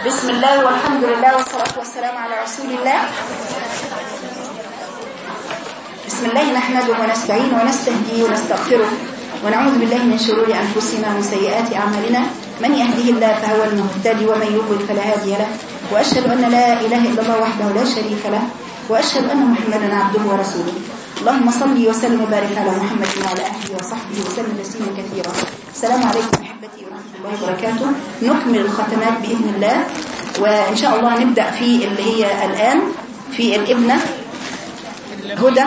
بسم الله والحمد لله والصلاة والسلام على رسول الله. بسم الله نحمده ونستعينه ونستهديه ونستغفره ونعوذ بالله من شرور أنفسنا ومن سيئات أعمالنا. من يهده الله فهو المهتدي ومن يضلل فلا هادي له، وأشهد أن لا إله إلا الله وحده لا شريك له، وأشهد أن محمدا عبده ورسوله. اللهم صل وسلم وبارك على محمد وعلى آله وصحبه وسلم تسليما كثيرا. السلام عليكم أحبتي ورحمة الله وبركاته. نكمل الختمات بإذن الله، وإن شاء الله نبدأ في اللي هي الآن في الابنة هدى.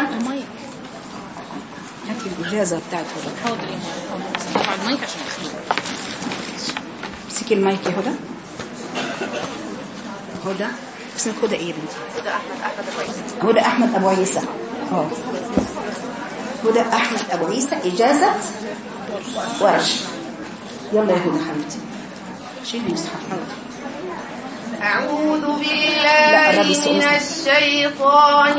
هاتي الإجازة بتاعت هدى. حاضر يا ماما، حاضر المايك عشان أخليه. امسكي المايك يا هدى. هدى اسمك هدى ايه يا بنتي؟ هدى أحمد أبو عيسى. هدى أحمد أبو عيسى. هدى أحمد أبو عيسى إجازة ورش. يلا يا هدى حبيبتي شيلي المصحف. أعوذ بالله من الشيطان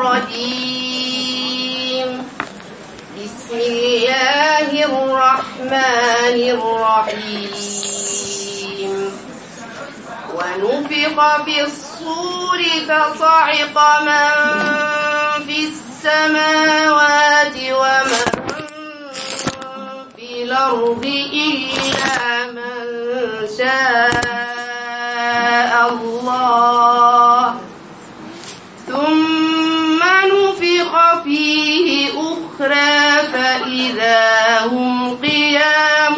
الرجيم. بسم الله الرحمن الرحيم. ونفخ في الصور فصعق من في السماوات ومن في الأرض إلا من شاء الله، ثم نفخ فيه أخرى فإذا هم قيام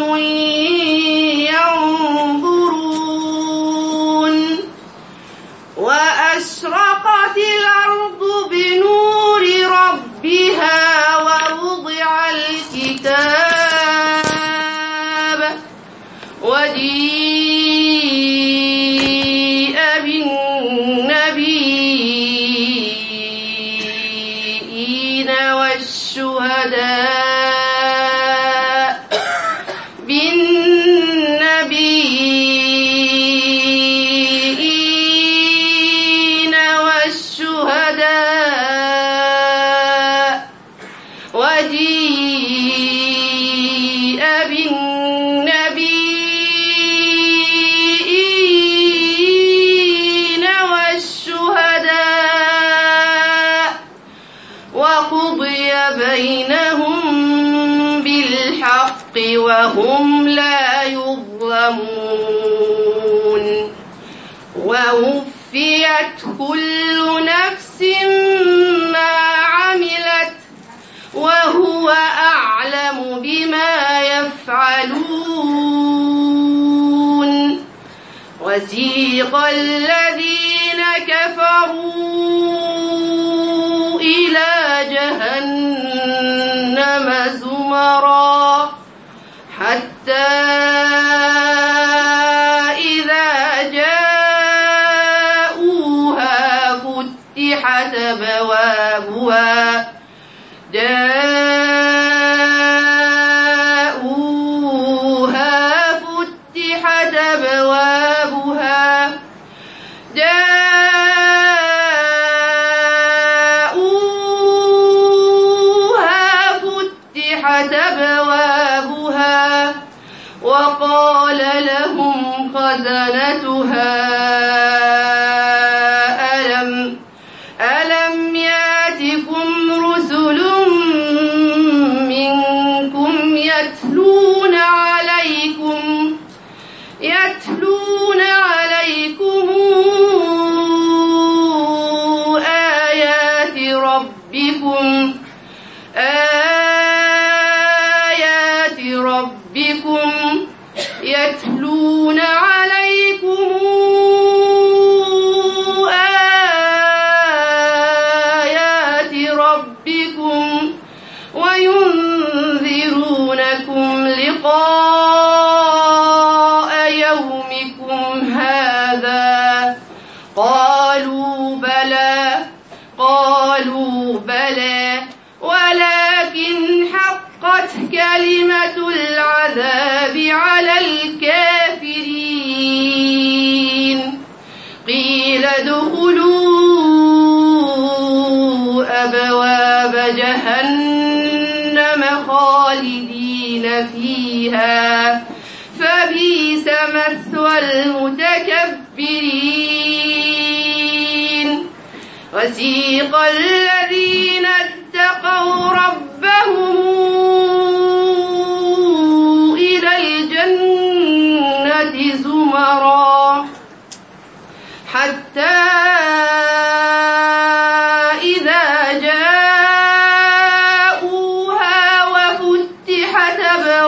ينظرون. وأشرقت الأرض بنور ربها ووضع الكتاب وجيء بالنبيين والشهداء بينهم بالحق وهم لا يظلمون. ووفيت كل نفس ما عملت وهو أعلم بما يفعلون. وسيق الذين كفروا إلى جهنم زمرا حتى إذا جاءوها فتحت أبوابها وقال لهم خزنتها ألم يأتكم رسل منكم يتلون عليكم آيات ربكم يتلون عليكم آيات ربكم وينذرونكم لقاء يومكم هذا. قالوا بلى ولكن حقت كلمة العذاب على الكافرين. قيل ادخلوا أبواب جهنم خالدين فيها فبئس مثوى المتكبرين. مدبرين وسيق الذين اتقوا ربهم إلى الجنة زمرا حتى إذا جاءوها وفتحت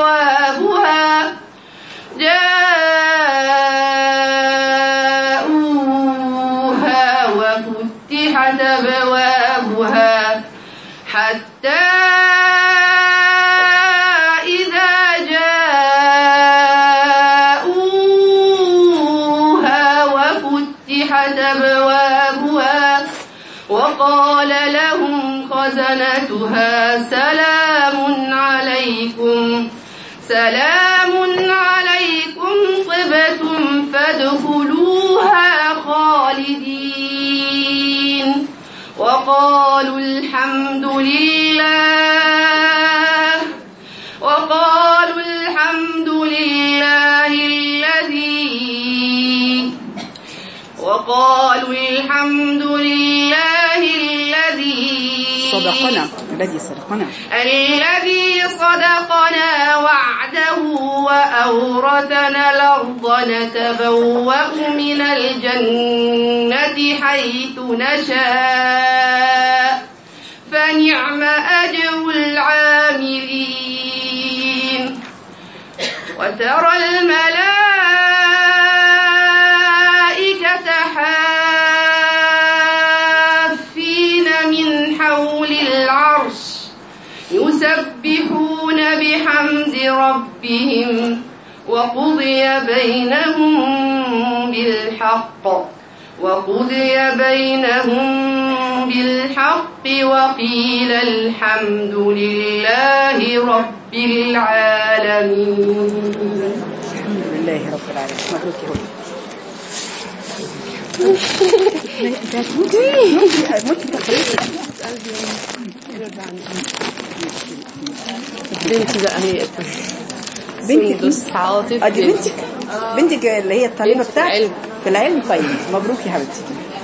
أبوابها حتى إذا جاءوها وفتحت أبوابها وقال لهم خزنتها سلام عليكم طبتم فادخلوها خالدين وقالوا الحمد لله الذي صدقنا وعده وأورثنا الأرض نتبوأ من الجنة حيث نشاء فنعم أجر العاملين وترى الملائكة حافين من حول العرش يسبحون بحمد ربهم وقضي بينهم بالحق وقيل الحمد لله رب العالمين. الحمد لله رب العالمين. مبروك يا بنتي بقى هي بنتك عاطف ادي بنتك اللي هي الطالبه بتاعتك في العلم. طيب مبروك يا حبيبتي.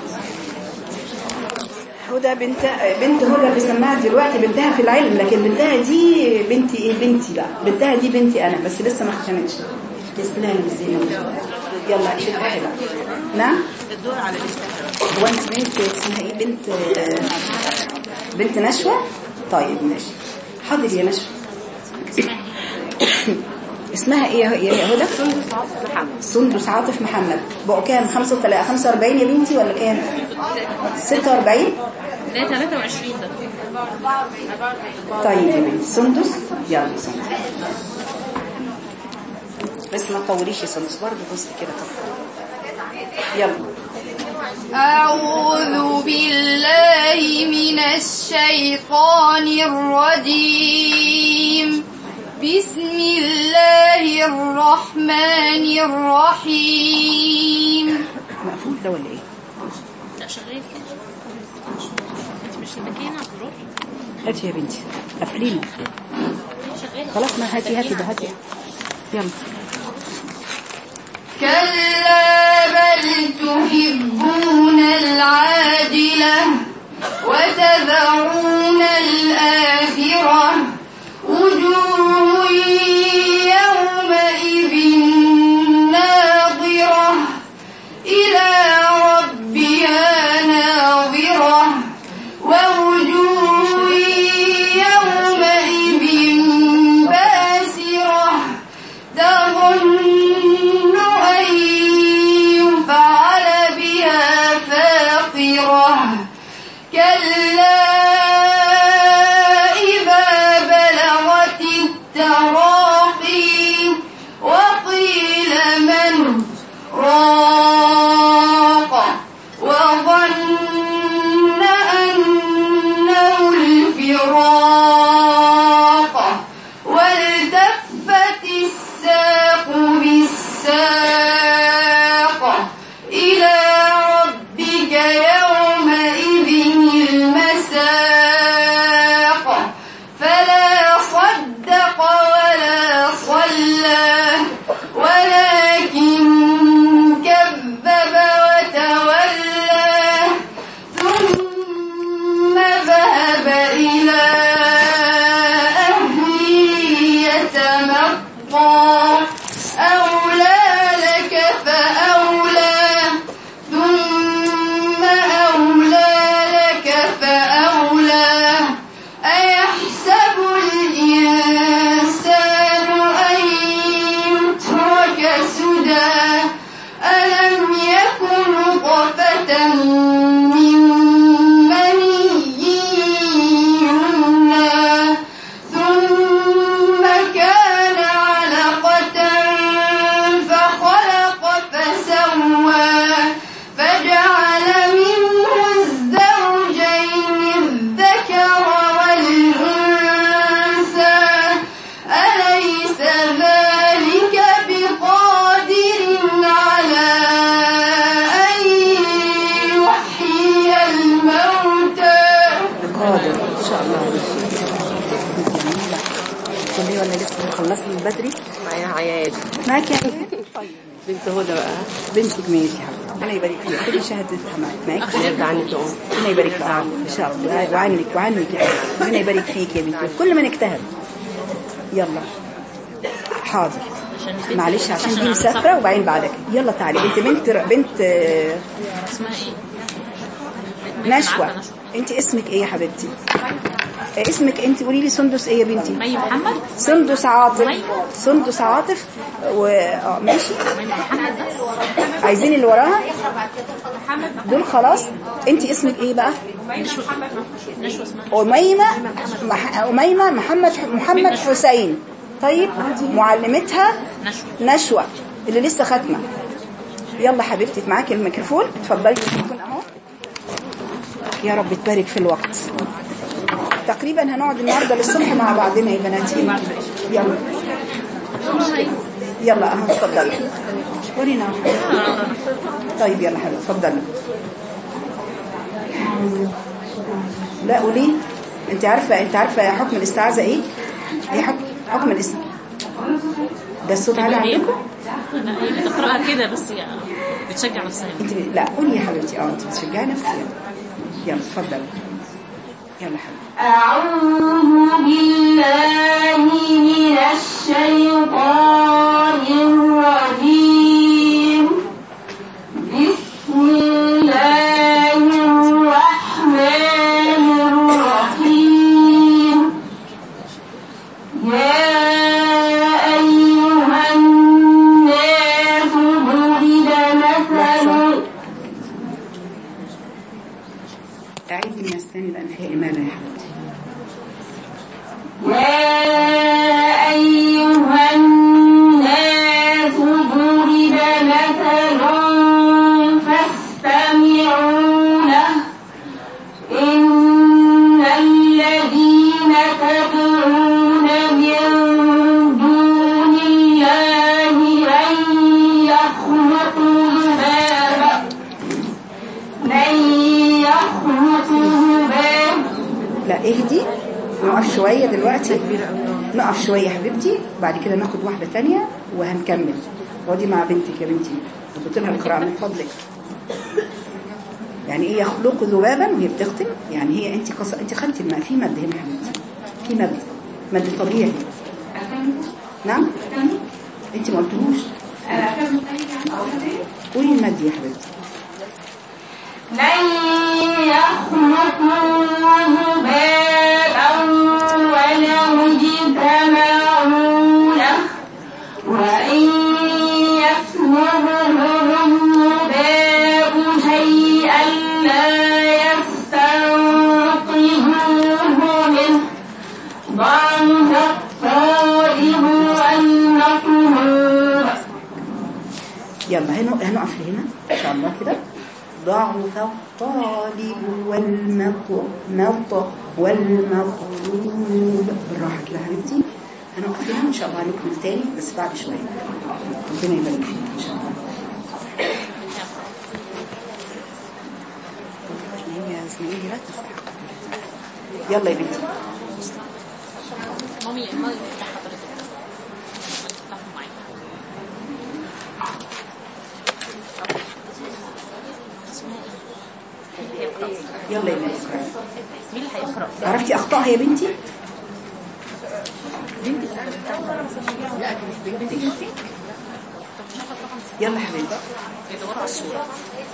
هدى بنت هدى اللي سمعت دلوقتي بنتها في العلم، لكن بنتها دي بنتي ايه؟ بنتي بقى بنتها دي بنتي انا، بس لسه ما ختمتش. بسم الله الرحمن. يلا افتحي بقى. نعم الدور على الاستحراء. هو انت بنت اسمها ايه؟ بنت نشوى. طيب ماشي حاضر يا نشوى. اسمها ايه يا هدى؟ سندس عاطف محمد. بقوا كام؟ 45 يا بنتي ولا كام؟ 46. لا 23 ده. طيب يا بنتي سندس. يلا سندس بس ما تطوليش يا سندس برضه جزء كده. يلا. أعوذ بالله من الشيطان الرجيم. بسم الله الرحمن الرحيم. مقفول ده ولا ايه؟ لا شغال كده. انت مش المكينة على الزرار؟ هاتي يا بنتي قافلينه. شغال خلاص ما هاتي ده هاتي. يلا. كلا بل تحبون العاجلة وتذرون الآخرة وجوه يومئذ ناظرة إلى ربها ناظرة ووجوه يومئذ باسرة تظن أن يفعل بها فاقرة كلا إذا ولا لسه خلصت من بدري؟ معايا عيال. معاكي عيال؟ طيب بنت هدى بقى. بنتك ماشي يا حبيبتي، ربنا يبارك فيك. خدي شهادتها معاكي. يرضى عنك يا أم. ربنا يبارك فيك ان شاء الله، وعنك يا ربنا يبارك فيك يا بنتي كل من اجتهد. يلا حاضر معلش عشان دي مسافره وبعدين بعدك. يلا تعالي بنت اسمها ايه؟ نشوى. انت اسمك ايه يا حبيبتي؟ اسمك انت قولي لي. سندس ايه يا بنتي؟ مي محمد. سندس عاطف. سندس عاطف ماشي. عايزين اللي وراها دول خلاص. انت اسمك ايه بقى؟ أميمة محمد حسين. طيب معلمتها نشوى اللي لسه ختمه. يلا حبيبتي معاكي الميكروفون، اتفضلي الميكروفون اهو. يا رب تبارك في الوقت. تقريبا هنقعد النهارده للصبح مع بعضنا يا بناتي. يلا يلا اهو اتفضلي ورينا. طيب يلا حبيبتي اتفضلي. لا قولي. انت عارفه حكم الاستعاذه ايه؟ ايه حكم الاستعاذه؟ ده الصوت عالي عندكم؟ هي بتقراها كده بس يعني بتشجع نفسها. انت لا قولي يا حبيبتي. انت بتشجعي نفسك. يلا اتفضلي. يلا حبيبتي. أعوذ بالله من الشيطان الرجيم. بسم الله الرحمن الرحيم. يا أيها الناس ضرب مثل. أعيد الناس تاني لأن هي إمالة يا حبيبتي. يا أيها الناس ضرب مثل فاستمعوا له. إن الذين تدعون من دون الله لن يخلقوا ذبابا. لا اهدي نقف شوية دلوقتي. نقف شوية حبيبتي بعد كده ناخد واحدة تانية وهنكمل. اقعدي مع بنتك يا بنتي وقلت لها القراءة من فضلك. يعني ايه يخلق ذبابا وهي بتختم؟ يعني هي انت خدتي الماء في مد هنا حبيبتي. في مد طبيعي. نعم انت ما قلتوش. قولي المد يا حبيبتي. لن يخلقوا ذبابا ولو اجتمعوا له وإن يسلبهم الذباب شيئا لا يستنقذوه منه. ضعف الطالب والمطلوب. يلا هنقف هنا ان شاء الله كده. ضعف الطالب والمطلوب. بالراحة كده حبيبتي. هنقف هنا ان شاء الله هنكمل تاني بس بعد شوية. ربنا يبارك فيك ان شاء الله. يا زميلي لا تفتح. يلا يا بنتي. مامي افتح حضرتك. افتحوا معايا. يلا يا بنتي. مين اللي هيقرأ؟ عرفتي اخطائها يا بنتي؟ يلا حبيبتي. يدوروا على الصورة.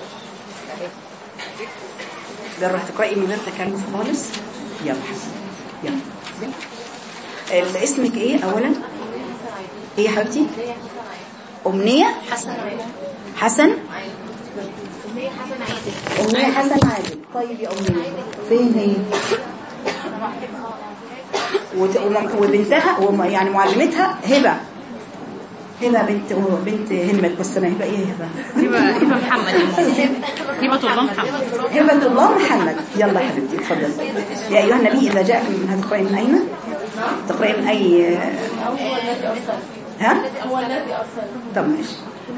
ده راح تقرأي من غير تكلف خالص. يلا حبيبتي يلا. اسمك ايه اولا؟ ايه يا حبيبتي؟ أمنية حسن. أمنية حسن عادل. طيب يا أمنية فين هي؟ وبنتها يعني معلمتها هبة بنت همت. بس انا هبة ايه هبة محمد. هبة الله محمد. هبة الله محمد. يلا حبيبتي اتفضل. يا ايها النبي اذا جاءك من هذا القرآن من اين؟ تقرأي من اي؟ ها؟ طب ماشي.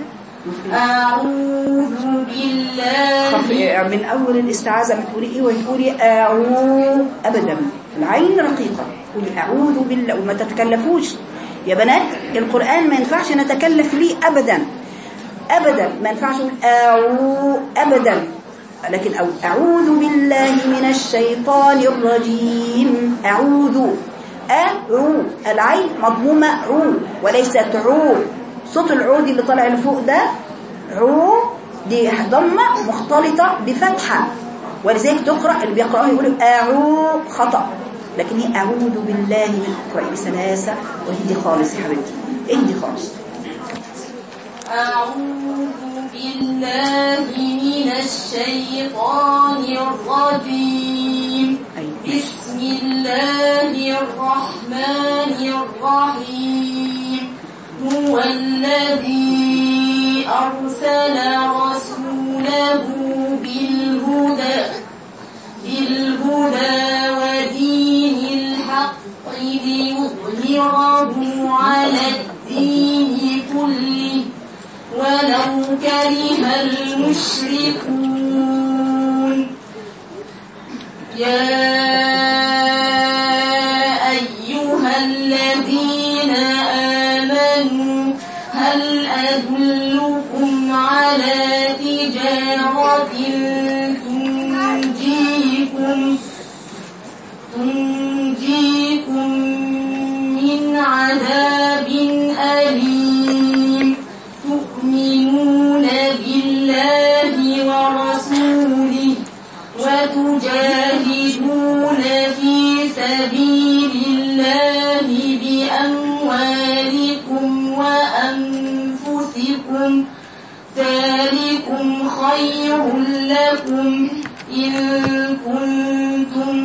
أعوذ بالله من أول الاستعاذة بتقولي إيه وتقولي أعوذ أبدا. العين رقيقة قولي أعوذ بالله وما تتكلفوش يا بنات. القرآن ما ينفعش نتكلف ليه أبدا أبدا، ما ينفعش أبدا، لكن أعوذ بالله من الشيطان الرجيم. أعوذ العين مضمومة وليست عو. صوت العود اللي طالع لفوق ده عو، دي ضمة مختلطة بفتحة، ولذلك تقرأ اللي بيقرأها يقولوا أعو خطأ، لكن هي أعوذ بالله من اقرأي بسلاسة واهدي خالص يا حبيبتي، اهدي خالص. أعوذ بالله من الشيطان الرجيم. بسم الله الرحمن الرحيم. هو الذي أرسل رسوله بالهدى ودين الحق ليظهره على الدين كله ولو كره المشركون. يا أيها الذين آمنوا هل أدلكم على تجارة تنجيكم من عذاب أليم تؤمنون بالله ورسوله وتجاهدون في سبيل الله بأموالكم وأنفسكم ذلكم خير لكم إن كنتم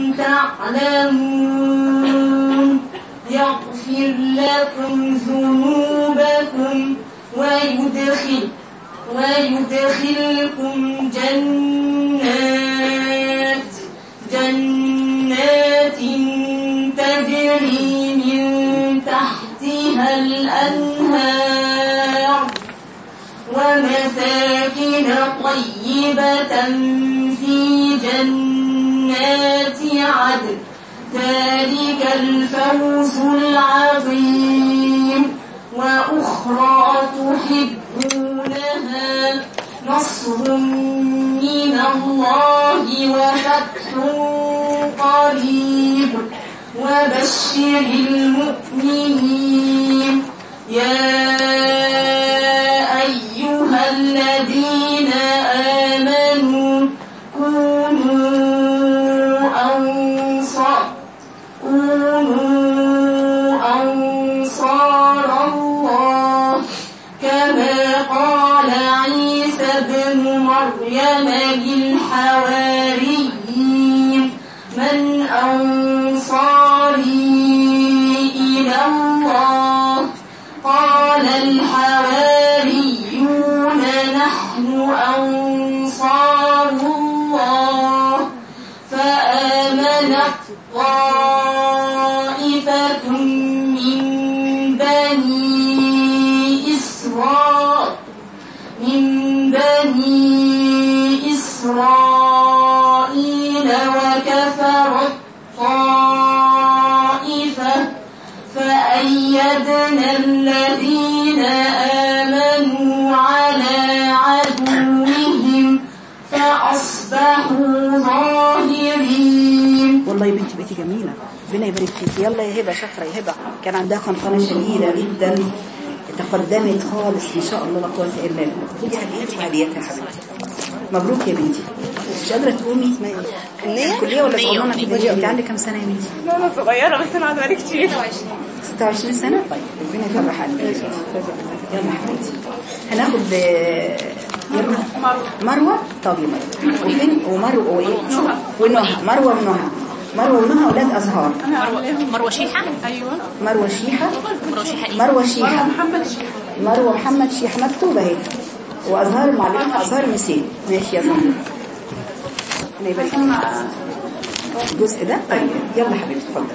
تعلمون. يغفر لكم ذنوبكم ويدخلكم جنات تجري من تحتها الأنهار ومساكن طيبة في جنات عدن ذلك الفوز العظيم. وأخرى تحبونها نصر من الله وفتح قريب وبشر المؤمنين. يا أيها الذين آمنوا كونوا أنصار الله كما قال عيسى ابن مريم للحواريين من أنصاري إلى الله قال الحواريون نحن أنصار الله. فآمنت طائفة من بني إسرائيل وكفرت طائفة فأيدنا الذين آمنوا على عدوهم فأصبحوا ظاهرين. والله يا بنتي بقيتي جميلة، ربنا يبارك فيكي. يلا يا هبة، شكرا يا هبة، كان عندها قنقنة شديدة جدا، تقدمت خالص ما شاء الله لا قوة إلا بالله. خدي هديتك وهديتها يا حبيبتي. مبروك يا بنتي. مش قادرة تقومي الكلية ولا صغننة في الدنيا؟ انت عندك كام سنة يا بنتي؟ أنا صغيرة بس أنا عندي كتير. 26 سنة. طيب ربنا يفرح عليك. يلا حبيبتي هناخد مروة. طب يا مروة وفين ومروة وايه ونهى. مروة ونهى أولاد أزهار. مروة شيحة. أيوة مروة شيحة. مروة محمد شيحة مكتوبة اهي. وأزهار معلمة أزهار مسين. ماشي يا زهر. أنا يبقى الجزء ده. طيب يلا حبيبتي اتفضل.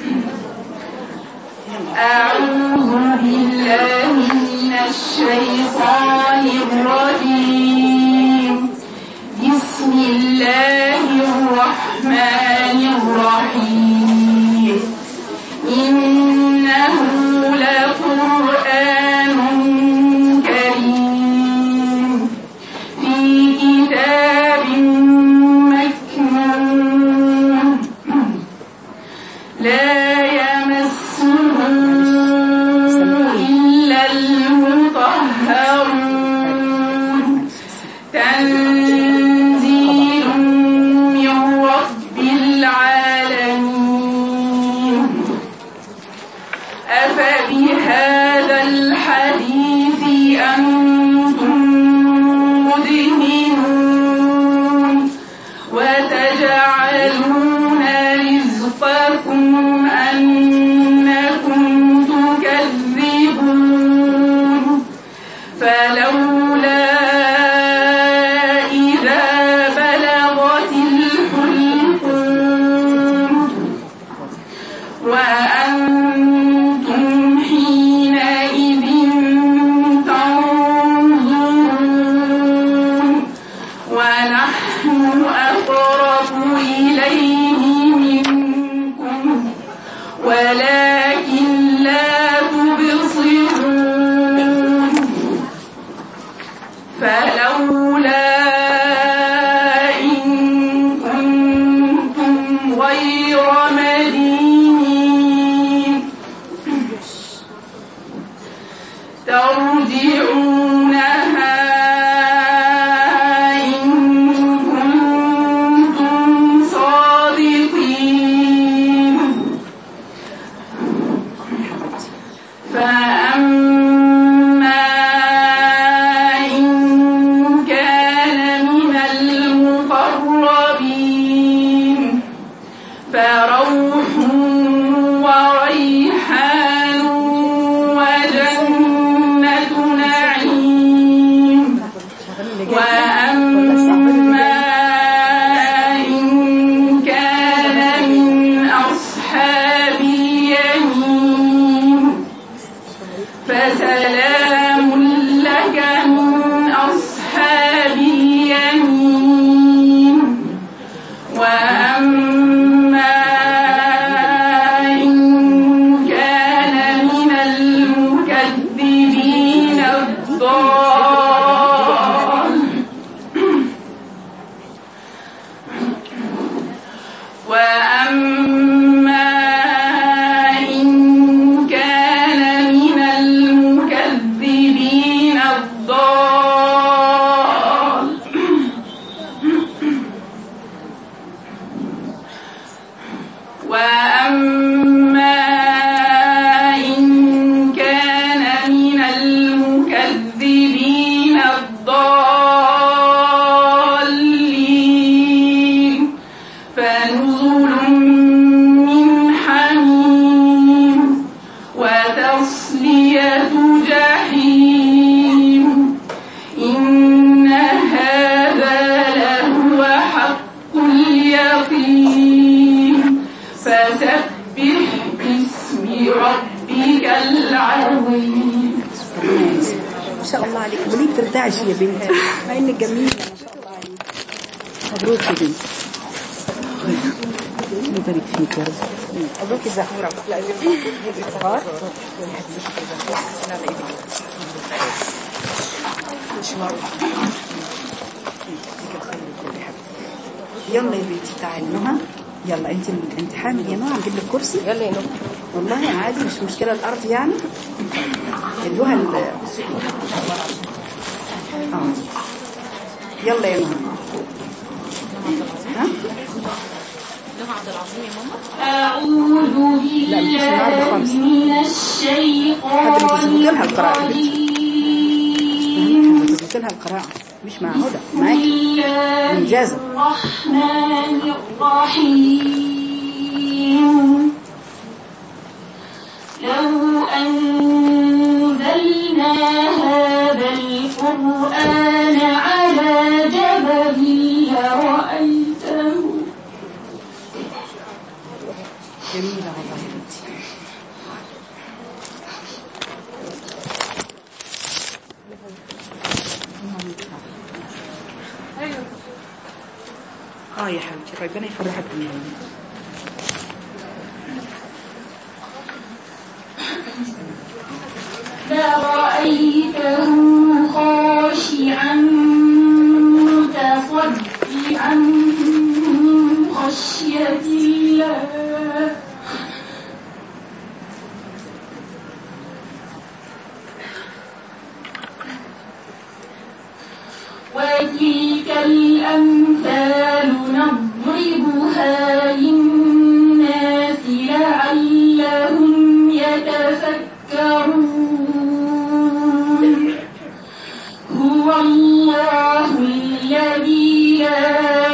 أعوذ بالله من الشيطان الرجيم. بسم الله الرحمن الرحيم. فلولا إن كنتم غير مدينين ترجعونها إن كنتم صادقين فأما إن كان من المقربين فروح وريحان وجنة نعيم وأما إن كان من أصحاب اليمين فسلام لك من أصحاب اليمين وأما إن كان من المكذبين وأما إن كان من المكذبين وأما إن كان من المكذبين الضالين فنزل من حميم وتصلية جحيم إن هذا لهو حق اليقين فسبح باسم ربك العظيم. ما شاء الله عليك، وليه بترتعش يا بنتي؟ مع انك جميله ما شاء الله عليك. مبروك يا بنتي. يبارك فيك يا رب. مبروك يا زهورة. لا صغار. يلا يا بنتي تعالي نهى. يلا انت حامل يا نهى، نجيب لك كرسي. يلا يا نهى. والله عادي مش مشكلة، الأرض يعني ادوها يلا يا نهى. ها؟ عبد العظيم يا ماما. أعوذ بالله من الشيطان الرجيم. لها القراءة مش مع هدى معاكي ممتازة. الرحمن الرحيم. لو أنزلنا هذا القرآن على جبل لرأيته جميلة والله يا بنتي. يا حبيبتي ربنا يفرحك بيها. لرأيته خاشعا متصدعا من خشية الله. وتلك الأمثال نضربها للناس لعلهم يتفكرون. هو الله الذي لا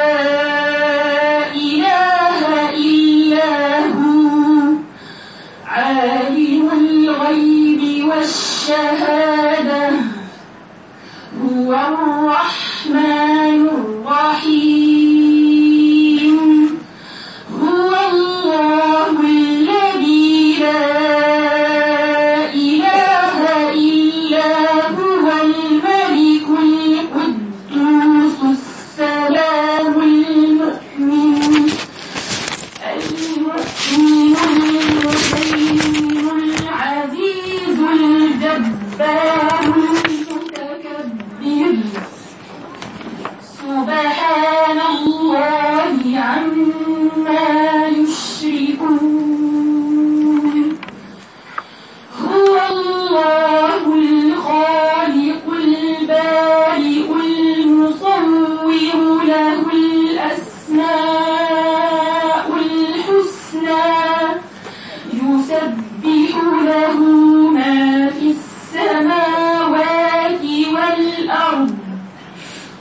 إله إلا هو عالم الغيب والشهادة هو الرحمن الرحيم. هو الله الذي لا إله إلا هو الملك القدوس السلام المؤمن المهيمن العزيز الجبار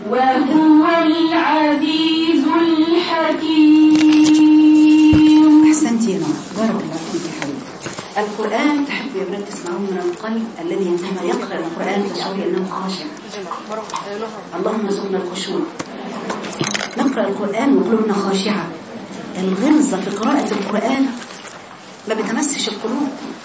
وهو العزيز الحكيم. أحسنتي يا نور، بارك الله فيك يا حبيبي. القرآن تحب يا بنات تسمعوه من القلب الذي عندما يقرأ القرآن تشعري أنه خاشع. اللهم ارزقنا الخشوع. نقرأ القرآن وقلوبنا خاشعة. الغلظة في قراءة القرآن ما بتمسش القلوب،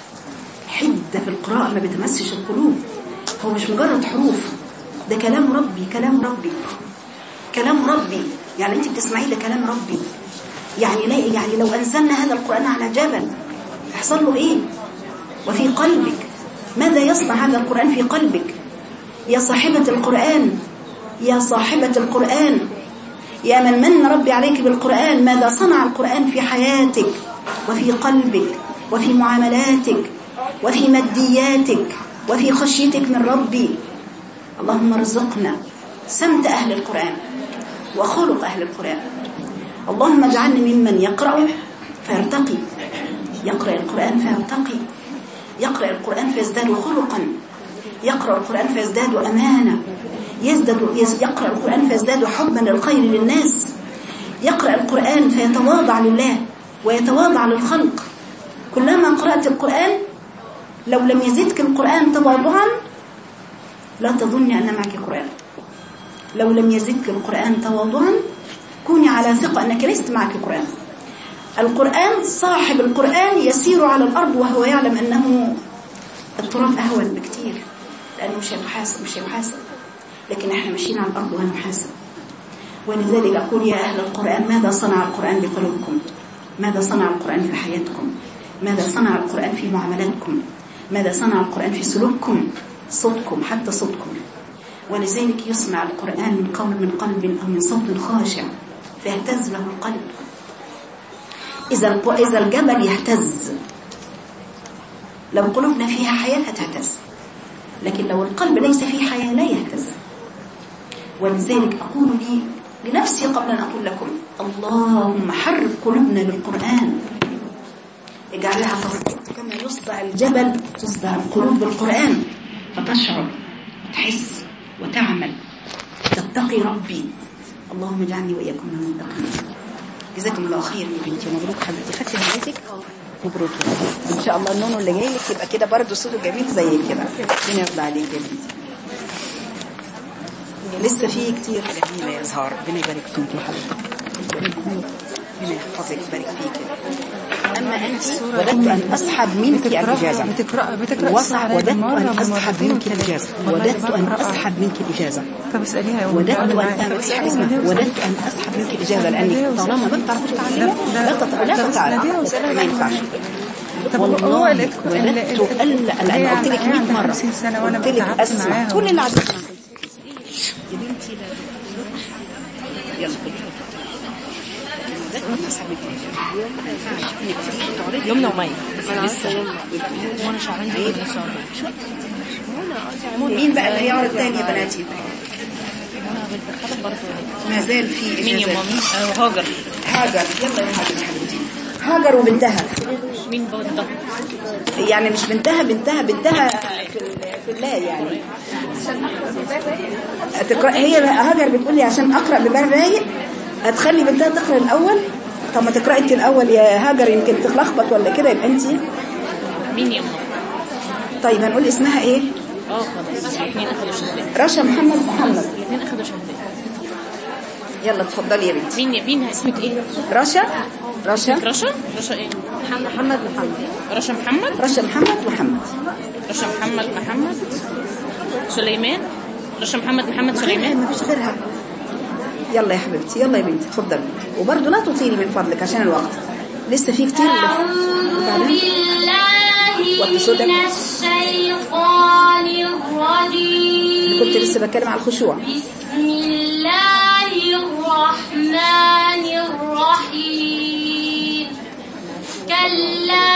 حدة في القراءة ما بتمسش القلوب. هو مش مجرد حروف، ده كلام ربي، كلام ربي، كلام ربي. يعني انت بتسمعيه ده كلام ربي. يعني لو أنزلنا هذا القرآن على جبل يحصل له ايه؟ وفي قلبك ماذا يصنع هذا القرآن في قلبك؟ يا صاحبة القرآن، يا صاحبة القرآن، يا من ربي عليك بالقرآن، ماذا صنع القرآن في حياتك وفي قلبك وفي معاملاتك وفي مادياتك وفي خشيتك من ربي. اللهم ارزقنا سمت أهل القرآن وخلق أهل القرآن. اللهم اجعلني ممن يقرأ فيرتقي، يقرأ القرآن فيرتقي، يقرأ القرآن فيزداد خلقا، يقرأ القرآن فيزداد أمانة، يقرأ القرآن فيزداد حبا للخير للناس، يقرأ القرآن فيتواضع لله ويتواضع للخلق. كلما قرأت القرآن لو لم يزدك القرآن تواضعا لا تظني أن معك قرآن. لو لم يزدك القرآن تواضعا كوني على ثقة أنك لست معك قرآن. القرآن صاحب القرآن يسير على الأرض وهو يعلم أنه التراب أهون بكتير، لأنه مش هيحاسب، لكن احنا ماشيين على الأرض وهنحاسب. ولذلك أقول يا أهل القرآن ماذا صنع القرآن بقلوبكم؟ ماذا صنع القرآن في حياتكم؟ ماذا صنع القرآن في معاملاتكم؟ ماذا صنع القرآن في سلوككم؟ صوتكم، حتى صوتكم. ولذلك يسمع القرآن من قول من قلب أو من صوت خاشع فيهتز له القلب. إذا الجبل يهتز، لو قلوبنا فيها حياة هتهتز، لكن لو القلب ليس فيه حياة لا يهتز. ولذلك أقول لنفسي قبل أن أقول لكم اللهم حرك قلوبنا بالقرآن، اجعلها كما يصدع الجبل تصدع القلوب بالقرآن، فتشعر وتحس وتعمل تتقي ربي. اللهم اجعلني وإياكم من المتقين. جزاكم الله خير يا بنتي، مبروك حبيبتي، خدتي نفسك مبروك ان شاء الله. النونو اللي جاي لك يبقى كده برضه صوته جميل زي كده. ربنا يرضى عليك يا بنتي، لسه في كتير جميله يا زهار. ربنا يبارك فيك يا حبيبتي، ربنا يحفظك ويبارك فيك. اما انت وددت ان اسحب منك الاجازه، وددت ان اسحب منك الاجازه، وددت ان اسحب منك الاجازه. طب اساليها، وددت ان اسحب منك الاجازه، لانك طالما ما بتعرفيش تعلمي لا تتعلمي، ما ينفعش. والله وددت انا قلت لك 100 مره، قلت لك اسمع كل اللي عايزاه يا بنتي. لا يلا يومنا ومية لسه وانا شعران دي مين بقى اللي هيعرض تاني يا بناتي؟ ما زال في مين يا مامي؟ هاجر. يلا يا هاجر حبيبتي، هاجر وبنتها. مين بنتها؟ يعني مش بنتها في الله يعني. هي هاجر بتقول لي عشان اقرا ببال رايق هتخلي بنتها تقرا الاول. طب ما تقراي انت الاول يا هاجر، يمكن تلخبط ولا كده. يبقى انت مين يا ماما؟ طيب هنقول اسمها ايه؟ خلاص الاثنين اخذوا شهادات. رشا محمد الاثنين اخذوا شهادات. يلا اتفضلي يا بنتي. مين اسمك ايه؟ رشا رشا ايه؟ محمد رشا محمد سليمان. رشا محمد سليمان. ما فيش غيرها. يلا يا حبيبتي، يلا يا بنتي اتفضلي، وبرضه لا تطيلي من فضلك عشان الوقت لسه في كتير. أعوذ بالله من الشيطان الرجيم. كنت لسه بتكلم على الخشوع. بسم الله الرحمن الرحيم. كلا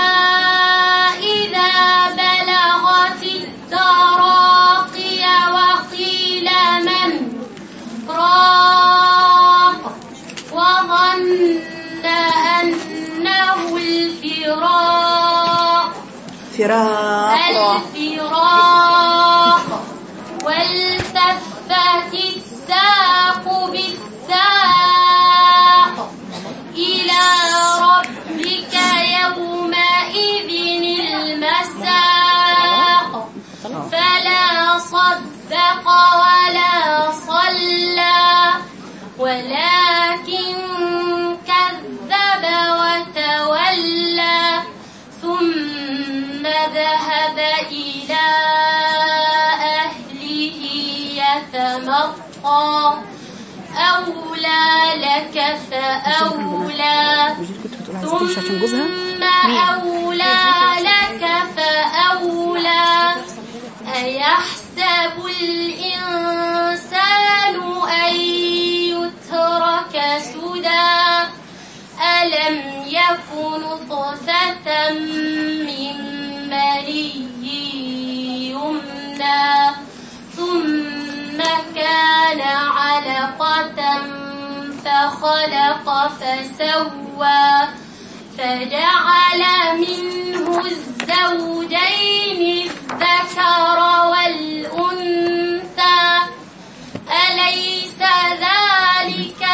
إذا بلغت التراقي وقيل من راق وظن أنه الفراق والتفت الساق صدق ولا صلى ولكن كذب وتولى ثم ذهب إلى أهله يتمطى أولى لك فأولى ثم أولى لك فأولى أيحسب الإنسان أن يترك سدى ألم يكن نطفة من مني يمنى ثم كان علقة فخلق فسوى فجعل منه الزوجين الذكر والأنثى أليس ذلك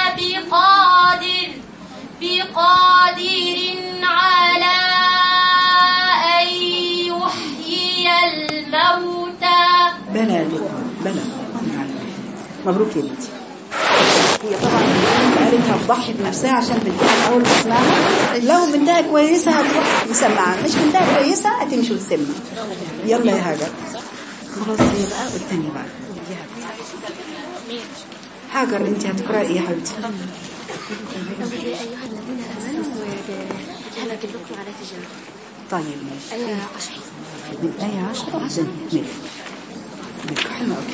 بقادر على أن يحيي الموتى بلى بلى. مبروك يا بنتي. هي طبعا قالتها تضحي بنفسها عشان بنتها الاول تسمعها. لو بنتها كويسه هتروح مسمعه، مش بنتها كويسه هتمشي وتسمع. يلا يا هاجر. خلاص هي بقى والثانيه بقى. هاجر انت هتقراي ايه يا حبيبتي؟ يا أيها الذين آمنوا هلك الذكر على تجارة. طيب ماشي. آية 10 من آية 10 ملك حلوة أوي.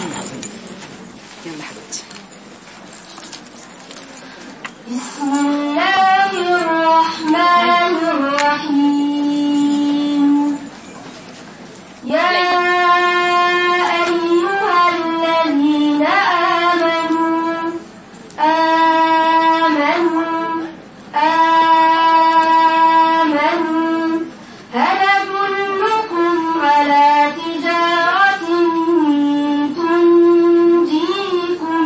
يلا حبيبتي. بسم الله الرحمن الرحيم يا أيها الذين آمنوا هل أدلكم على تجارة تنجيكم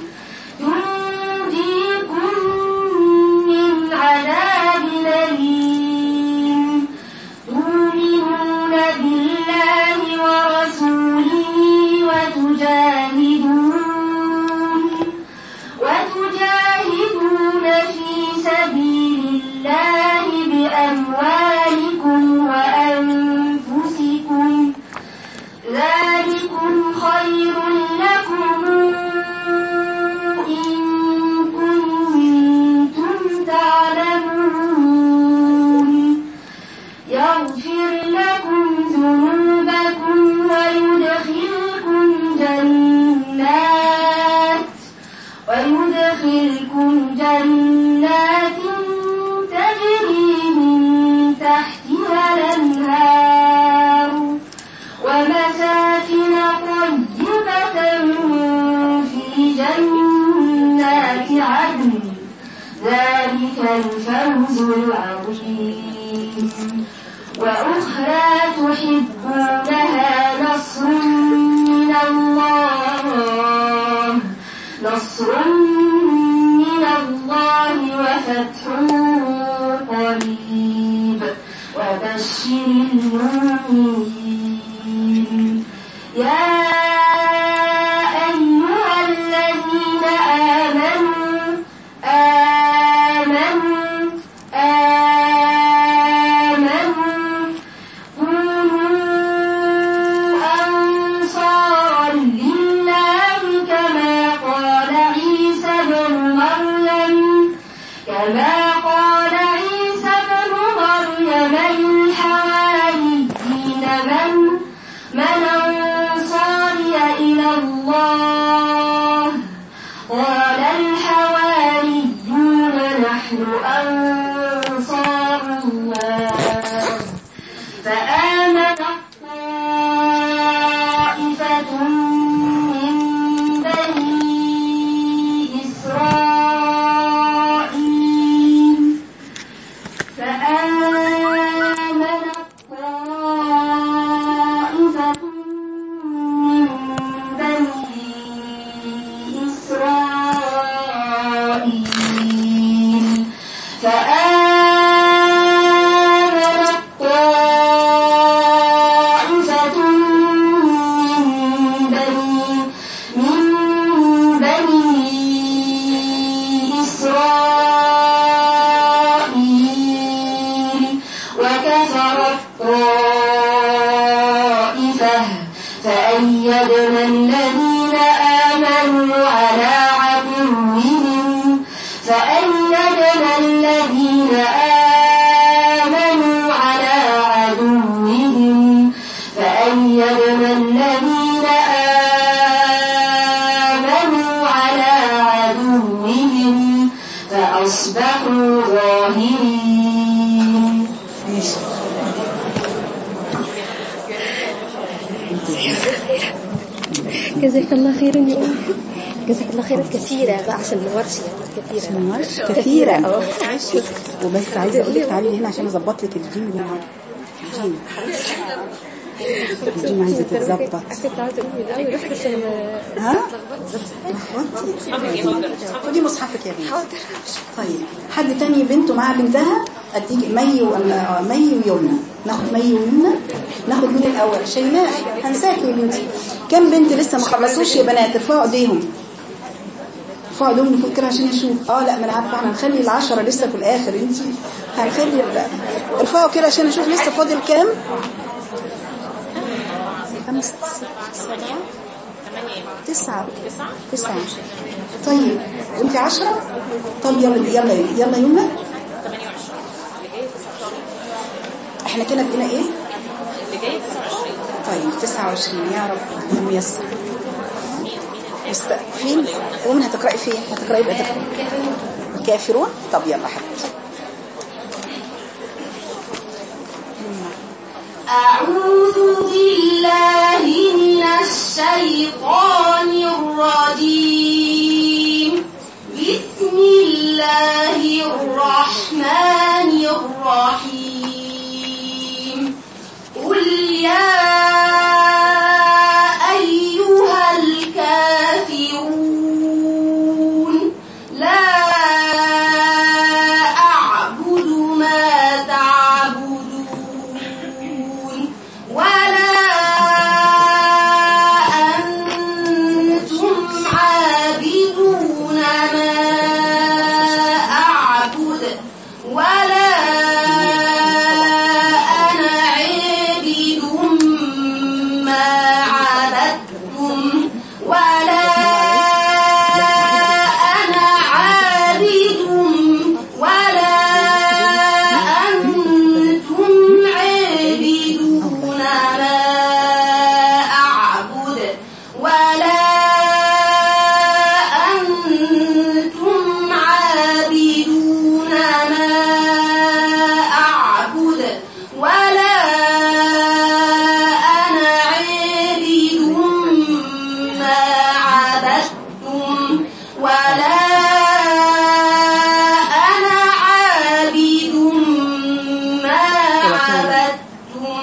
من عذاب أليم تؤمنون بالله ورسوله وتجاهدون في سبيل الله بأموالكم وأنفسكم ذلكم خير لكم إن كنتم تعلمون يغفر لكم ذنوبكم ويدخلكم جنات تجري من تحتها الأنهار ومساكن طيبة في جنات عدن ذلك الفوز العظيم وأخرى تحبونها نصر من الله وفتح قريب وبشر المؤمنين يا أيها الذين آمنوا كونوا أنصارا لله كما قال عيسى بن مريم للحواريين من أنصاري إلى الله قال الحواريون نحن أنصار الله فآمنت طائفة من بني إسرائيل فآمنت فأيدنا الذين آمنوا على عدوهم فأصبحوا ظاهرين. جزاك الله خيرا يا أمي. جزاك الله خيرا كثيرة بقى عشان الورشة كثيرة وبس عايزة أقول لك تعالي هنا عشان أظبط لك الجيم الجيم عايزة تتظبط. كنت عايزة أقول من الأول رحت عشان ها؟ خدي مصحفك يا بنتي. طيب حد تاني بنته مع بنتها أديك مي ويمنى. ناخد مي ويمنى. ناخد مين الأول؟ شيماء. هنساكي يا بنتي. كم بنت لسه ما خلصوش يا بنات؟ ارفعوا ايديهم. ارفعوا ايديهم لفوق كده عشان نشوف. لا ما انا عارفه احنا هنخلي ال10 لسه في الاخر. انتي هنخلي ارفعوا كده عشان نشوف لسه فاضل كام. 5 6 7 9. طيب وانت 10. طب يلا يمنى. احنا كده بقينا ايه؟ طيب 29 يا رب ميسر. فين ومن هتقرأي فين؟ هتقرأي بقى الكافرون. طب يلا حبيبتي. أعوذ بالله من الشيطان الرجيم. بسم الله الرحمن الرحيم. قل يا أيها الكافرون لا أعبد ما تعبدون ولا أنتم عابدون ما أعبد ولا أنا عابد ما عبدتم ولا أنا عابد ولا أنتم عابدون ما أعبد ولا أنتم عابدون ما أعبد ولا أنا عابد ما عبدتم ولا أنا عابد ما عبدتم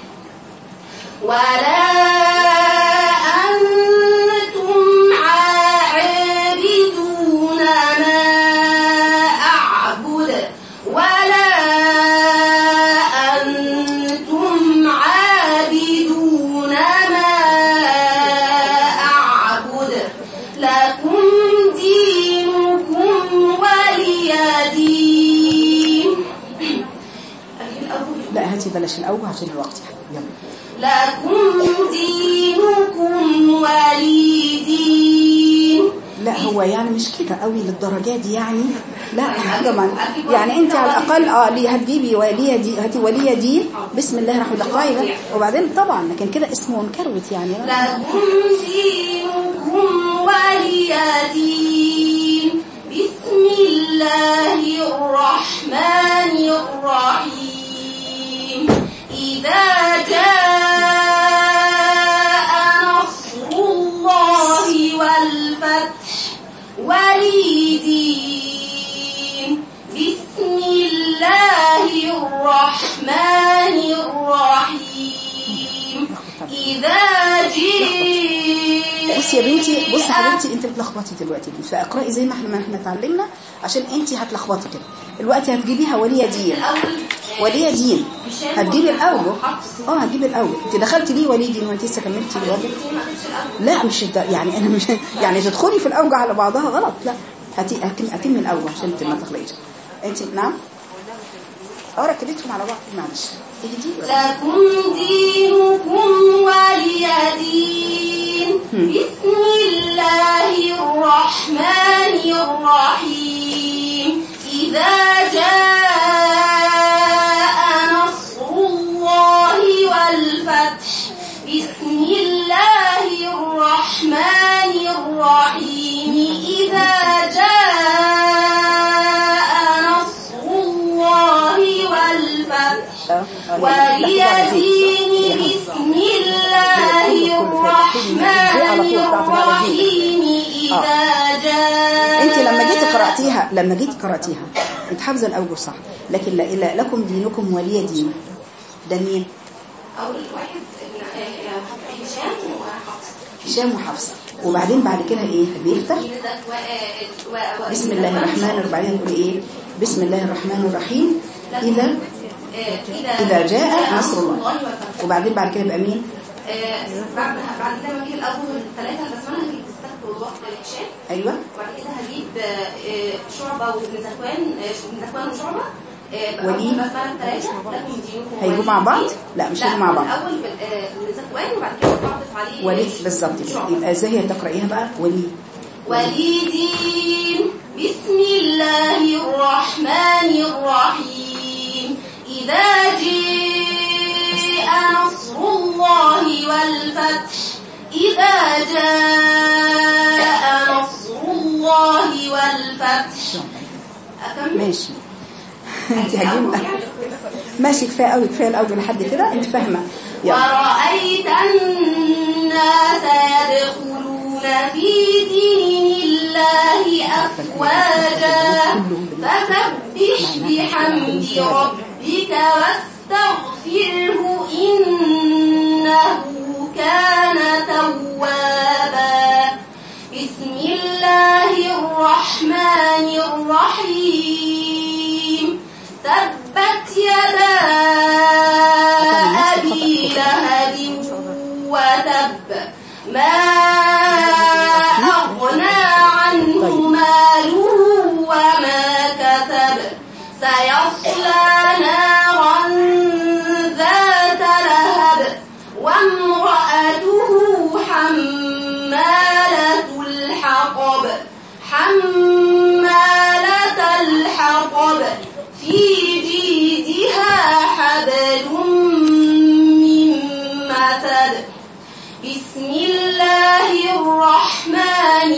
ولا أنتم عابدون ما أعبد ولا أنتم عابدون ما أعبد لكم دينكم ولي دين. لا هاتي بلاش الأول عشان الوقت يا حبيبي. يلا. لكم دينكم ولي دين. لا هو يعني مش كده قوي للدرجات دي يعني. لا طبعا يعني انت على الاقل ليه هتجيبي ولي دي هاتي ولي دين بسم الله الرحمن الرحيم وبعدين طبعا لكن كده اسمه منكروت يعني. لكم دينكم ولي دين. بسم الله الرحمن الرحيم. إذا جاء نصر الله والفتح وليدين. بسم الله الرحمن الرحيم. إذا جاء. بصي يا بنتي بصي يا حبيبتي انت بتلخبطي دلوقتي فاقراي زي ما احنا اتعلمنا عشان انت هتلخبطي كده. الوقت هتجيبيها ولي دين. ولي دين هتجيبي الاول. هتجيبي الاول. انت دخلتي ليه ولي دين وانت لسه كملتي الواجب؟ لا مش يعني انا مش يعني تدخلي في الاوجه على بعضها غلط. لا هاتي من الاول عشان ما تخليش انت. نعم ركبتهم على بعض معلش. لكم دينكم ولي دين. بسم الله الرحمن الرحيم إذا جاء نصر الله والفتح بسم الله الرحمن الرحيم إذا جاء نصر الله والفتح وليدين بسم الله الرحمن الرحيم إذا جاء. انت لما جيت قرأتيها انت حافظه الاوجه صح، لكن لا لكم دينكم ولي دين. ده مين؟ أول واحد هشام وحفصة. وبعدين بعد كده ايه بيفتح بسم الله الرحمن الرحيم. وبعدين يقول ايه بسم الله الرحمن الرحيم إذا جاء نصر الله. وبعدين بعد كده يبقى مين؟ بعد كده ما اجيب الاول الثلاثه البسمله هجيب السبت والوقت والعشاء. ايوه. وبعد كده هجيب شعبه وابن ذكوان وشعبه ولي البسمله الثلاثه لكم دينكم هيجوا مع بعض؟ لا مش هيجوا مع بعض. الاول ابن ذكوان وبعد كده بعطف عليه ولي بالظبط. يبقى ازاي هي تقرايها بقى؟ ولي دين بسم الله الرحمن الرحيم إذا جاء نصر الله والفتح إذا جاء نصر الله والفتح. ماشي. انت هجيب ماشي كفايه قوي، كفايه الاول لحد كده انت فاهمه. ورأيت الناس يدخلون في دين الله أفواجا فسبح بحمد ربك واستغفره إنه كان توابا. بسم الله الرحمن الرحيم تبت يدا أبي لهب وتب ما أغنى عنه ماله وما كسب سيصلى نارا ذات لهب وامرأته حمالة الحطب في جيدها حبل من مسد. بسم الله الرحمن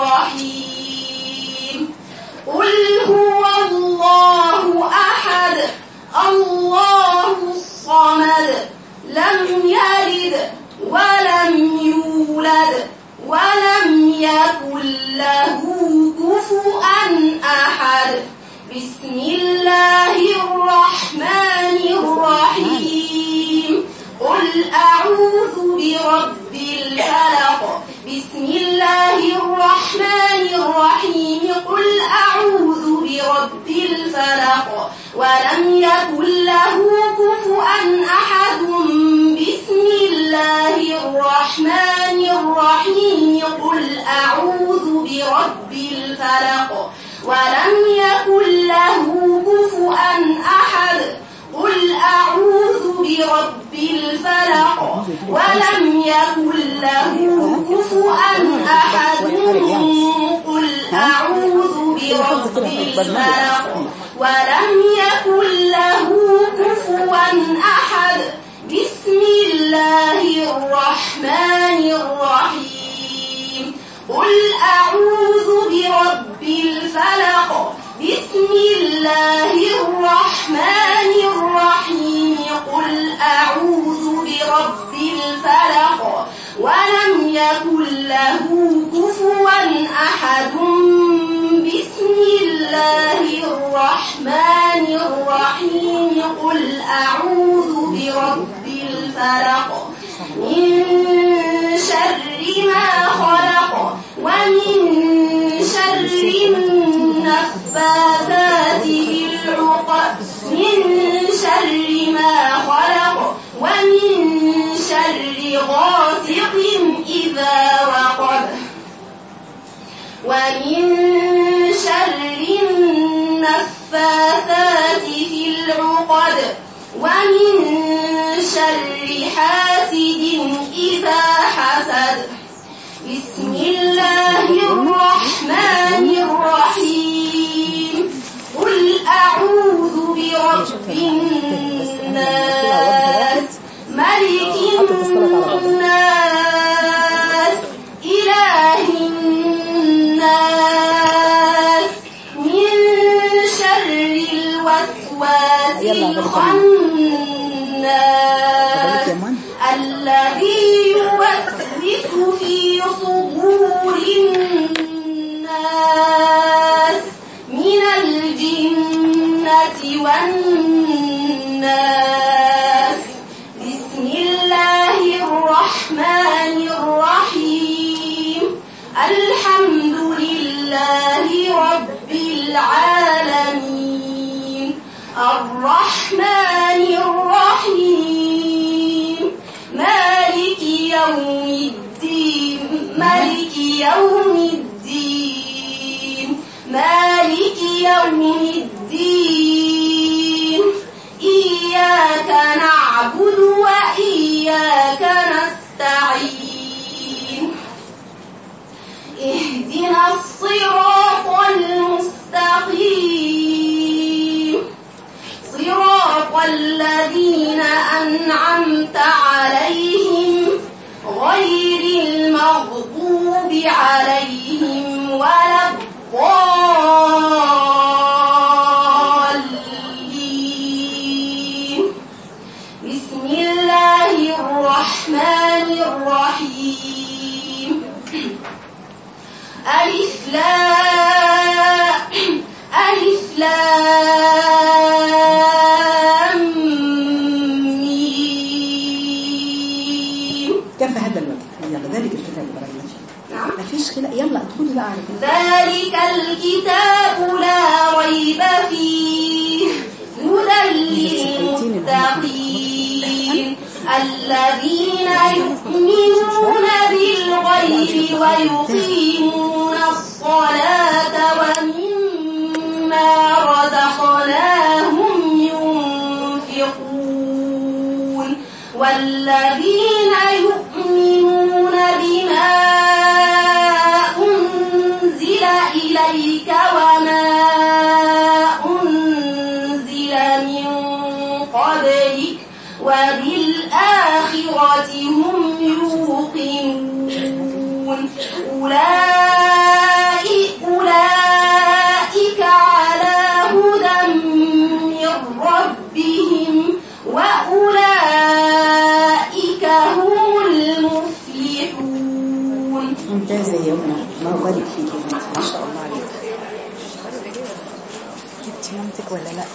الرحيم قل هو الله أحد الله الصمد لم يلد ولم يولد ولم يكن له كفوا أحد. بسم الله الرحمن الرحيم قل أعوذ برب الفلق. بسم الله الرحمن الرحيم قل أعوذ برب الفلق ولم يكن له كفوا أحد. بسم الله الرحمن الرحيم قل أعوذ برب الفلق ولم يكن له كفوا أحد. قل أعوذ برب الفلق ولم يكن له كفوا أحد. قل أعوذ برب الفلق ولم يكن له كفوا أحد. بسم الله الرحمن الرحيم قل أعوذ برب الفلق. بسم الله الرحمن الرحيم قل أعوذ برب الفلق ولم يكن له كفوا أحد. بسم الله الرحمن الرحيم قل أعوذ برب الفلق من شر ما خلق ومن شر النفاثات في العقد من شر ما خلق ومن شر غاسق إذا وقب ومن شر النفاثات في العقد ومن شر حاسد إذا حسد. الله الرحمن الرحيم قل أعوذ برب الناس ملك الناس إله الناس من شر الوسواس الخناس الذي يوسوس في صدور الناس من الجنة والناس بسم الله الرحمن الرحيم الحمد لله رب العالمين الرحمن الرحيم مالك يوم الدين مالك يوم الدين مالك يوم الدين إياك نعبد وإياك نستعين اهدنا الصراط المستقيم صراط الذين أنعمت عليهم غير المغضوب عليهم ولا الضالين بسم الله الرحمن الرحيم ألف لام ميم. كفى هذا الوقت. يلا ذلك الكتاب القرآن. نعم. مفيش خلاف. يلا ادخلي بقى على كده. ذلك الكتاب لا ريب فيه هدى للمتقين الذين يؤمنون بالغيب ويقيمون الصلاة ومما رزقناهم ينفقون والذين يؤمنون بما أنزل إليك وما أنزل من قبلك وبالآخرة هم يوقنون أولئك على هدى من ربهم وأولئك هم المفلحون. ممتازة يا يومنا. الله يبارك فيك يا بنتي. ما شاء الله عليك. جبتي مامتك ولا لا؟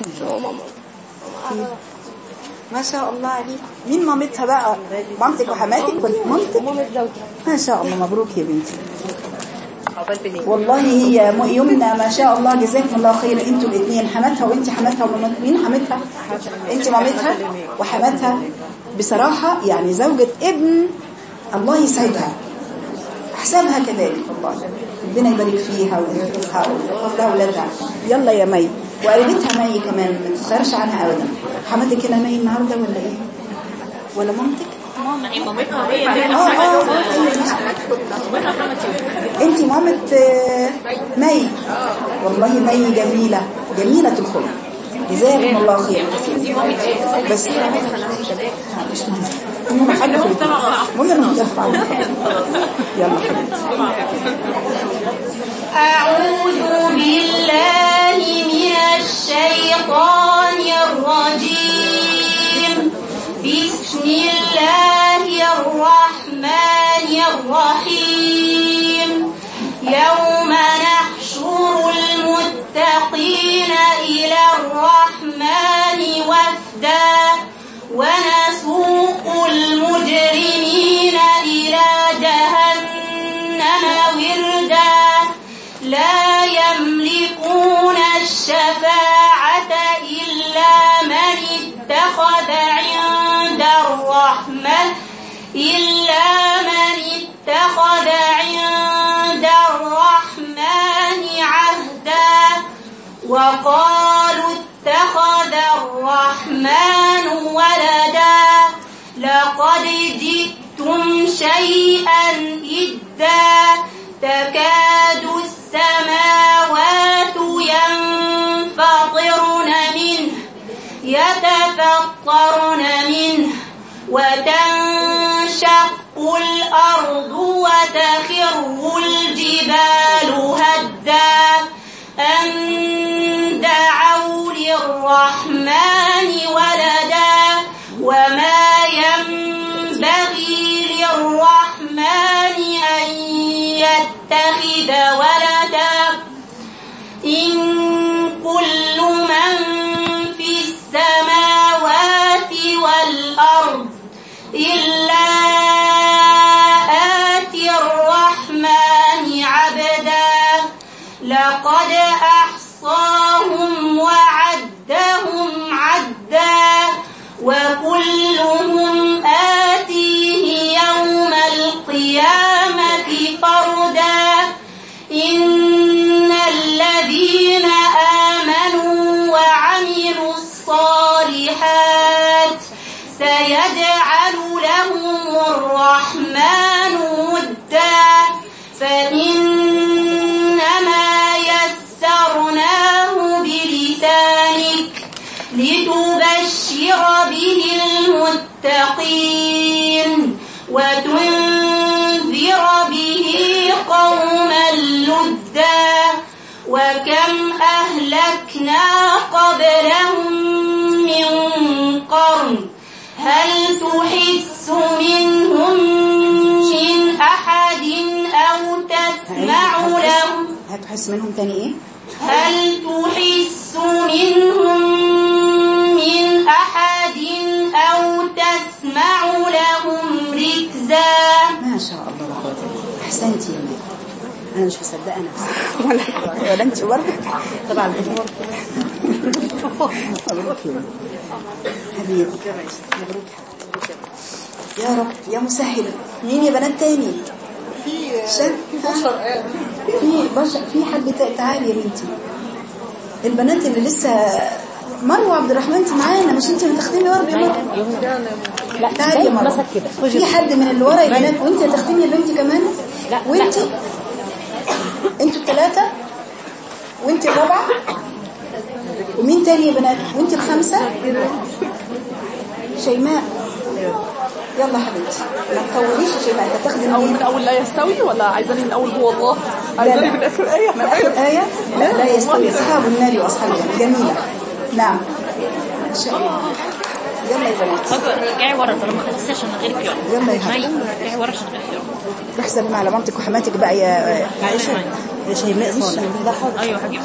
ما شاء الله عليك. مين مامتها بقى؟ مامتك وحماتك ولا مامتك؟ ما شاء الله. مبروك يا بنتي. والله هي يمنى ما شاء الله جزاكم الله خير. انتوا الاثنين حماتها وانت حماتها ومامتها. مين حماتها؟ انت مامتها وحماتها. بصراحة يعني زوجة ابن الله يسعدها حسابها كذلك. والله ربنا يبارك فيها ويحفظها ويحفظ لها اولادها. يلا يا مي وقريبتها مي كمان ما تسخرش عنها ابدا. حماتك هنا مي النهارده ولا ايه؟ ولا مامتك؟ مامتها هي انت مامة مي. والله مي جميلة جميلة الخلق. جزاكم الله خير. بس مش مهم حاجة في المهم يلا أعوذ بالله من الشيطان الرجيم بسم الله الرحمن الرحيم يوم نحشر المتقين إلى الرحمن وفدا ونسوق المجرمين إلى جهنم وردا لا يملكون الشفاعة إلا من اتخذ عند الرحمن عهدا وقالوا اتخذ الرحمن ولدا لقد جئتم شيئا إدا تكاد السماوات يتفطرن منه وتنشق الأرض وتخر الجبال هدا أن دعوا للرحمن ولدا وما ينبغي للرحمن أن يتخذ ولدا إن كل من في السماوات والأرض إلا آتي الرحمن عبدا لقد أحصاهم وعدهم عدا وكلهم آتيه يوم القيامة فردا إن الذين آمنوا وعملوا الصالحات سيجعل لهم الرحمن ودا فإنما يسرناه بلسانك لتبشر به المتقين وتنذر به قوما لدا وكم أهلكنا قبلهم من قرن هل تحس منهم من أحد أو تسمع لهم هتحس منهم تاني ايه؟ هل تحس منهم من أحد أو تسمع لهم ركزا ما شاء الله لا قوة الا بالله. احسنتي يا ماما انا مش مصدقه نفسي ولا انت برضه طبعا مبروك حبيبي مبروك يا رب يا مسهل. مين يا بنات تاني؟ في بشر في حد تعالي يا بنتي البنات اللي لسه مروه عبد الرحمن انت معانا مش انت اللي تختمي ورا يا مروه؟ لا تعالي يا مروه في حد من اللي ورا يا بنات وانت اللي تختمي يا بنتي كمان وانت انتوا الثلاثه وانت الرابعه ومين تاني يا بنات وانت الخامسه شيماء يلا حبيبتي ما تطوليش يا شيماء انت تاخدي من اول لا يستوي ولا عايزاني من اول هو الله عايزاني من اخر ايه من اخر ايه لا يستوي اصحاب النار واصحاب الجنه جميله نعم ان شاء الله يلا يا بنات رجعي ورا طالما خلصتش من غيرك يلا يا حبيبتي رجعي ورا عشان غيرك احسن على مامتك وحماتك بقى يا عائشه يا شيماء صالح ده حاضر ايوه هجيب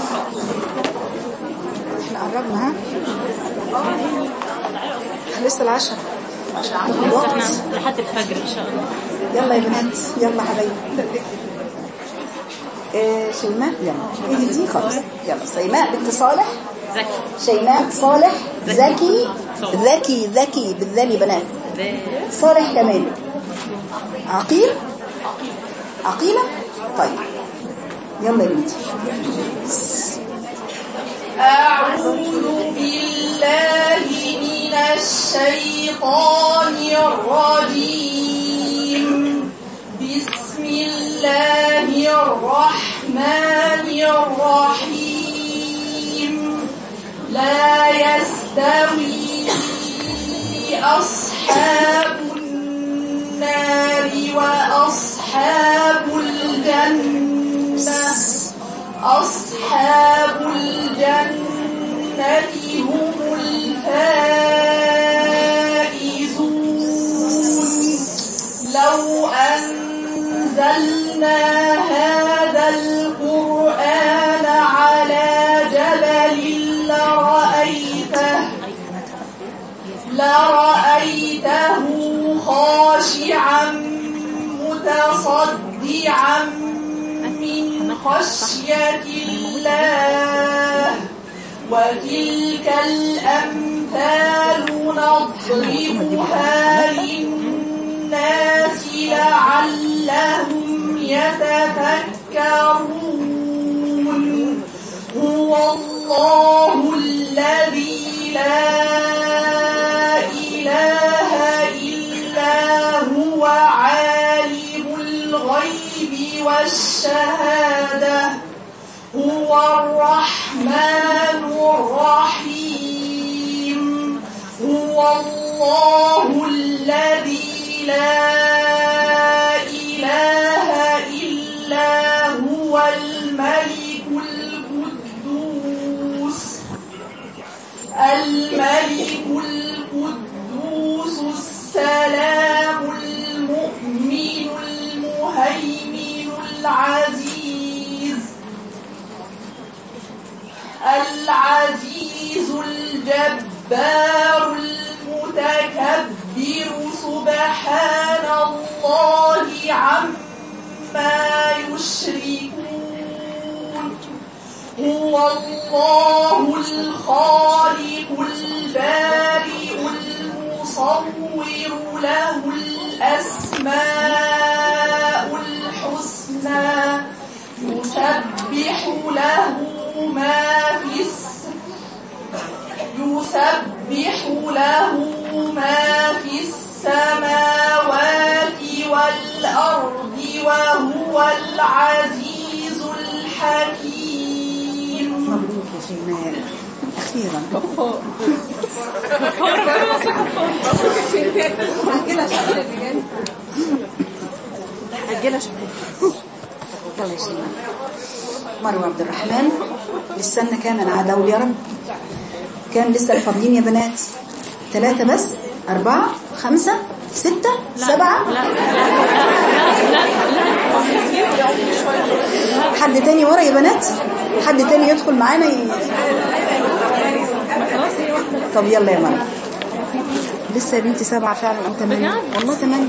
احنا قربنا ها لسه العشرة احنا لحد الفجر ان شاء الله يلا يا بنات يلا حبايبي شيماء يلا ايه دي خلاص يلا شيماء بنت صالح زكي شيماء صالح ذكي بالذال يا بنات صالح كمان عقيلة طيب يلا يا بنتي أعوذ بالله من الشيطان الرجيم بسم الله الرحمن الرحيم لا يستوي أصحاب النار وأصحاب الجنة أصحاب الجنة هم الفائزون لو أنزلنا هذا القرآن على جبل لرأيته خاشعا متصدعا من خشية الله وتلك الأمثال نضربها للناس لعلهم يتفكرون هو الله الذي لا إله إلا هو عالم الغيب والشهادة هو الرحمن الرحيم هو الله الذي لا إله إلا هو الملك القدوس السلام المؤمن المهيمن العزيز الجبار المتكبر سبحان الله عما يشركون هو الله الخالق البارئ المصور له الأسماء الحسنى يسبح له ما في السماوات والأرض وهو العزيز الحكيم. مبروك يا شيماء أخيرا. يلا يا شيماء. مروة عبد الرحمن لسنا كام عدول يا رب؟ كام لسه الفاضلين يا بنات؟ 3 بس؟ 4 5 6 7 حد تاني ورا يا بنات؟ حد تاني يدخل معانا طب يلا يا مرة. لسه يا بنتي 7 فعلا أو 8 والله 8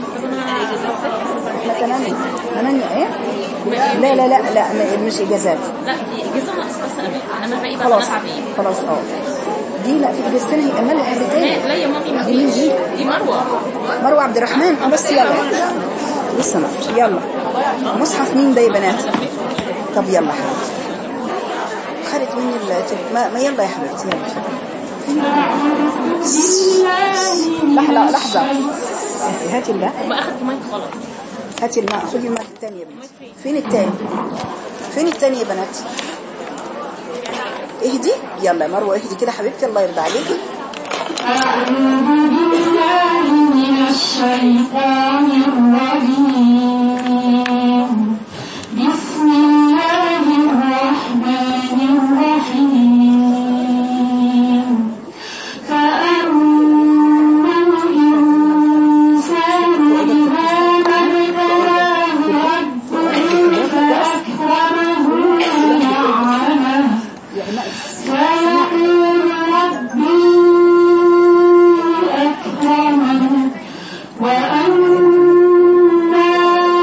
احنا 8 ايه؟ لا لا لا لا مش إجازات. لا دي إجازة ناقص بس أنا باقي بقى خلاص خلاص دي لا في إجازتين هيكملوا حد تاني. لا يا مامي ما فيش دي مروة عبد الرحمن بس يلا لسه ما يلا. مصحف مين ده يا بنات؟ طب يلا حبيبتي خدت مني ما يلا يا حبيبتي يلا لحظة هاتي الماء. ما أخذت مايك غلط. هاتي الماء خدي الماء الثاني يا بنتي. فين الثاني يا بنات؟ اهدي يلا يا مروة اهدي كده حبيبتي الله يرضى عليكي. أعوذ بالله من الشيطان الرجيم بسم الله الرحمن الرحيم فأما الإنسان إذا ما ابتلاه ربه فأكرمه ونعمه فيقول ربي أكرمن وأما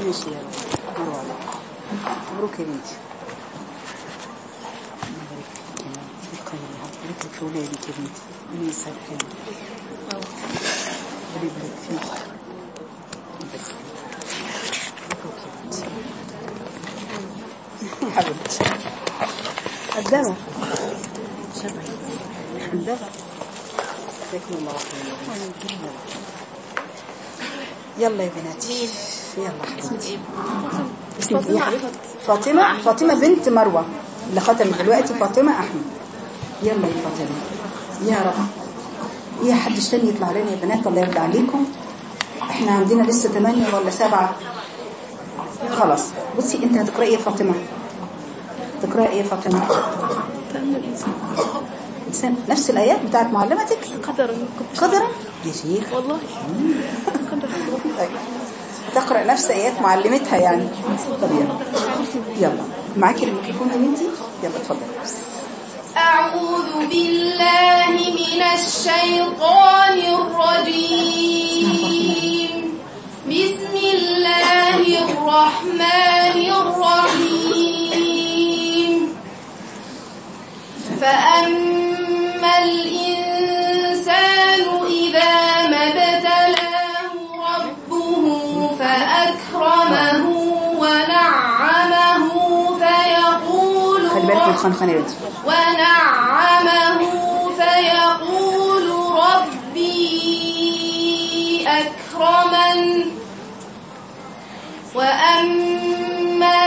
ماشي يا مروة عليك. مبروك يا بنتي. بارك لك في ولادك يا بنتي. مين يسعد خير. بارك فيك. بس مبروك يا بنتي. حبيبتي. الدواء. الدواء. جزاكم الله خير. يلا يا بناتي. يلا حبيبتي. اسمك ايه يا حبيبتي؟ فاطمة بنت مروة اللي ختمت دلوقتي فاطمة أحمد. يلا يا فاطمة يا رب. ايه حد تاني يطلع لنا يا بنات؟ الله يرضى عليكم. احنا عندنا لسه 8 ولا 7. خلاص بصي انت هتقرأي ايه يا فاطمة؟ تقرأي ايه يا فاطمة؟ إنسان نفس الآيات بتاعت معلمتك؟ قدرا يا شيخ والله تقرأ نفس آيات معلمتها يعني. طب يلا معاكي الميكروفون يا بنتي. يلا اتفضلي. أعوذ بالله من الشيطان الرجيم. بسم الله الرحمن الرحيم. فأما الإنسان إذا ما ابتلاه ربه فأكرمه ونعمه فيقول خلي بالك من الخنخنة يا بنتي. ونعمه فيقول ربي أكرمن. وأما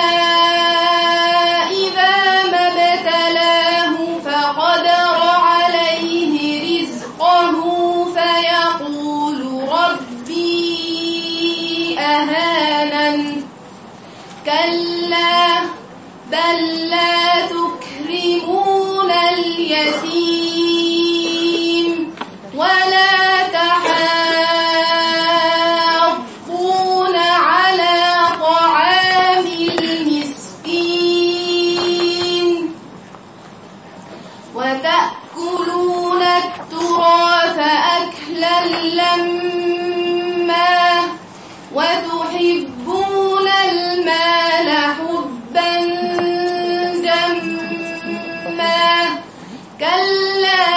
إذا ما ابتلاه فقدر عليه رزقه فيقول ربي أهانن. كلا بل لا تكرمون اليتيم ولا تحاضون على طعام المسكين وتأكلون التراث أكلا لما وتحبون المال حبا جما. كلا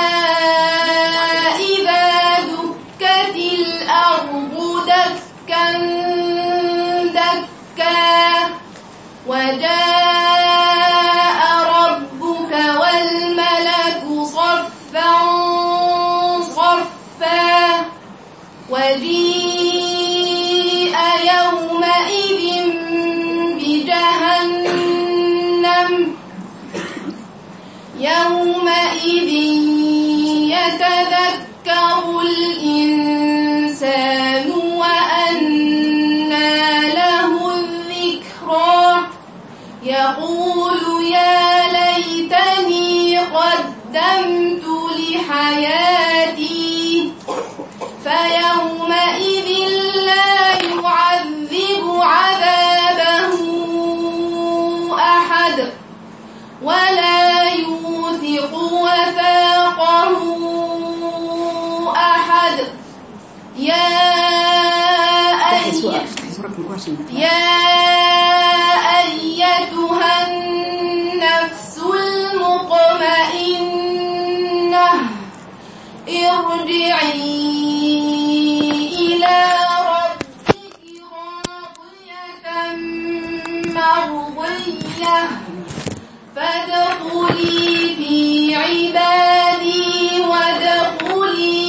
إذا دكت الأرض دكا دكا وجاء ربك والملك صفا صفا وجيء يومئذ بجهنم يومئذ يتذكر الإنسان وأنى له الذكرى يقول يا ليتني قدمت لحياتي فيومئذ لا يعذب عذابه أحد ولا يوثق وثاقه أحد. يا أيتها النفس المطمئنة ارجعي إلى ربك راضية مرضية فادخلي في عبادي وادخلي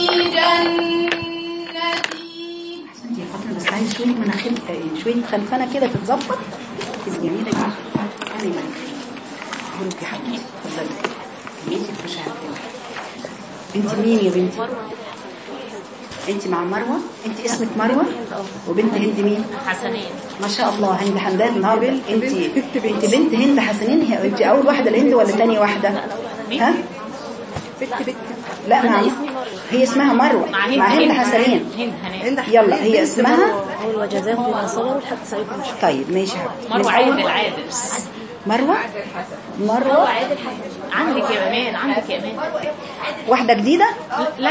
جنتي. يا فاطمة بس عايز شوية مناخير شوية خلفنة كده تتظبط. جميلة جدا. أنا مالك مبروك يا حبيبتي. اتفضلي بنتي تخشي على الدنيا. انت مين يا بنتي؟ انت مع مروة؟ انت اسمك مروة؟ وبنت هند مين؟ حسنين. ما شاء الله هند حمدان النهارده. انت بنت هند حسنين. انت اول واحدة لهند ولا ثاني واحدة؟ ها؟ بنت لا مع هي اسمها مروة مع هند حسنين. يلا هي اسمها وجزاهم بما صبروا الحق سعيكم. طيب ماشي مروة عادل مروة عادل حسن. عندك يا امان عندك يا امان واحدة جديدة.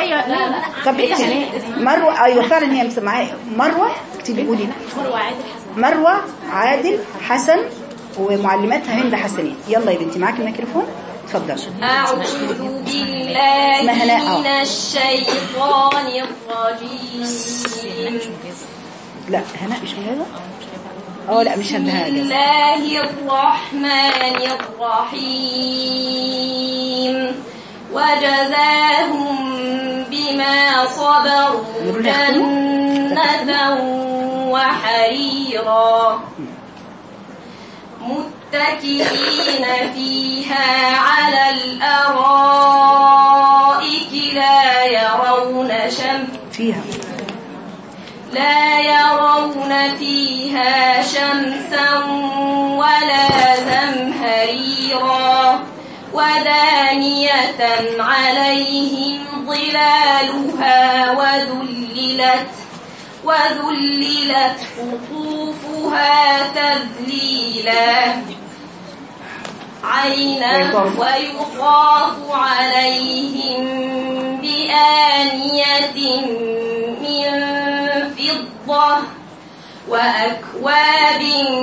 لا طب اكتبي مروة. ايوه فعلا هي معايا مروة. اكتبي قولي مروة عادل حسن. مروة، عادل، حسن، ومعلماتها هند حسنين. يلا يا بنتي معاكي الميكروفون، اتفضل. أعوذ بالله من الشيطان الرجيم. لا هناء مش هذا. لا مش بسم الله الرحمن الرحيم. وجزاهم بما صبروا جنة وحريرا متكئين فيها على الأرائك لا يرون فيها شمسا ولا زمهريرا ودانية عليهم ظلالها وذللت قطوفها تذليلا عينا ويطاف عليهم بآنية من فضة وأكواب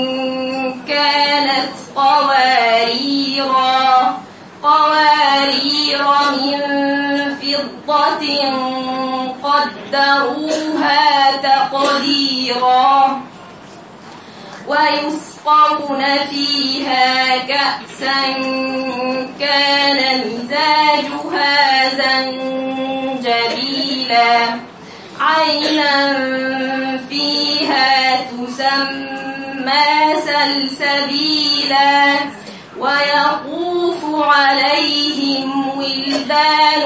كانت قوارير من فضة قدروها تقديرا ويسقون فيها كأسا كان مزاجها زنجبيلا عينا فيها تسمى سلسبيلا ويطوف عليهم ولدان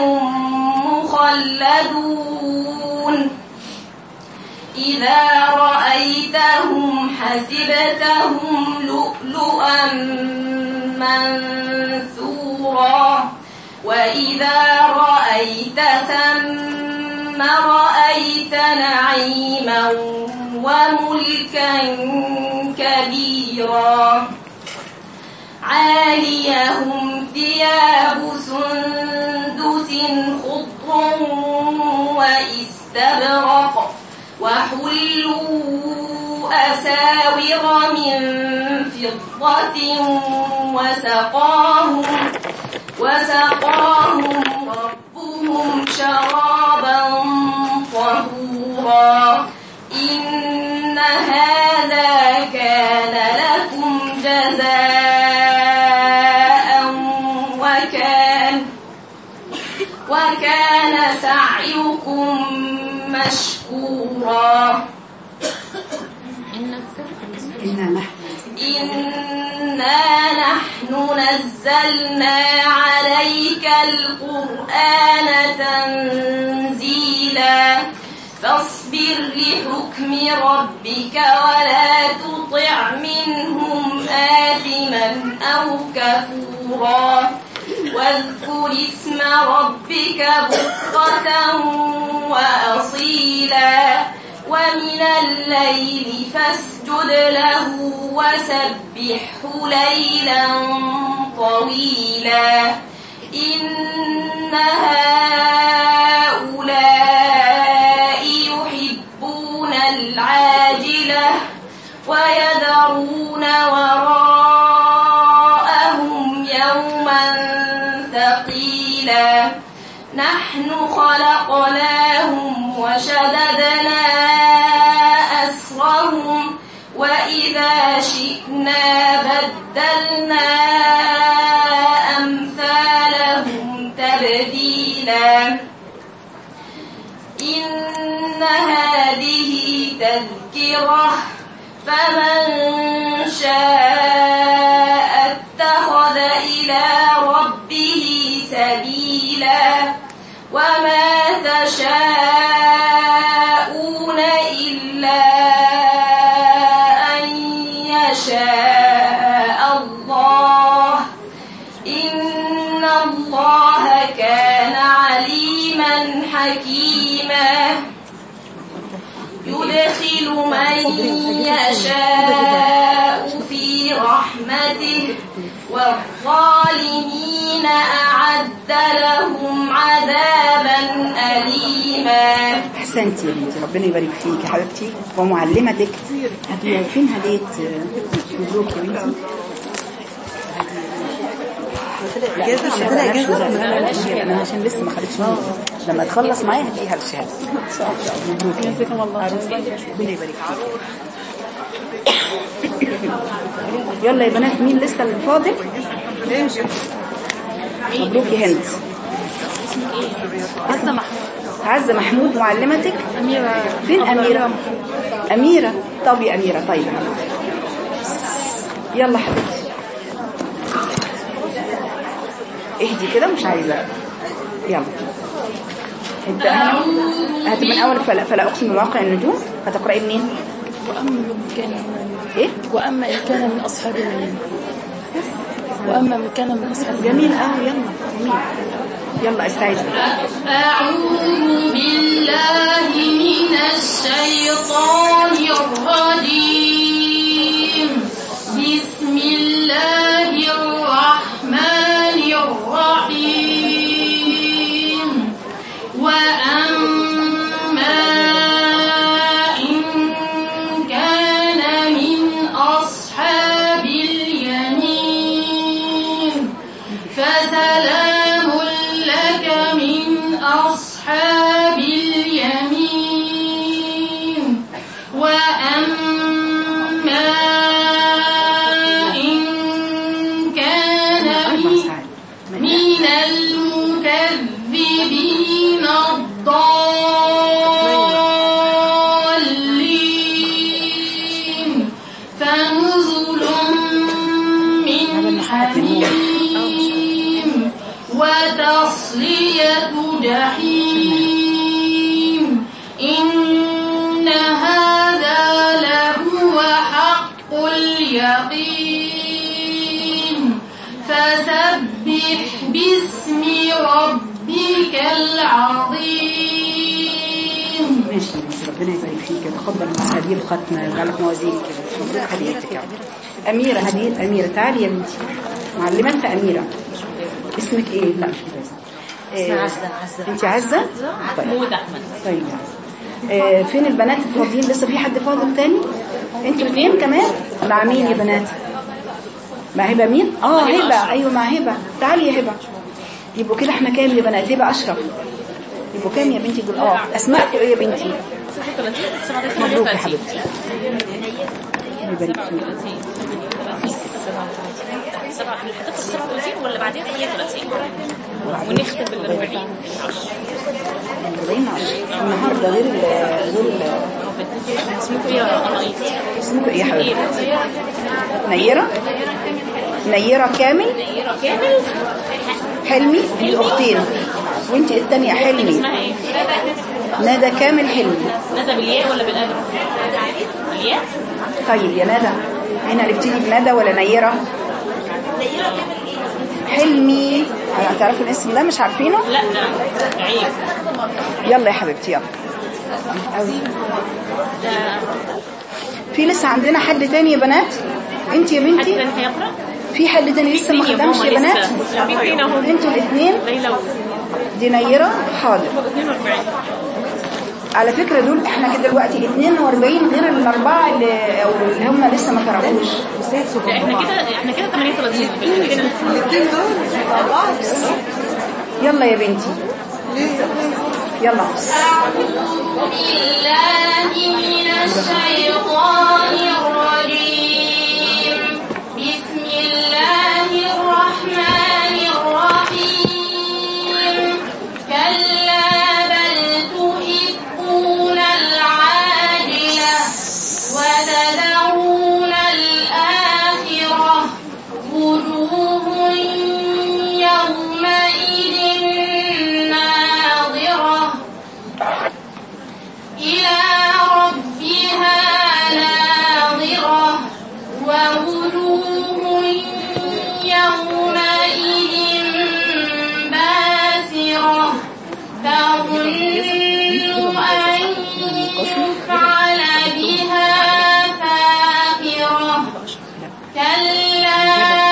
مخلدون إذا رأيتهم حسبتهم لؤلؤا منثورا وإذا رأيت ثم رأيت نعيما وملكا كبيرا عاليهم ثياب سندس خضر واستبرق وحلوا أساور من فضة وسقاهم ربهم شرابا طهورا إن هذا كان لكم جزاء وكان سعيكم مشكورا إنا نحن نزلنا عليك القرآن تنزيلا فاصبر لحكم ربك ولا تطع منهم آثما أو كفورا واذكر اسم ربك بكرة وأصيلا ومن الليل فاسجد له وسبحه ليلا طويلا إن هؤلاء يحبون العاجلة ويذرون وراءهم يوما ثقيلا نحن خلقناهم وشددنا أسرهم وإذا شئنا بدلنا أمثالهم تبديلا إن هذه تذكرة فمن شاء اتخذ إلى ربه سبيلا وما تشاءون إلا أن يشاء الله إن الله كان عليما حكيما يدخل من يشاء في رحمته والظالمين أعد لهم عذابا أليما احسنتي يا بنتي، ربنا يبارك فيك يا حبيبتي ومعلمتك. هديه فين؟ هديه مبروك يا بنتي. انا عشان لسه ما خدتش مني، لما تخلص معايا هديها الشهاده ان شاء الله. مبروك جزاكم الله، ربنا يبارك فيك. يلا يا بنات، مين لسه اللي فاضل؟ مبروك يا هند. عزة محمود معلمتك. أميرة. فين أميرة؟ أميرة. طب يا أميرة، طيب يلا حبيبتي اهدي كده، مش عايزة. يلا ابدأ. هات من أول فلا أقسم بمواقع النجوم. هتقرأي منين؟ وأما من كان إيه؟ وأما إن كان من أصحاب اليمين. وأما من كان من أصحاب جميل. يلا جميل. يلا استعيذ. أعوذ بالله من الشيطان الرجيم. بسم الله الرحمن الرحيم. وأما إن كان من أصحاب اليمين فسلام لك من أصحاب اليمين. وأما إن كان من المكذبين الضالين فنزل من حميم وتصلية جحيم. إن هذا لهو حق اليقين. فسبح باسم ربك العظيم. ماشي، ربنا يبارك فيك. تقبل هذه الختمة ويجعلك موازين كده. مبروك هديتك يا أميرة. هدية أميرة. تعالي يا بنتي، معلمتها أميرة. اسمك ايه؟ لا مش عزة. عزة. انت عزة؟ محمود أحمد. طيب. فين البنات الفاضيين؟ لسه في حد فاضل تاني؟ انتوا اثنين كمان؟ مع مين يا بنات؟ مع هبة. مين؟ هبة. ايوه مع هبة. تعالي يا هبة. يبقوا كده احنا كام يا بنات؟ هبة أشرف. يبقوا كام يا بنتي دول؟ اسماءكم ايه يا بنتي؟ مبروك يا حبيبتي. يبارك فيك. 37 ولا بعدين 38 ونختم بال 40. 40 النهارده غير اسمكم ايه يا قنايط؟ اسمكم ايه يا حبيبتي؟ نيرة. نيرة كامل. حلمي. الاختين. وانت الثانيه حلمي. اسمها ايه؟ ندى كامل حلمي. ندى بالياء ولا بالالف؟ بالياء. طيب يا ندى، هنا نبتدي بندى ولا نيرة؟ حلمي. هتعرفوا الاسم ده؟ مش عارفينه؟ لا عيب. يلا يا حبيبتي يلا. في لسه عندنا حد تاني يا بنات؟ انت يا بنتي؟ حد تاني هيقرأ؟ في حد تاني لسه ما خدمش يا بنات؟ انتوا الاثنين؟ دي نيرة. حاضر. 42. على فكرة دول احنا كده دلوقتي 42 غير الاربعة اللي هم لسه ما قرأوش. احنا كده 38. يلا يا بنتي يلا. أعوذ بالله من الشيطان الرجيم. بسم الله الرحمن الرحيم. كلا بل تحبون العاجلة وتذرون الآخرة. وجوه يومئذ ناظرة إلى ربها ناظرة. ووجوه يومئذ باسرة تظن أن يفعل بها فاقرة. كلا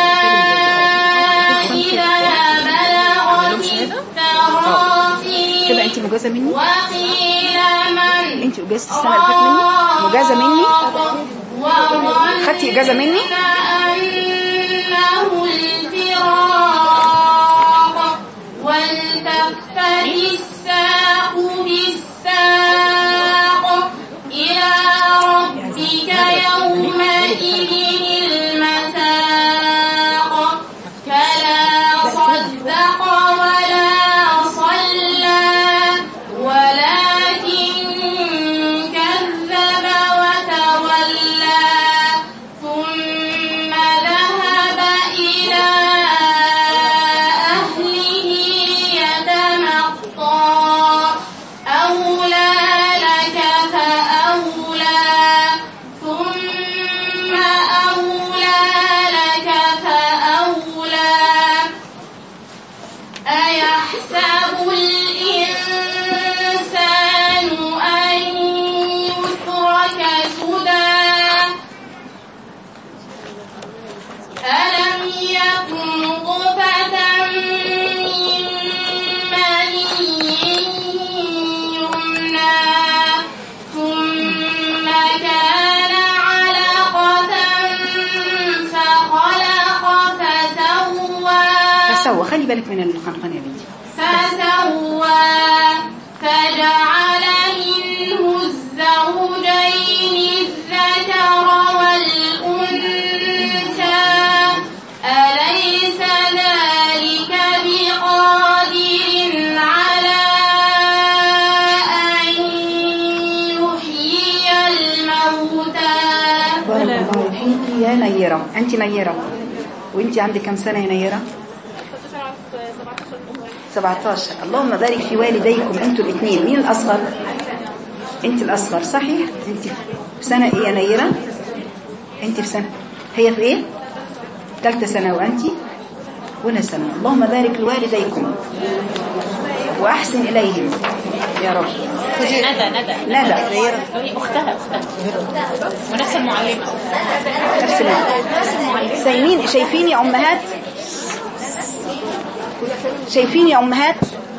إذا بلغت التراقي كده انت مجوزة مني. وقيل انت اجازة السنة اللي فاتت مني؟ مجازة مني؟ خدتي اجازة مني؟ أنه الفراق والتفت الساق بالساق إلى ربك يومئذ المساق فلا صدق ولا صلى ولكن كذب وتولى ثم ذهب إلى أهله يتمطى أولى لك فأولى ثم أولى لك فأولى أيحسب الإنسان أن يترك سدى ألم يكن نطفة من مني يمنى ثم كان علقة فخلق فسوى. خلي بالك من القنقن يا بنتي. فسوى فجعل منه الزوجين الذكر والأنثى أليس ذلك بقادر على أن يحيي الموتى. بارك الله فيكي يا نيرة. انت نيرة وانت عندك كم سنة يا نيرة؟ 17. اللهم بارك في والديكم انتوا الاثنين. مين الاصغر؟ انت الاصغر صحيح. انت في سنة ايه يا نيرة؟ انت في سنة، هي في ايه؟ ثالثة سنة وانت اولى سنة. اللهم بارك لوالديكم واحسن اليهم يا رب. ندى اختها ونفس المعلمه. نفس المعلمة. شايفين يا امهات؟ شايفين يا امهات؟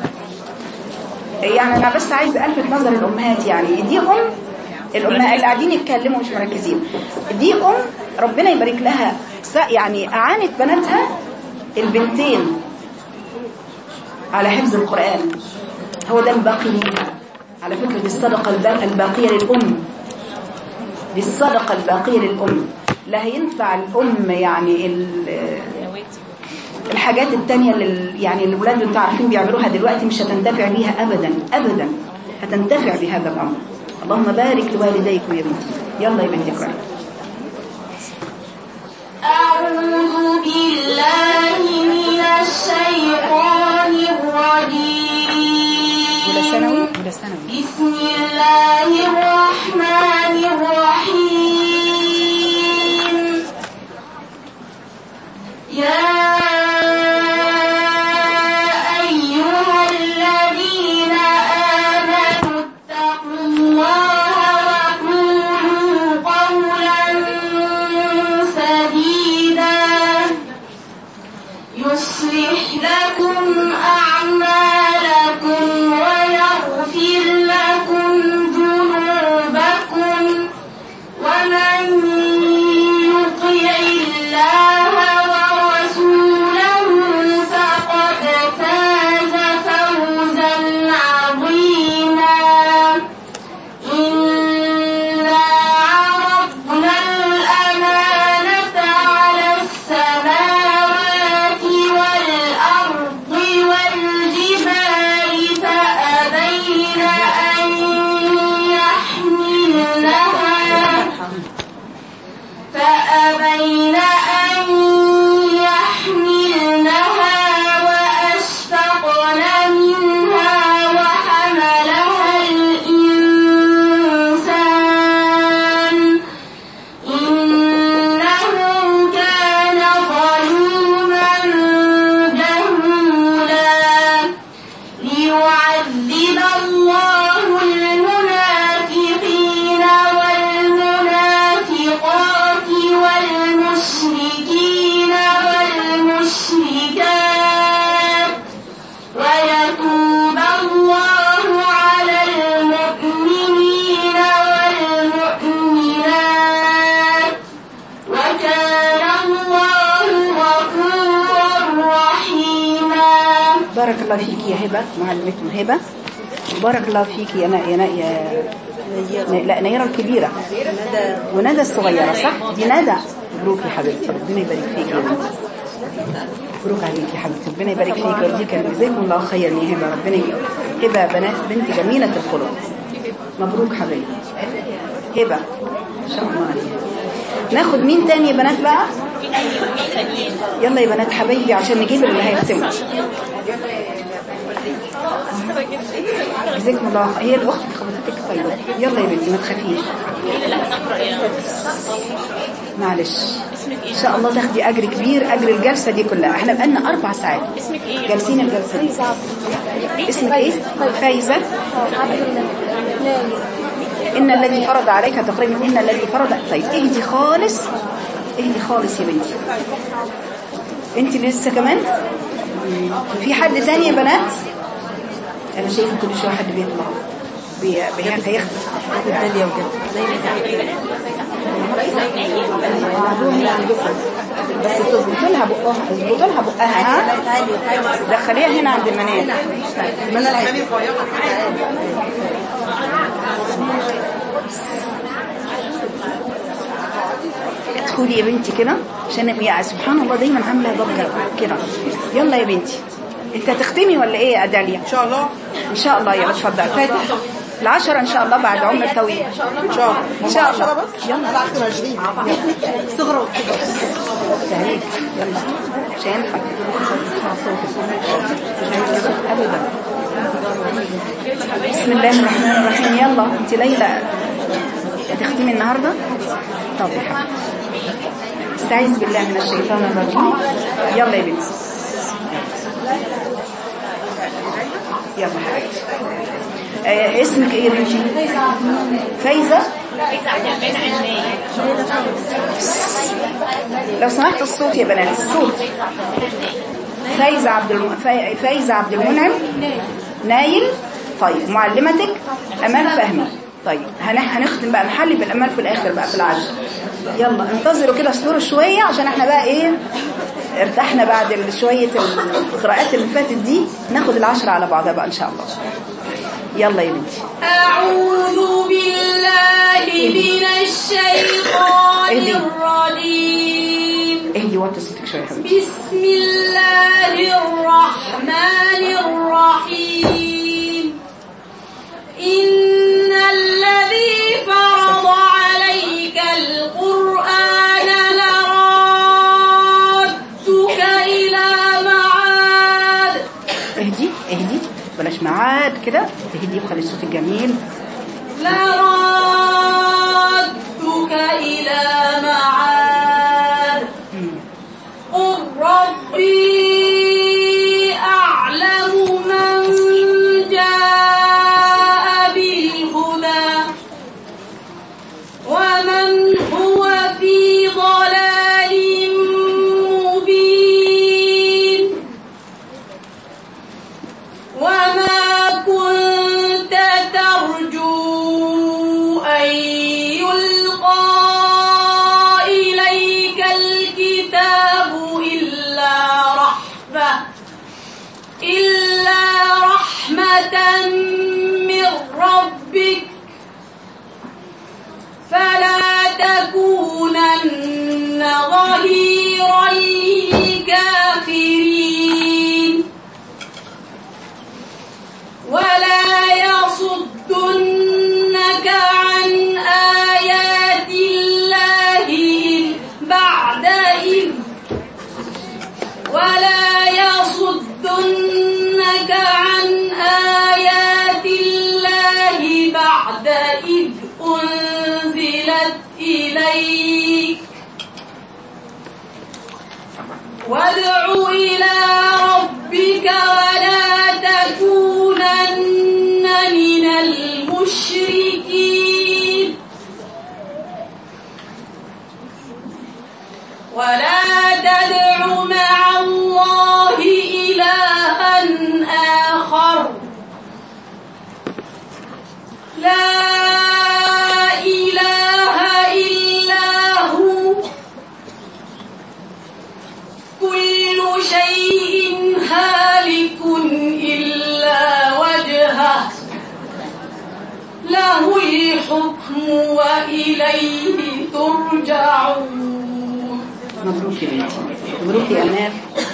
يعني انا بس عايز الفت نظر الامهات. يعني دي الامهات اللي قاعدين يتكلموا مش مركزين. دي ربنا يبارك لها يعني اعانت بناتها البنتين على حفظ القرآن. هو ده الباقي ليها على فكرة. دي الصدقة الباقية للأم. دي الصدقة الباقية للأم. لا هينفع الأم يعني الحاجات التانية اللي يعني الولاد انتوا عارفين بيعملوها دلوقتي مش هتنتفع بيها أبدا أبدا. هتنتفع بهذا الأمر. اللهم بارك لوالديكم يا بنتي. يلا يا بنتي اقرأي. أعوذ بالله من الشيطان الرجيم. بسم الله الرحمن الرحيم. يا أيها الذين آمنوا اتقوا الله وقولوا قولا سديدا يصلح لكم أعمالكم ويغفر لكم ذنوبكم ومن يطع الله ورسوله بارك الله فيك يا هبة معلمتنا هبة. بارك الله فيك يا لا نيرة الكبيرة وندى الصغيرة صح؟ دي ندى. مبروك يا حبيبتي ربنا يبارك فيك يا بنتي. مبروك عليك يا حبيبتي ربنا يبارك فيك ويرضيك جزاكم الله خيرا يا هبة. ربنا هبة بنات بنت جميلة الخلق. مبروك حبيبي هبة ان شاء الله عليك. ناخد مين تاني يا بنات بقى؟ يلا يا بنات حبايبي عشان نجيب اللي هيختموا. جزاكم الله. هي الاخت خبطتك طيب. يلا يا بنتي ما تخافيش معلش ان شاء الله تاخدي اجر كبير، اجر الجلسه دي كلها. احنا بقالنا 4 ساعات جالسين الجلسه دي. اسمك ايه؟ فايزه. ان الذي فرض عليك تقريبا ان الذي فرض. طيب اهدي خالص اهدي خالص يا بنتي. انت لسه كمان في حد تاني يا بنات؟ انا شايفه كل شويه حد بيطلع هياخد الداليه وكده بس تظبطوا لها بقها اظبطوا لها بقها. ها دخليها هنا عند المنال. ادخلي يا بنتي كده عشان يا سبحان الله دايما عامله ضجه كده. يلا يا بنتي انت هتختمي ولا ايه يا داليا؟ ان شاء الله ان شاء الله. يلا اتفضلي فاتح 10 ان شاء الله بعد عمر طويل ان شاء الله ان شاء الله. يلا اخر 20 صغرى وكده تعالي يلا عشان ابدا. بسم الله الرحمن الرحيم. يلا انت ليلى هتختمي النهارده؟ طب يا حبيبتي استعيذ بالله من الشيطان الرجيم. يلا يا بنتي يلا حبيبتي. اسمك ايه يا بنتي؟ فايزة. لو سمحت الصوت يا بنات الصوت. فايزة عبد المنعم نايل. طيب معلمتك أمال فهمي. طيب هنختم بقى نحلي بالأمال في الآخر بقى في العشر. يلا انتظروا كده اصبروا شوية عشان احنا بقى ايه ارتحنا بعد شوية القراءات اللي فاتت دي. ناخد 10 على بعضها بقى ان شاء الله. يلا يا بنتي. أعوذ بالله من الشيطان الرجيم. اهدي وطي صوتك شوية يا حبيبتي. بسم الله الرحمن الرحيم. إن الذي فرض عليك القرآن لرادك إلى معاد. اهدي بلاش معاد كده. اهدي وخلي الصوت الجميل. لرادك إلى معاد. قل ربي أعلم من جاء بالهدى ومن هو في ضلال مبين. وما كنت ترجو أن يلقى إليك الكتاب إلا رحمة من ربك فلا تكونن ظهيرا للكافرين. ولا يصدنك عن آيات الله بعد إذ أنزلت إليك. وادع إلى ربك ولا تكونن من المشركين. ولا تدع مع الله إلها آخر لا إله إلا هو. كل شيء هالك وإليه ترجعون. مبروك يا بنتي، مبروك يا أمال.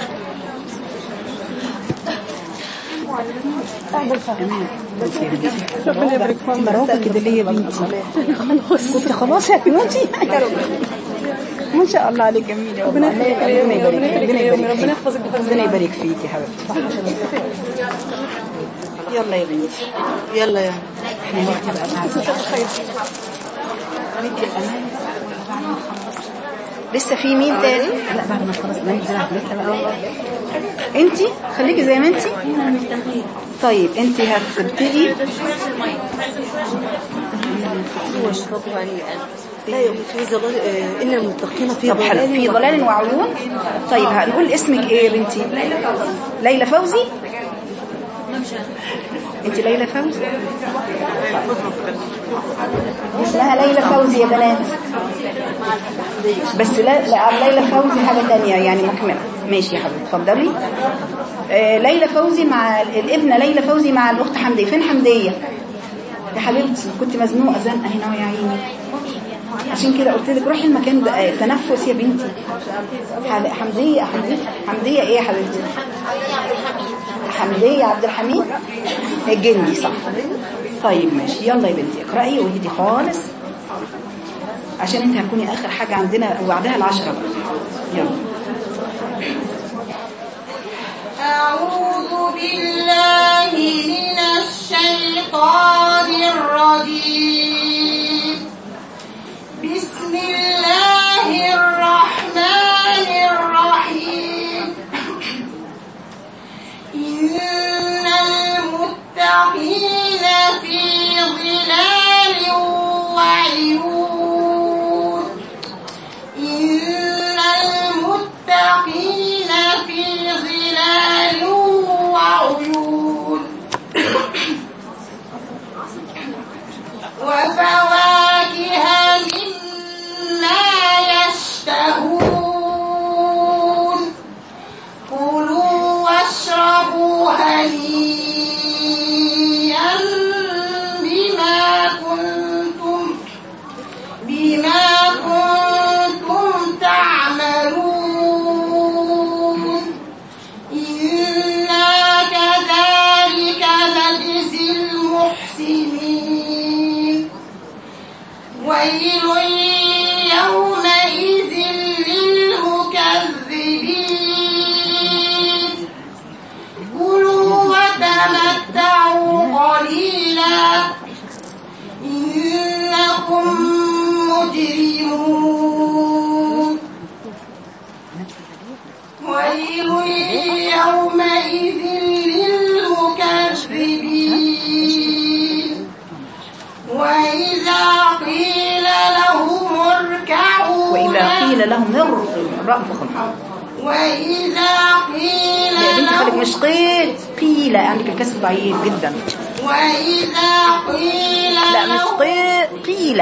ربنا يبارك فيك. برافو كده ليا بنتي. كنت خلاص يا بنتي يا رب. ما شاء الله عليك جميله. ربنا يبارك، ربنا يحفظك، ربنا يبارك فيك يا حبيبتي. يلا يا بنتي، يلا يا احنا وقت بقى لسه في مين تاني؟ لا بعد ما خلص لسه بقى. انتي خليكي زي ما انتي. طيب انتي هتبتدي. لا في ظلال إن المتقين في ضلال، في ضلال وعيون. طيب هنقول اسمك ايه يا بنتي؟ ليلى فوزي. انت ليلى فوزي؟ اسمها ليلى فوزي يا بنات، بس لا ليلى فوزي حاجة تانية يعني مكملة. ماشي يا حبيبتي اتفضلي. ليلى فوزي مع الابنة ليلى فوزي مع الأخت حمدية. فين حمدية يا حبيبتي؟ كنت مزنوقة زنقة هنا يا عيني، عشان كده قلت لك روحي المكان ده تنفس يا بنتي. حمدية ايه يا حبيبتي؟ حمدية عبد الحميد الجندي صح. طيب ماشي يلا يا بنتي اقرأي واهدي خالص عشان انت هتكوني اخر حاجة عندنا وبعدها 10 بقى. يلا. أعوذ بالله من الشيطان الرجيم. بسم الله الرحمن الرحيم. إن المتقين في ظلال وعيون. إن المتقين في ظلال وعيون. وفواكه مما يشتهون. كلوا واشربوا هنيئا بما كنتم تعملون. إنا كذلك نجزي المحسنين. ويل يومئذ للمكذبين. كلوا وتمتعوا قليلا إنكم مجرمون. ويل يومئذ للمكذبين. وإذا قيل لهم اركعوا وإذا قيل لهم وإذا قيل يا بنتي خليك لهم مش قيل عندك الكسر ضعيف جدا. وإذا قيل لا مش لهم قيل.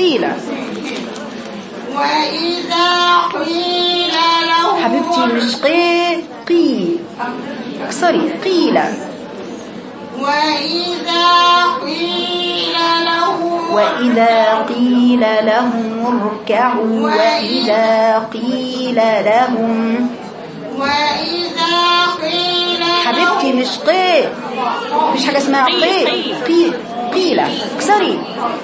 وإذا قيل لهم حبيبتي مش قيل اكسري قيل. وإذا قيل لهم اركعوا. وإذا قيل لهم حبيبتي مش مفيش حاجة اسمها قيل اكسري.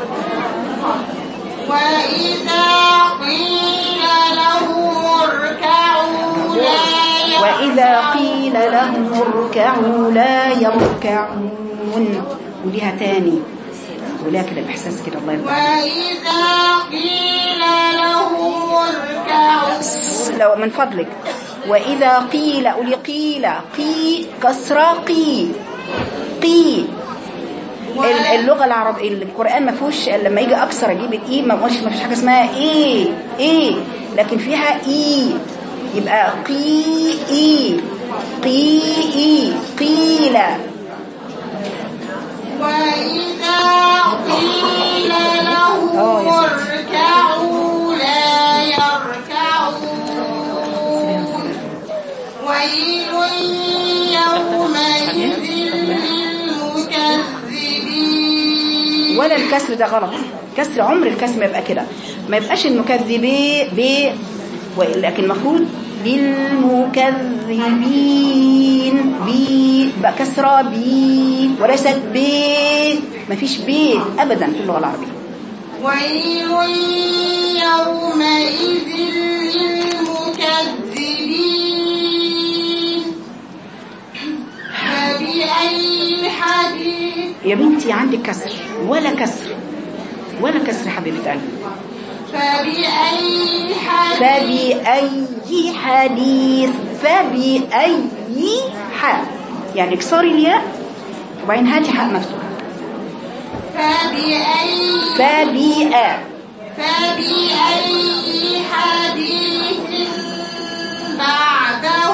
وإذا قيل لهم اركعوا وإذا قيل لهم اركعوا لا يركعون. وليها تاني ولكن الإحساس كده الله يرضى عليك. وإذا قيل لهم اركعوا لو من فضلك. وإذا قيل قولي قيل كسرة قي. اللغة العربية القرآن ما فيهوش لما يجي أكسر أجيب الإي ما فيش حاجة اسمها إيه لكن فيها إي يبقى قيل. وإذا قيل لهم اركعوا لا يركعون. ويل يومئذ للمكذبين. ولا الكسر ده غلط. كسر عمر الكسر ما يبقى كده، ما يبقاش المكذبين لكن المفروض للمكذبين بقى كسرة بي وليست بي، ما فيش بي أبدا في اللغة العربية. ويل يومئذ للمكذبين فبأي حديث. يا بنتي عندك كسر ولا كسر ولا كسر حبيبة قلبي. فبأي حديث فبأي حال، يعني اكسري الياء وبعدين هاتي حق مفتوح. فبأي حديث بعده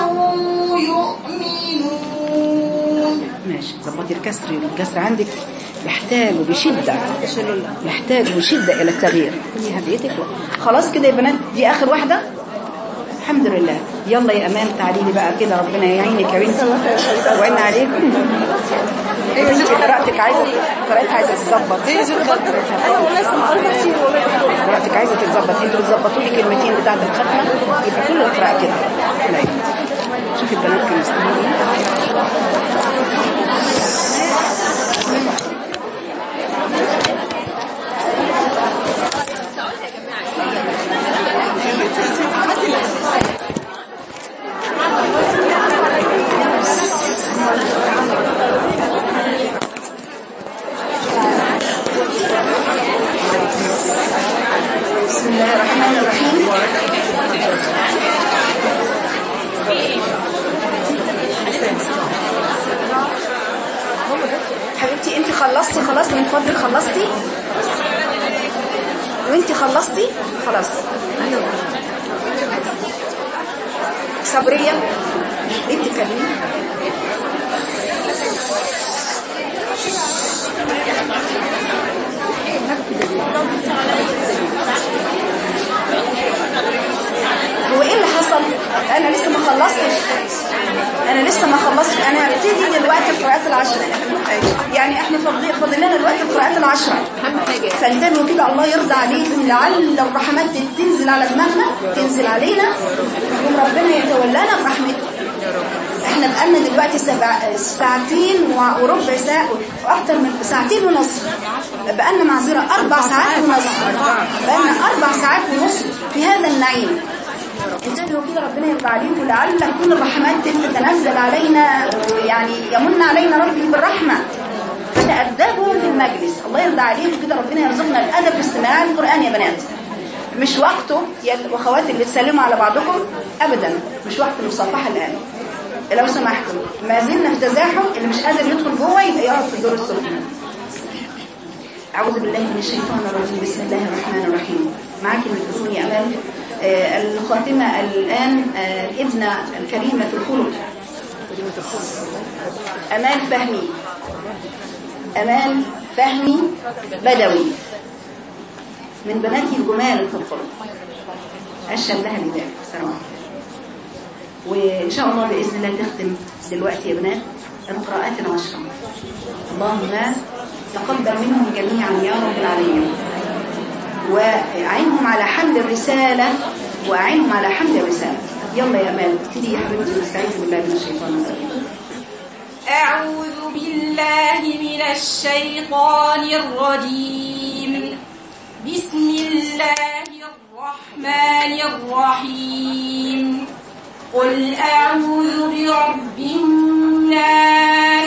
يؤمنون. ماشي، ظبطي الكسر عندك يحتاج بشدة إلى التغيير. هديتك خلاص كده يا بنات، دي آخر واحدة الحمد لله. يلا يا أمان تعالي لي بقى كده، ربنا يعينك يا بنتي وعينا عليكم. قراءتك عايزة تتظبط، قراءتك عايزة تتظبط. انتوا بتظبطوا لي كلمتين بتاعت الختمة يبقى كل القراءة كده. شوف البنات كانوا مستنيين. بسم الله الرحمن الرحيم. حبيبتي انت خلصتي خلاص من فضلك؟ خلصتي وانت خلصتي خلاص. صبرية ليه بتتكلمي؟ هو ايه اللي حصل؟ انا لسه ما خلصتش، انا هبتدي دلوقتي القراءات العشرة. يعني احنا فاضل لنا دلوقتي القراءات العشرة، فانتبهوا كده الله يرضى عليكم، لعل الرحمات تنزل على دماغنا، تنزل علينا يوم ربنا يتولانا برحمته. احنا بقالنا دلوقتي ساعتين وربع ساعة واكتر من ساعتين ونص، بقالنا معذرة 4 ساعات ونص، بقالنا 4 ساعات ونص في هذا النعيم. انتبهوا كده ربنا يرضى عليكم، لعل تكون الرحمات تتنزل علينا، يعني يمن علينا ربي بالرحمة. فتأدبوا في المجلس، الله يرضى عليكم كده، ربنا يرزقنا الأدب في استماع القرآن يا بنات. مش وقته يا اخواتي اللي تسلموا على بعضكم ابدا، مش وقت المصافحه الان لو سمحتوا. ما زلنا في تزاحم، اللي مش قادر يدخل جوه يبقى يقعد في الدور السفلي. اعوذ بالله من الشيطان الرجيم، بسم الله الرحمن الرحيم. معاكي الميكروفون يا امال. الخاتمه الان الابنه الكريمه الخلق امال فهمي بدوي، من بناتي الجمال في الخلق، أشهد لها لذلك صراحة. وإن شاء الله بإذن الله تختم دلوقتي يا بنات القراءات العشرة. اللهم تقبل منهم جميعا يا رب العالمين، وأعينهم على حمل الرسالة، يلا يا أمال ابتدي يا حبيبتي. نستعيذ بالله من الشيطان الرجيم. أعوذ بالله من الشيطان الرجيم. بسم الله الرحمن الرحيم. قل أعوذ برب الناس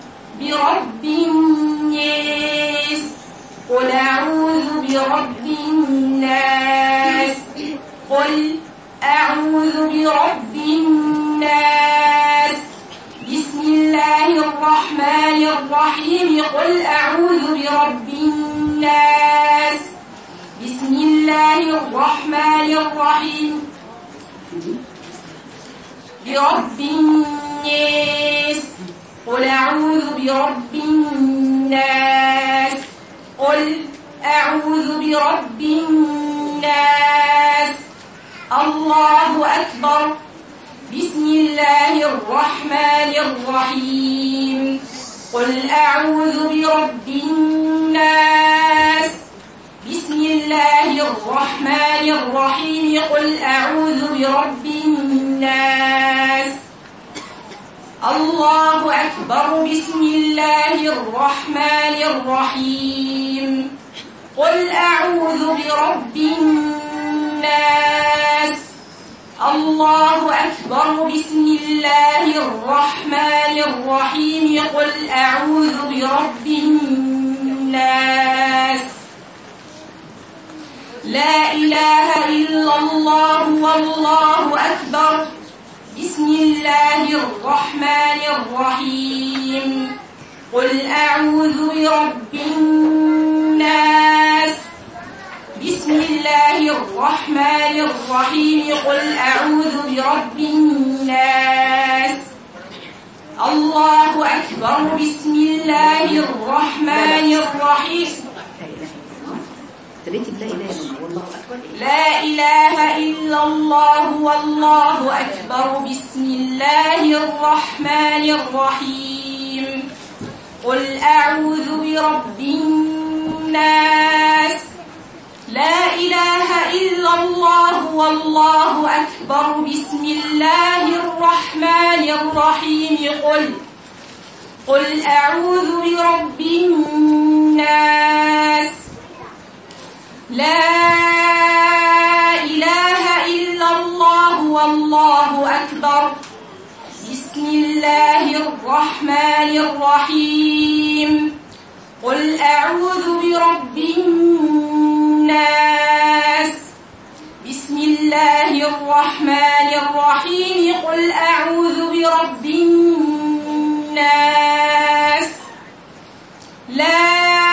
قل أعوذ برب الناس قل أعوذ برب الناس. بسم الله الرحمن الرحيم. قل أعوذ برب الناس. بسم الله الرحمن الرحيم. برب الناس. قل أعوذ برب الناس. قل أعوذ برب الناس. الله أكبر. بسم الله الرحمن الرحيم. قل أعوذ برب الناس. بسم الله الرحمن الرحيم قل أعوذ برب الناس الله أكبر بسم الله الرحمن الرحيم قل أعوذ برب الناس الله أكبر بسم الله الرحمن الرحيم قل أعوذ برب الناس لا إله إلا الله والله أكبر بسم الله الرحمن الرحيم قل أعوذ برب الناس بسم الله الرحمن الرحيم قل أعوذ برب الناس الله أكبر بسم الله الرحمن الرحيم لا إله إلا الله والله أكبر بسم الله الرحمن الرحيم قل أعوذ برب الناس لا إله إلا الله والله أكبر بسم الله الرحمن الرحيم قل أعوذ برب الناس لا إله إلا الله والله أكبر بسم الله الرحمن الرحيم قل أعوذ برب الناس بسم الله الرحمن الرحيم قل أعوذ برب الناس لا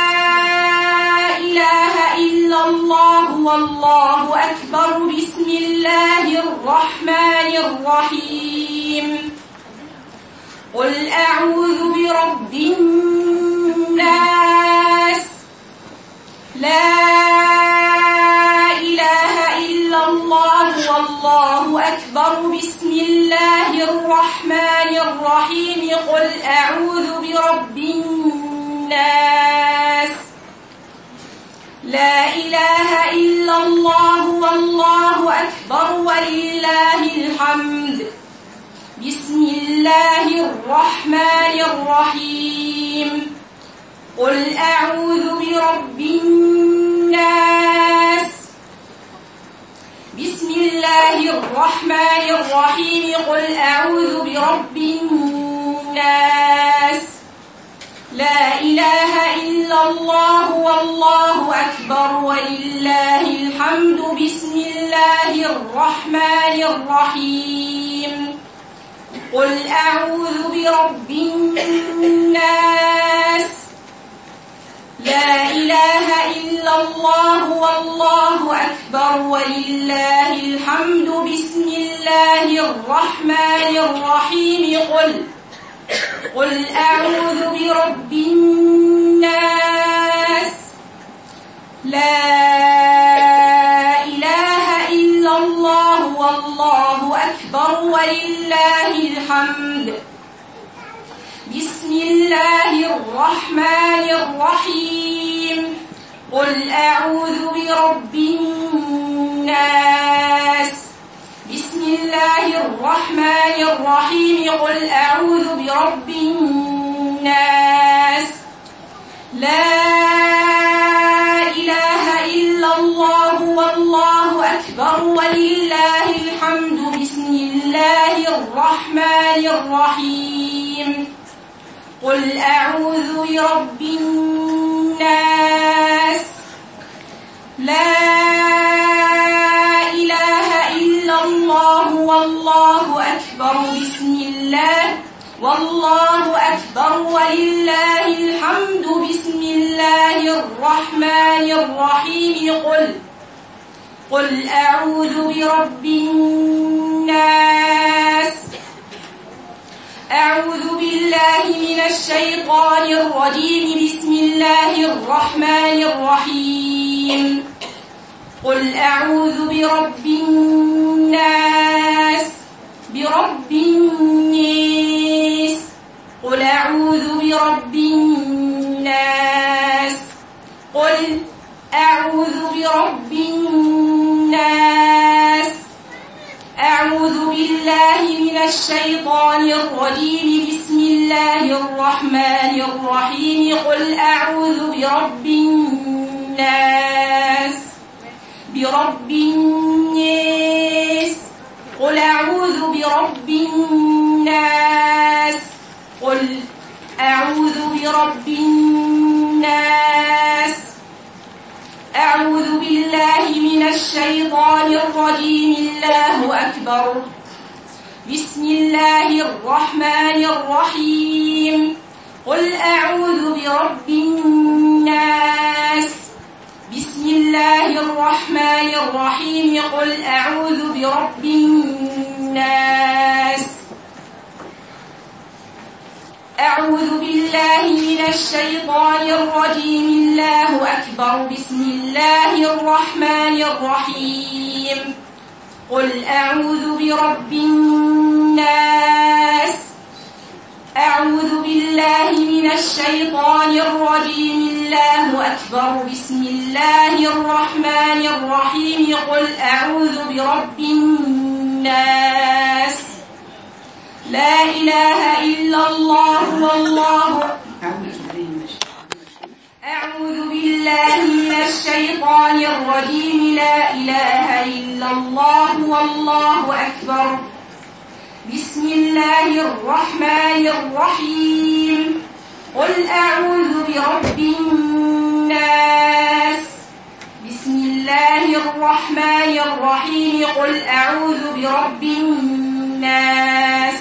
إله إلا الله والله أكبر بسم الله الرحمن الرحيم قل أعوذ برب الناس لا إله إلا الله والله أكبر بسم الله الرحمن الرحيم قل أعوذ برب الناس لا إله إلا الله والله أكبر ولله الحمد بسم الله الرحمن الرحيم قل أعوذ برب الناس بسم الله الرحمن الرحيم قل أعوذ برب الناس لا إله إلا الله والله أكبر ولله الحمد بسم الله الرحمن الرحيم قل أعوذ برب الناس لا إله إلا الله والله أكبر ولله الحمد بسم الله الرحمن الرحيم قل أعوذ برب الناس لا إله إلا الله والله أكبر ولله الحمد بسم الله الرحمن الرحيم قل أعوذ برب الناس بسم الله الرحمن الرحيم قل أعوذ برب الناس لا إله إلا الله والله أكبر ولله الحمد بسم الله الرحمن الرحيم قل أعوذ برب الناس لا إله إلا الله والله أكبر بسم الله والله أكبر ولله الحمد بسم الله الرحمن الرحيم قل أعوذ برب الناس أعوذ بالله من الشيطان الرجيم بسم الله الرحمن الرحيم قل أعوذ برب الناس برب الناس قل أعوذ برب الناس أعوذ برب الناس. أعوذ بالله من الشيطان الرجيم. بسم الله الرحمن الرحيم. قل أعوذ برب الناس. برب الناس. قل أعوذ برب الناس. قل أعوذ برب الناس. أعوذ بالله من الشيطان الرجيم. الله أكبر. بسم الله الرحمن الرحيم. قل أعوذ برب الناس. بسم الله الرحمن الرحيم. قل أعوذ برب الناس. أعوذ بالله من الشيطان الرجيم. الله أكبر. بسم الله الرحمن الرحيم. قل أعوذ برب الناس. أعوذ بالله من الشيطان الرجيم. الله أكبر. بسم الله الرحمن الرحيم. قل أعوذ برب الناس. لا إله إلا الله والله. أعوذ بالله من الشيطان الرجيم. لا إله إلا الله والله أكبر. بسم الله الرحمن الرحيم. قل أعوذ برب الناس. بسم الله الرحمن الرحيم. قل أعوذ برب الناس.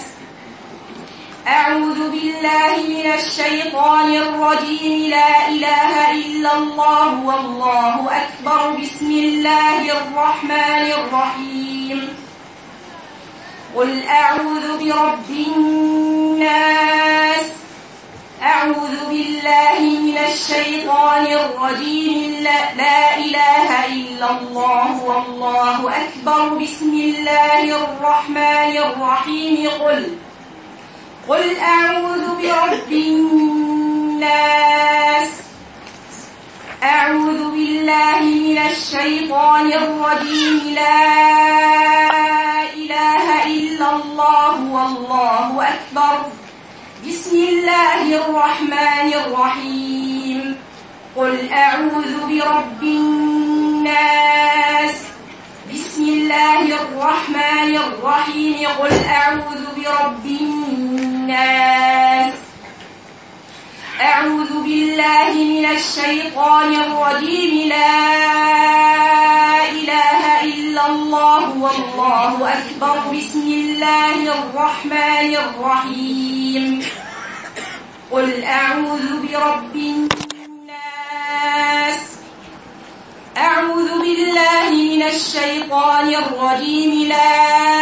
أعوذ بالله من الشيطان الرجيم. لا إله إلا الله والله أكبر. بسم الله الرحمن الرحيم. قل أعوذ برب الناس. أعوذ بالله من الشيطان الرجيم. لا إله إلا الله والله أكبر. بسم الله الرحمن الرحيم. قل أعوذ برب الناس. أعوذ بالله من الشيطان الرجيم. لا إله إلا الله والله أكبر. بسم الله الرحمن الرحيم. قل أعوذ برب الناس. بسم الله الرحمن الرحيم. قل أعوذ برب الناس. أعوذ بالله من الشيطان الرجيم. لا إله إلا الله والله أكبر. بسم الله الرحمن الرحيم. قل أعوذ برب الناس. أعوذ بالله من الشيطان الرجيم. لا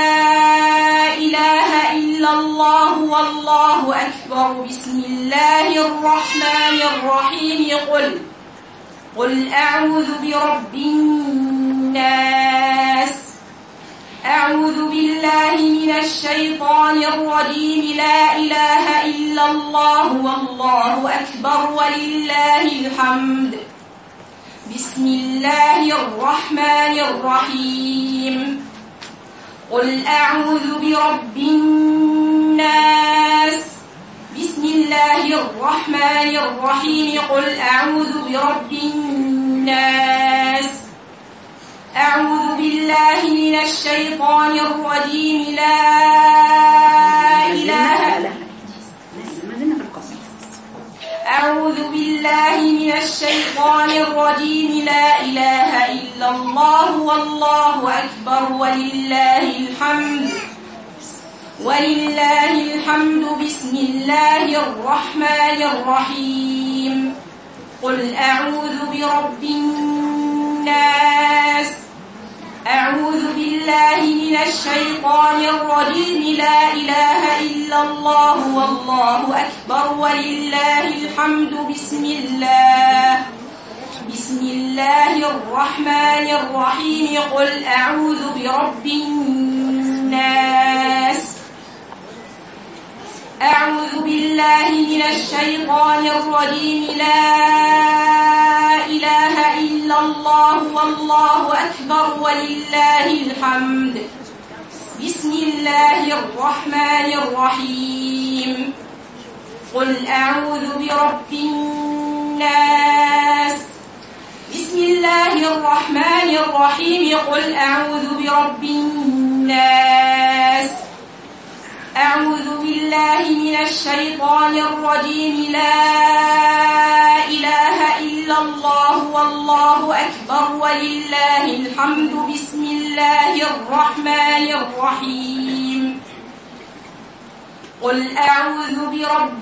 إله إلا الله والله أكبر. بسم الله الرحمن الرحيم. قل أعوذ برب الناس. أعوذ بالله من الشيطان الرجيم. لا إله إلا الله والله أكبر ولله الحمد. بسم الله الرحمن الرحيم. قل أعوذ برب الناس. بسم الله الرحمن الرحيم. قل أعوذ برب الناس. أعوذ بالله من الشيطان الرجيم. لا إله أعوذ بالله من الشيطان الرجيم. لا إله إلا الله والله أكبر ولله الحمد. ولله الحمد. بسم الله الرحمن الرحيم. قل أعوذ برب الناس. أعوذ بالله من الشيطان الرجيم. لا إله إلا الله والله أكبر ولله الحمد. بسم الله الرحمن الرحيم. قل أعوذ برب الناس. أعوذ بالله من الشيطان الرجيم. لا إله إلا الله والله أكبر ولله الحمد. بسم الله الرحمن الرحيم. قل أعوذ برب الناس. بسم الله الرحمن الرحيم. قل أعوذ برب الناس. أعوذ بالله من الشيطان الرجيم. لا إله إلا الله والله أكبر ولله الحمد. بسم الله الرحمن الرحيم. قل أعوذ برب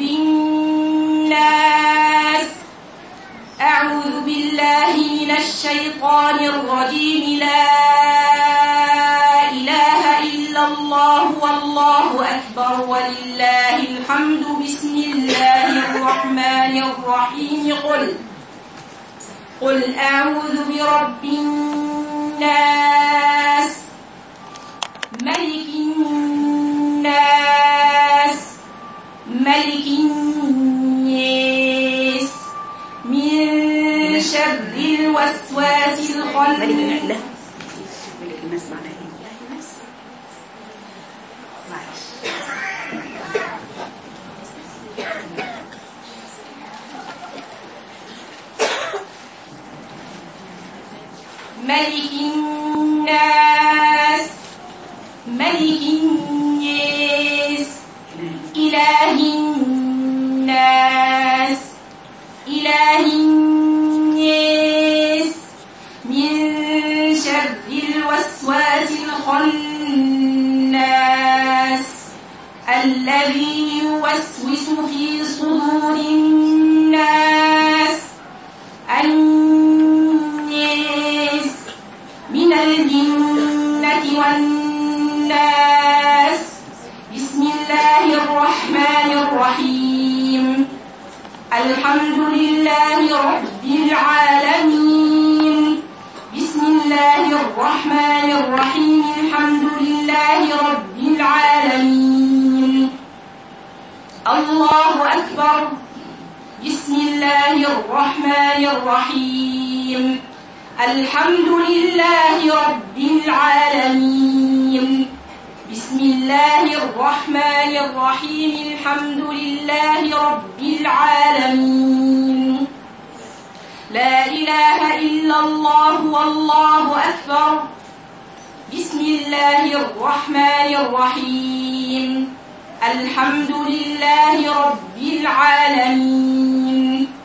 الناس. أعوذ بالله من الشيطان الرجيم. لا إله إلا الله والله أكبر ولله الحمد. بسم الله الرحمن الرحيم. قل أعوذ برب الناس ملك الناس ملك الناس من شر الوسواس الخناس. ملك الناس ملك الناس إله الناس إله الناس من شر الوسواس الخناس الذي يوسوس في صدور الناس من الجنة والناس. بسم الله الرحمن الرحيم. الحمد لله رب العالمين. بسم الله الرحمن الرحيم. الحمد لله رب العالمين. الله أكبر. بسم الله الرحمن الرحيم. الحمد لله رب العالمين. بسم الله الرحمن الرحيم. الحمد لله رب العالمين. لا إله إلا الله والله أكبر. بسم الله الرحمن الرحيم. الحمد لله رب العالمين.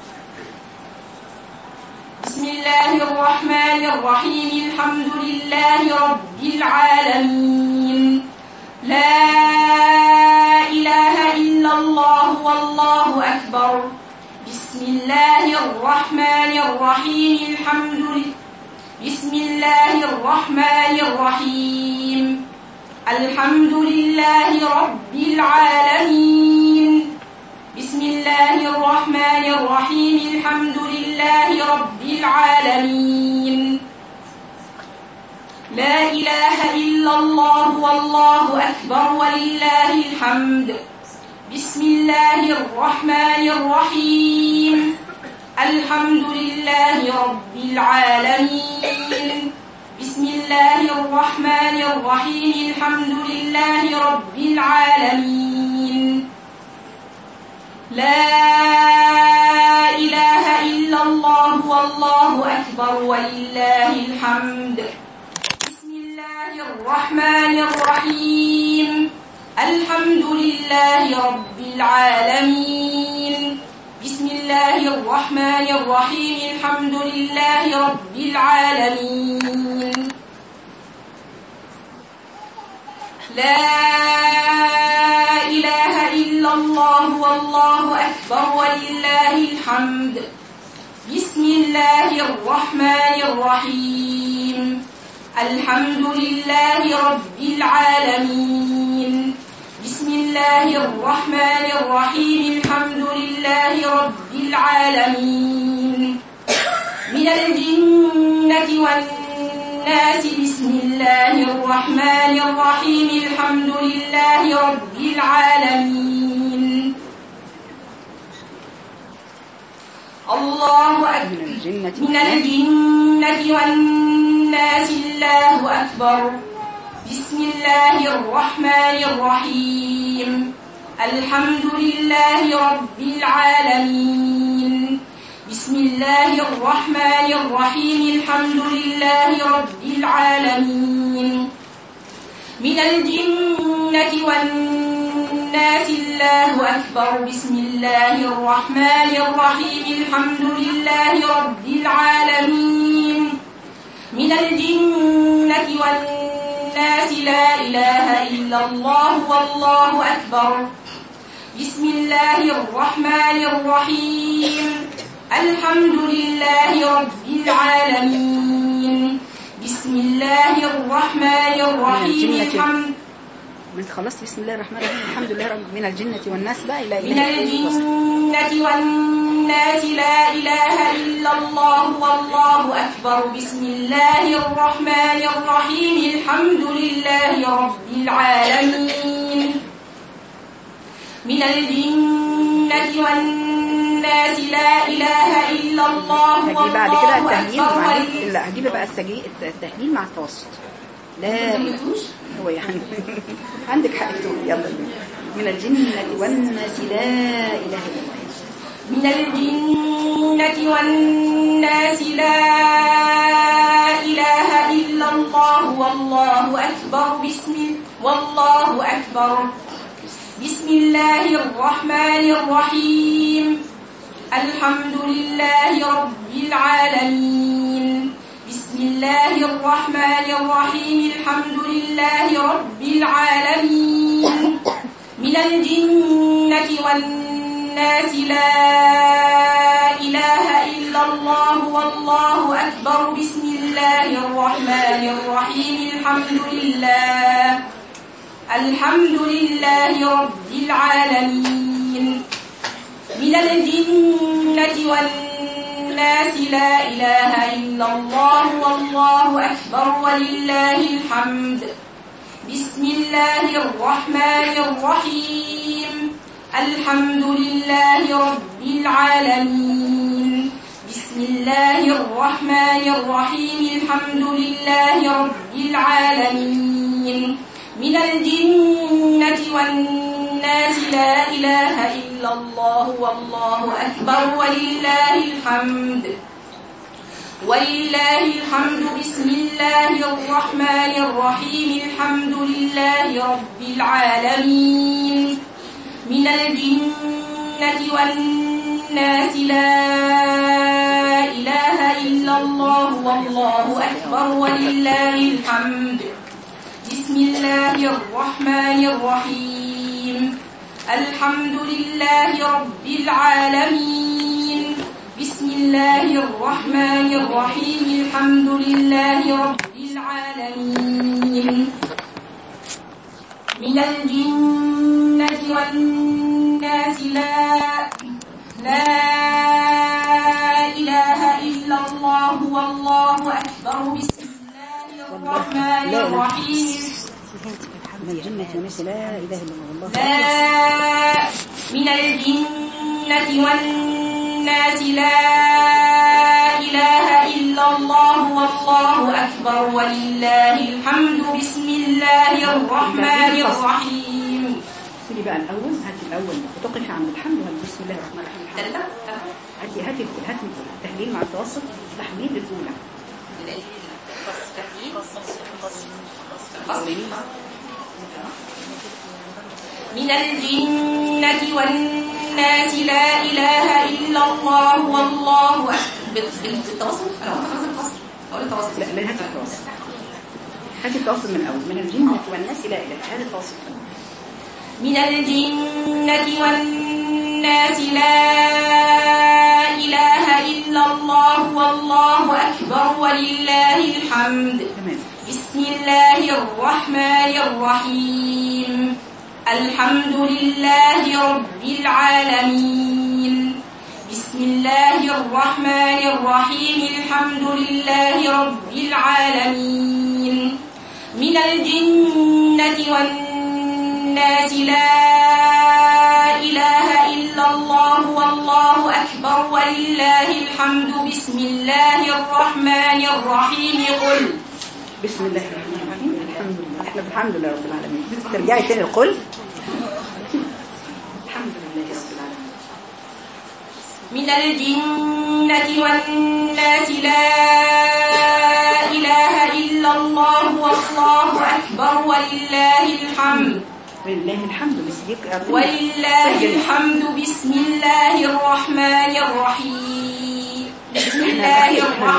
بسم الله الرحمن الرحيم. الحمد لله رب العالمين. لا إله إلا الله والله أكبر. بسم الله الرحمن الرحيم. بسم الله الرحمن الرحيم. الحمد لله رب العالمين. بسم الله الرحمن الرحيم. الحمد لله رب العالمين. لا إله إلا الله والله أكبر ولله الحمد. بسم الله الرحمن الرحيم. الحمد لله رب العالمين. بسم الله الرحمن الرحيم. الحمد لله رب العالمين. لا إله إلا الله والله أكبر ولله الحمد. بسم الله الرحمن الرحيم. الحمد لله رب العالمين. بسم الله الرحمن الرحيم. الحمد لله رب العالمين. لا إله إلا الله والله أكبر ولله الحمد. بسم الله الرحمن الرحيم. الحمد لله رب العالمين. بسم الله الرحمن الرحيم. الحمد لله رب العالمين. من الجنة والناس. بسم الله الرحمن الرحيم. الحمد لله رب العالمين. الله والله أكبر من الجنة والناس الله أكبر. بسم الله الرحمن الرحيم. الحمد لله رب العالمين. بسم الله الرحمن الرحيم. الحمد لله رب العالمين. من الجنة والناس الله أكبر. بسم الله الرحمن الرحيم. الحمد لله رب العالمين. من الجنة والناس لا إله إلا الله والله أكبر. بسم الله الرحمن الرحيم. الحمد لله رب العالمين. بسم الله الرحمن الرحيم. الحمد انت خلصت بسم الله الرحمن الرحيم. الحمد لله رب من الجنة والناس لا إله من الجنة والناس لا إله إلا الله والله أكبر. بسم الله الرحمن الرحيم. الحمد لله رب العالمين. من الجنة والناس لا إله إلا الله هجيب بعد كده والله التهليل أكبر. لا هجيب بقى التهليل مع التوسط. لا هو يعني عندك حق تقول. يلا من الجنة والناس لا إله إلا الله. من الجنة والناس لا إله إلا الله والله أكبر. والله أكبر. بسم الله الرحمن الرحيم. الحمد لله رب العالمين. بسم الله الرحمن الرحيم. الحمد لله رب العالمين. من الجنة والناس لا إله إلا الله والله أكبر. بسم الله الرحمن الرحيم. الحمد لله رب العالمين. من الجنة والناس لا إله إلا الله والله أكبر ولله الحمد. بسم الله الرحمن الرحيم. الحمد لله رب العالمين. بسم الله الرحمن الرحيم. الحمد لله رب العالمين. من الجنة والناس لا إله إلا الله والله أكبر ولله الحمد. بسم الله الرحمن الرحيم. الحمد لله رب العالمين. من الجنة والناس لا إله إلا الله والله أكبر ولله الحمد. بسم الله الرحمن الرحيم. الحمد لله رب العالمين. بسم الله الرحمن الرحيم. الحمد لله رب العالمين. من الجنة والناس لا إله إلا الله والله أكبر. بسم الله الرحمن الرحيم. من الجنة والناس لا إله إلا الله. من الجنة والناس لا إله إلا الله والله أكبر ولله الحمد. بسم الله الرحمن الرحيم. سيبي بقى الأول. هاتي الأول وتقفي عند الحمد. بسم الله الرحمن الرحيم. هاتي التهليل مع التوسط. تحليل الأولى. من الجنة والناس لا إله إلا الله والله أكبر. بالتوسط لا هاتي التوسط. هاتي التوسط من الأول. من الجنة والناس لا إله. هذا التوسط. من الجنة والناس لا إله إلا الله والله أكبر ولله الحمد. بسم الله الرحمن الرحيم. الحمد لله رب العالمين. بسم الله الرحمن الرحيم. الحمد لله رب العالمين. من الجنة والناس لا إله إلا الله الله أكبر ولله الحمد بسم الله الرحمن الرحيم قل بسم الله الرحمن الرحيم. الحمد لله، احنا الحمد لله رب العالمين. ترجعي تاني القل. الحمد لله رب العالمين. من الجنة والناس لا إله إلا الله والله أكبر ولله الحمد. ولله الحمد. ولله الحمد بسم الله الرحمن الرحيم. بسم الله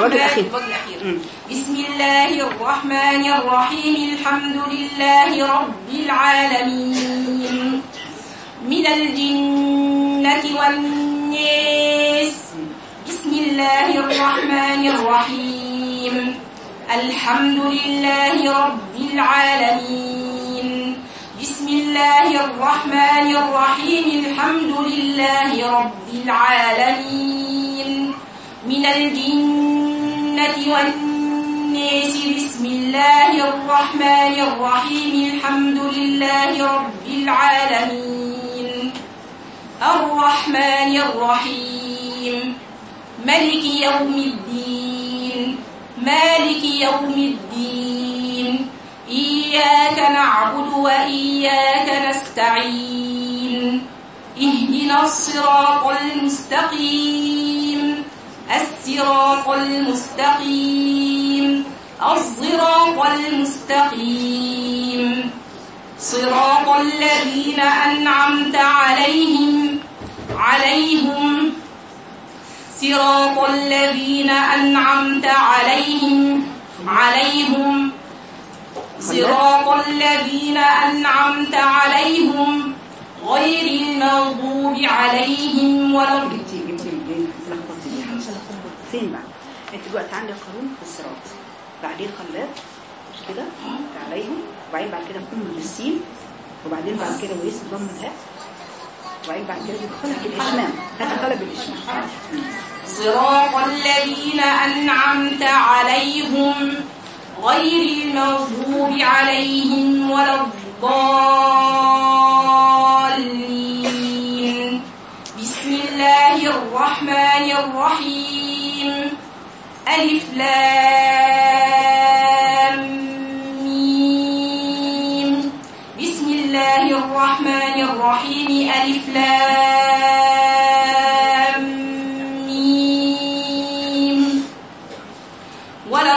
الرحمن الرحيم. الحمد لله رب العالمين. من الجنة والناس بسم الله الرحمن الرحيم. الحمد لله رب العالمين. بسم الله الرحمن الرحيم. الحمد لله رب العالمين. من الجنة والناس بسم الله الرحمن الرحيم. الحمد لله رب العالمين. الرحمن الرحيم. ملك يوم الدين. مالك يوم الدين. إياك نعبد وإياك نستعين. اهدنا الصراط المستقيم. الصراط المستقيم. الصراط المستقيم. صراط الذين أنعمت عليهم صراط الذين أنعمت عليهم صراط الذين أنعمت عليهم غير المغضوب عليهم ولا فين بقى؟ انت دلوقتي عندك قانون في الصراط، بعدين خلات مش كده عليهم، وبعدين بعد كده نقوم بالسين، وبعدين بعد كده ويسم ضم الهاء، وبعدين بعد كده بيدخلها بالإشمام. هتدخلها بالإشمام. صراط الذين أنعمت عليهم غير المغضوب عليهم ولا الضالين. بسم الله الرحمن الرحيم. ألف لام ميم. بسم الله الرحمن الرحيم. ألف لام ميم. ولا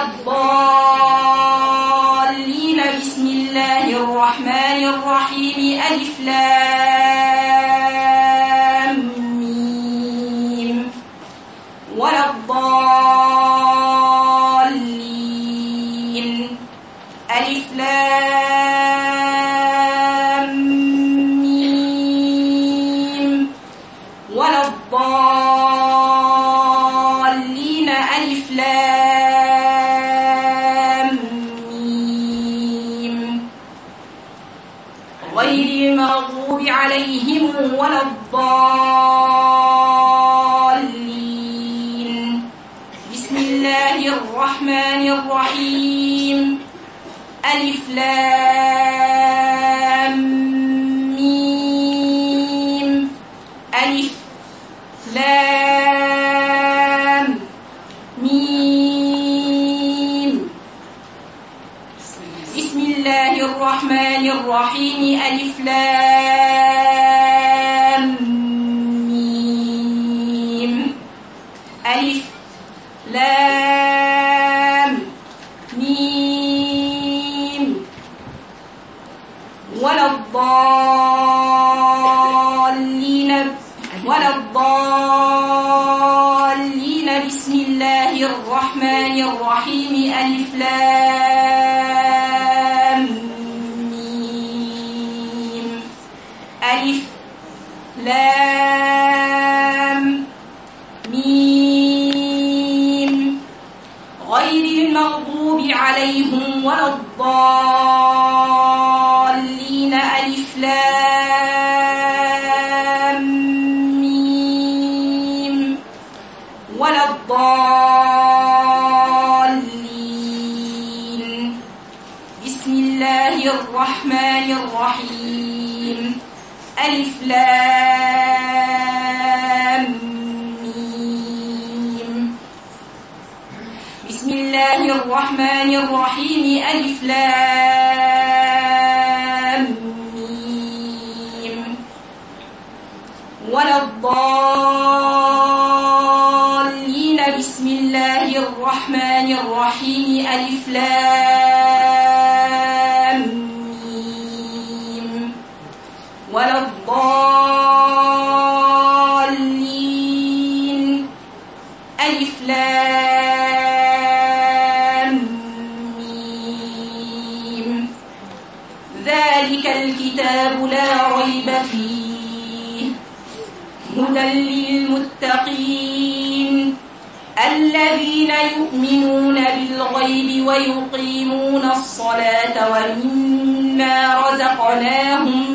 الضالين. بسم الله الرحمن الرحيم. ألف لام ميم. ولا الضالين. ألف لام ميم. ولا الضالين. ألف لام ميم. غير المغضوب عليهم ولا الضالين. بسم الله الرحمن الرحيم. ألف لام ميم. ألف لام ميم. بسم الله الرحمن الرحيم. ألف لام ميم. ألف لام ميم. ولا الضالين. ولا الضالين. بسم الله الرحمن الرحيم. ألف لام ميم. ألف لام ميم. غير المغضوب عليهم ولا الضالين. ألف لام ميم. ولا الضالين. بسم الله الرحمن الرحيم. ألف لام الله الرحمن الرحيم ألف لام ميم ولا الضالين بسم الله الرحمن الرحيم ألف لام ميم ولا الضالين ألف لام ميم ذلك الكتاب لا ريب فيه هدى للمتقين الذين يؤمنون بالغيب ويقيمون الصلاة ومما رزقناهم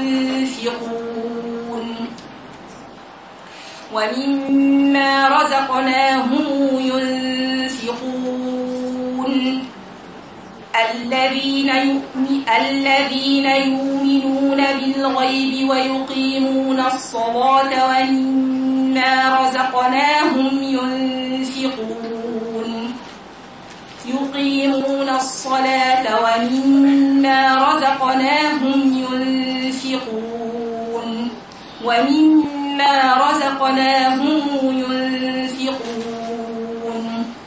ينفقون الذين يؤمنون بالغيب ويقيمون الصلاة ومما رزقناهم يقيمون الصلاة ومما رزقناهم ينفقون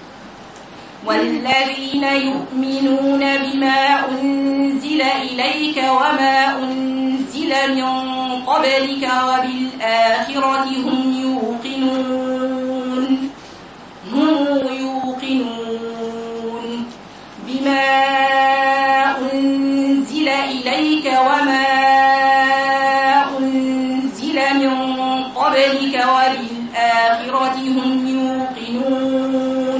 والذين يؤمنون بما أنزل إليك وما أنزل من قبلك وبالآخرة هم يوقنون بما أنزل إليك وما أنزل من قبلك وبالآخرة هم يوقنون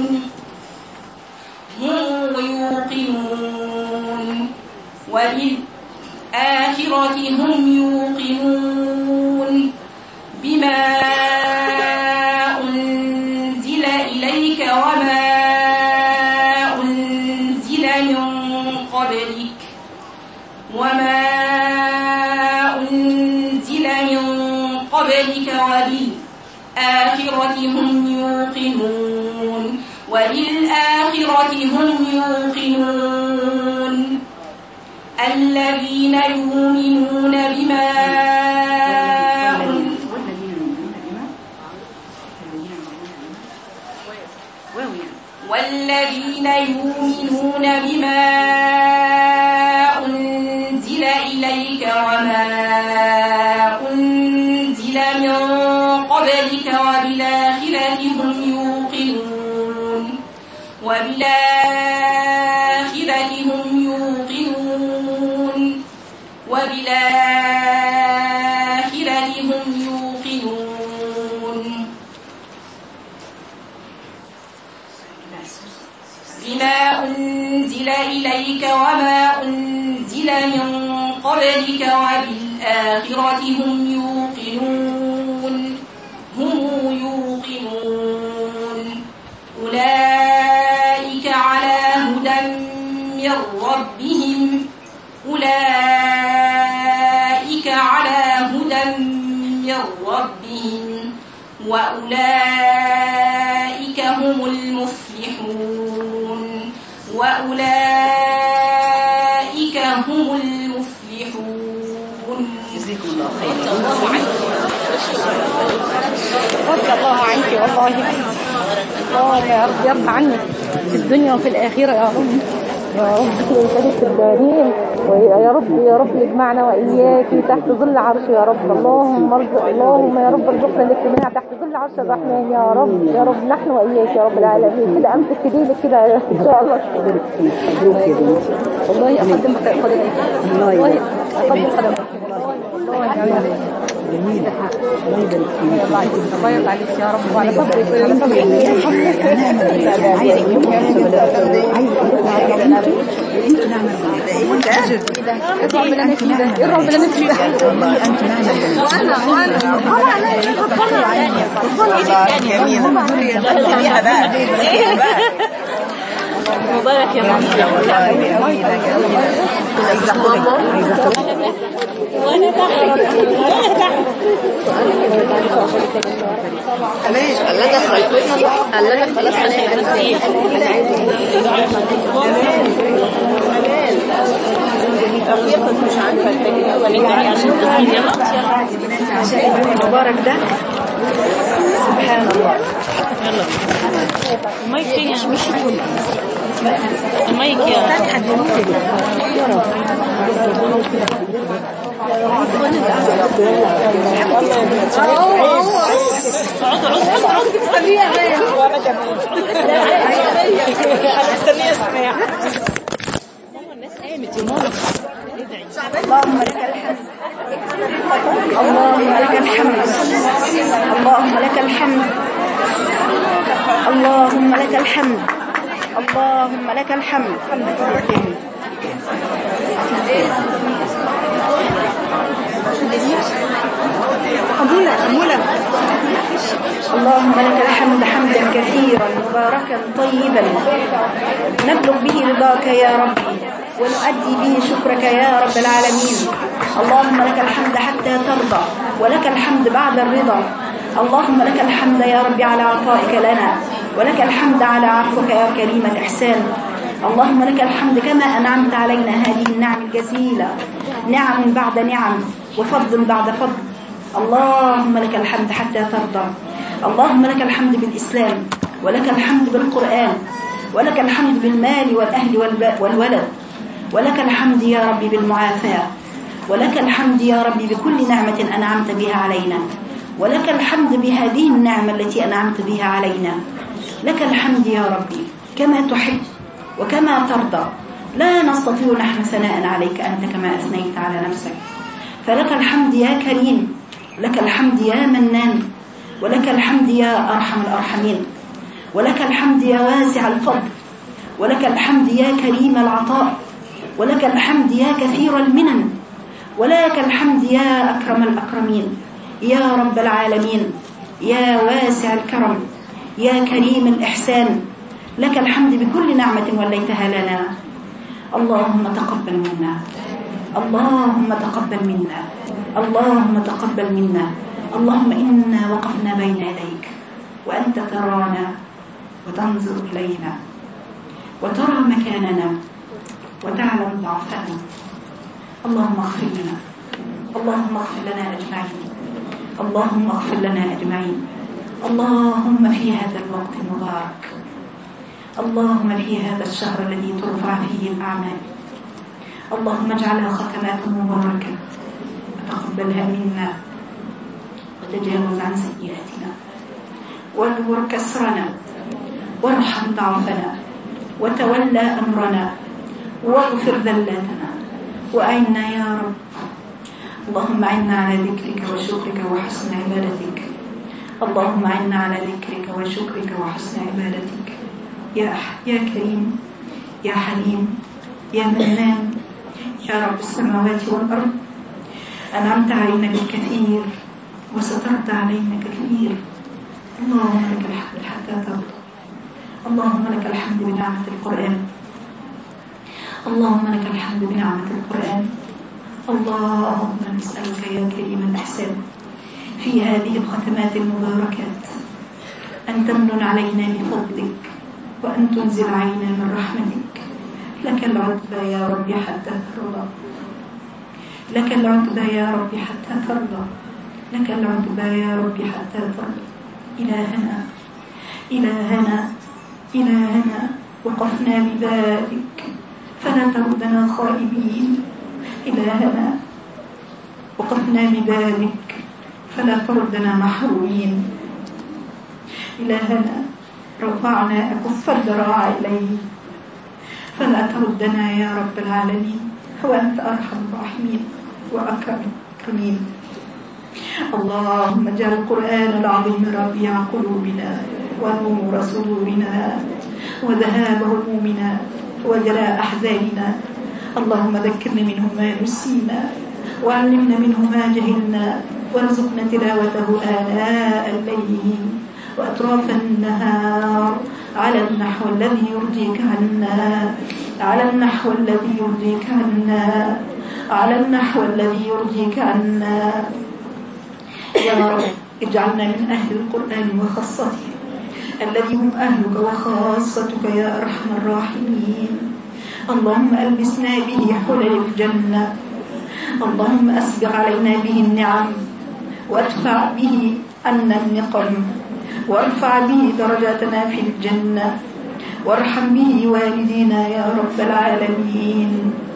وبالآخرة هم يوقنون بما أنزل إليك وما أنزل من قبلك وبالآخرة هم يوقنون الذين يؤمنون بما أنزل إليك وما أنزل من قبلك وبالآخرة هم يوقنون بما أنزل إليك وما أنزل من قبلك وبالآخرة هم يوقنون أولئك على هدى من ربهم وأولئك هم المفلحون جزاكم الله خيرا. رضي الله عنك والله. الله يا رب يرضى عنك في الدنيا وفي الآخرة يا رب. يا رب في الدارين، ويا رب يجمعنا وإياك تحت ظل عرش يا رب. اللهم يا رب ارزقنا الاجتماع تحت ظل عرش الرحمن يا رب نحن وإياك يا رب العالمين. كده أمسك في دينك كده إن شاء الله. والله أقدم قدمك والله أقدم قدمك جميلة. الله يرضى عليك يا رب وعلى صبرك وعلى صبرك. اضرب لنا كده والله انت نعمه وانا مبارك يا ماما. وانا تحت الثلاجة خلاص مش عارفة عشان المبارك ده سبحان الله. المايك فين مش المايك يا اللهم لك الحمد اللهم لك الحمد اللهم لك الحمد اللهم لك الحمد اللهم لك الحمد اللهم لك الحمد حمدا كثيرا مباركا طيبا نبلغ به رضاك يا ربي ونؤدي به شكرك يا رب العالمين. اللهم لك الحمد حتى ترضى ولك الحمد بعد الرضا. اللهم لك الحمد يا ربي على عطائك لنا ولك الحمد على عفوك يا كريم الإحسان. اللهم لك الحمد كما أنعمت علينا هذه النعم الجزيلة، نعم بعد نعم وفضل بعد فضل. اللهم لك الحمد حتى ترضى. اللهم لك الحمد بالإسلام ولك الحمد بالقرآن ولك الحمد بالمال والأهل والولد ولك الحمد يا ربي بالمعافاة ولك الحمد يا ربي بكل نعمة أنعمت بها علينا ولك الحمد بهذه النعمة التي أنعمت بها علينا. لك الحمد يا ربي كما تحب وكما ترضى، لا نستطيع نحن ثناء عليك أنت كما أثنيت على نفسك. فلك الحمد يا كريم، لك الحمد يا منان، ولك الحمد يا أرحم الأرحمين، ولك الحمد يا واسع الفضل، ولك الحمد يا كريم العطاء، ولك الحمد يا كثير المنن، ولك الحمد يا أكرم الأكرمين يا رب العالمين يا واسع الكرم يا كريم الإحسان. لك الحمد بكل نعمة وليتها لنا. اللهم تقبل منا، اللهم تقبل منا، اللهم تقبل منا. اللهم إنا وقفنا بين يديك وأنت ترانا وتنظر إلينا وترى مكاننا وتعلم ضعفنا. اللهم اغفر لنا، اللهم اغفر لنا أجمعين، اللهم اغفر لنا أجمعين. اللهم في هذا الوقت المبارك، اللهم في هذا الشهر الذي ترفع فيه الأعمال، اللهم اجعلها ختمات مباركة وتقبلها منا وتجاوز عن سيئاتنا واجبر كسرنا وارحم ضعفنا وتولى أمرنا واغفر ذلاتنا وأعنا يا رب. اللهم أعنا على ذكرك وشكرك وحسن عبادتك، اللهم أعنا على ذكرك وشكرك وحسن عبادتك يا كريم يا حليم يا منان يا رب السماوات والأرض. أنعمت علينا بالكثير وسترت علينا كثير. اللهم لك الحمد حتى ترضى. اللهم لك الحمد بنعمة القرآن، اللهم لك الحمد بنعمة القرآن. اللهم نسألك يا كريم الإحسان في هذه الختمات المباركات أن تمنن علينا بفضلك وأن تنزل علينا من رحمتك. لك العتبى يا رب حتى ترضى، لك العتبى يا رب حتى ترضى، لك العتبى يا رب حتى ترضى. إلهنا إلهنا إلهنا وقفنا ببابك فلا تردنا خائبين. إلهنا وقفنا ببابك فلا تردنا محرومين. إلهنا رفعنا أكف الذراع إليه فلا تردنا يا رب العالمين، وأنت أرحم الراحمين وأكرم الأكرمين. اللهم اجعل القرآن العظيم ربيع قلوبنا ونور صدورنا وذهاب همومنا وجلاء أحزاننا. اللهم ذكرنا منه ما نسينا وعلمنا منه ما جهلنا وارزقنا تلاوته آناء الليل وأطراف النهار على النحو الذي يرضيك عنا، على النحو الذي يرضيك عنا، على النحو الذي يرضيك عنا يا رب اجعلنا من أهل القرآن وخاصته الذي هم أهلك وخاصتك يا أرحم الراحمين. اللهم ألبسنا به حلل الجنة، اللهم أسبغ علينا به النعم وادفع به عنا النقم، وارفع به درجاتنا في الجنة، وارحم به والدينا يا رب العالمين.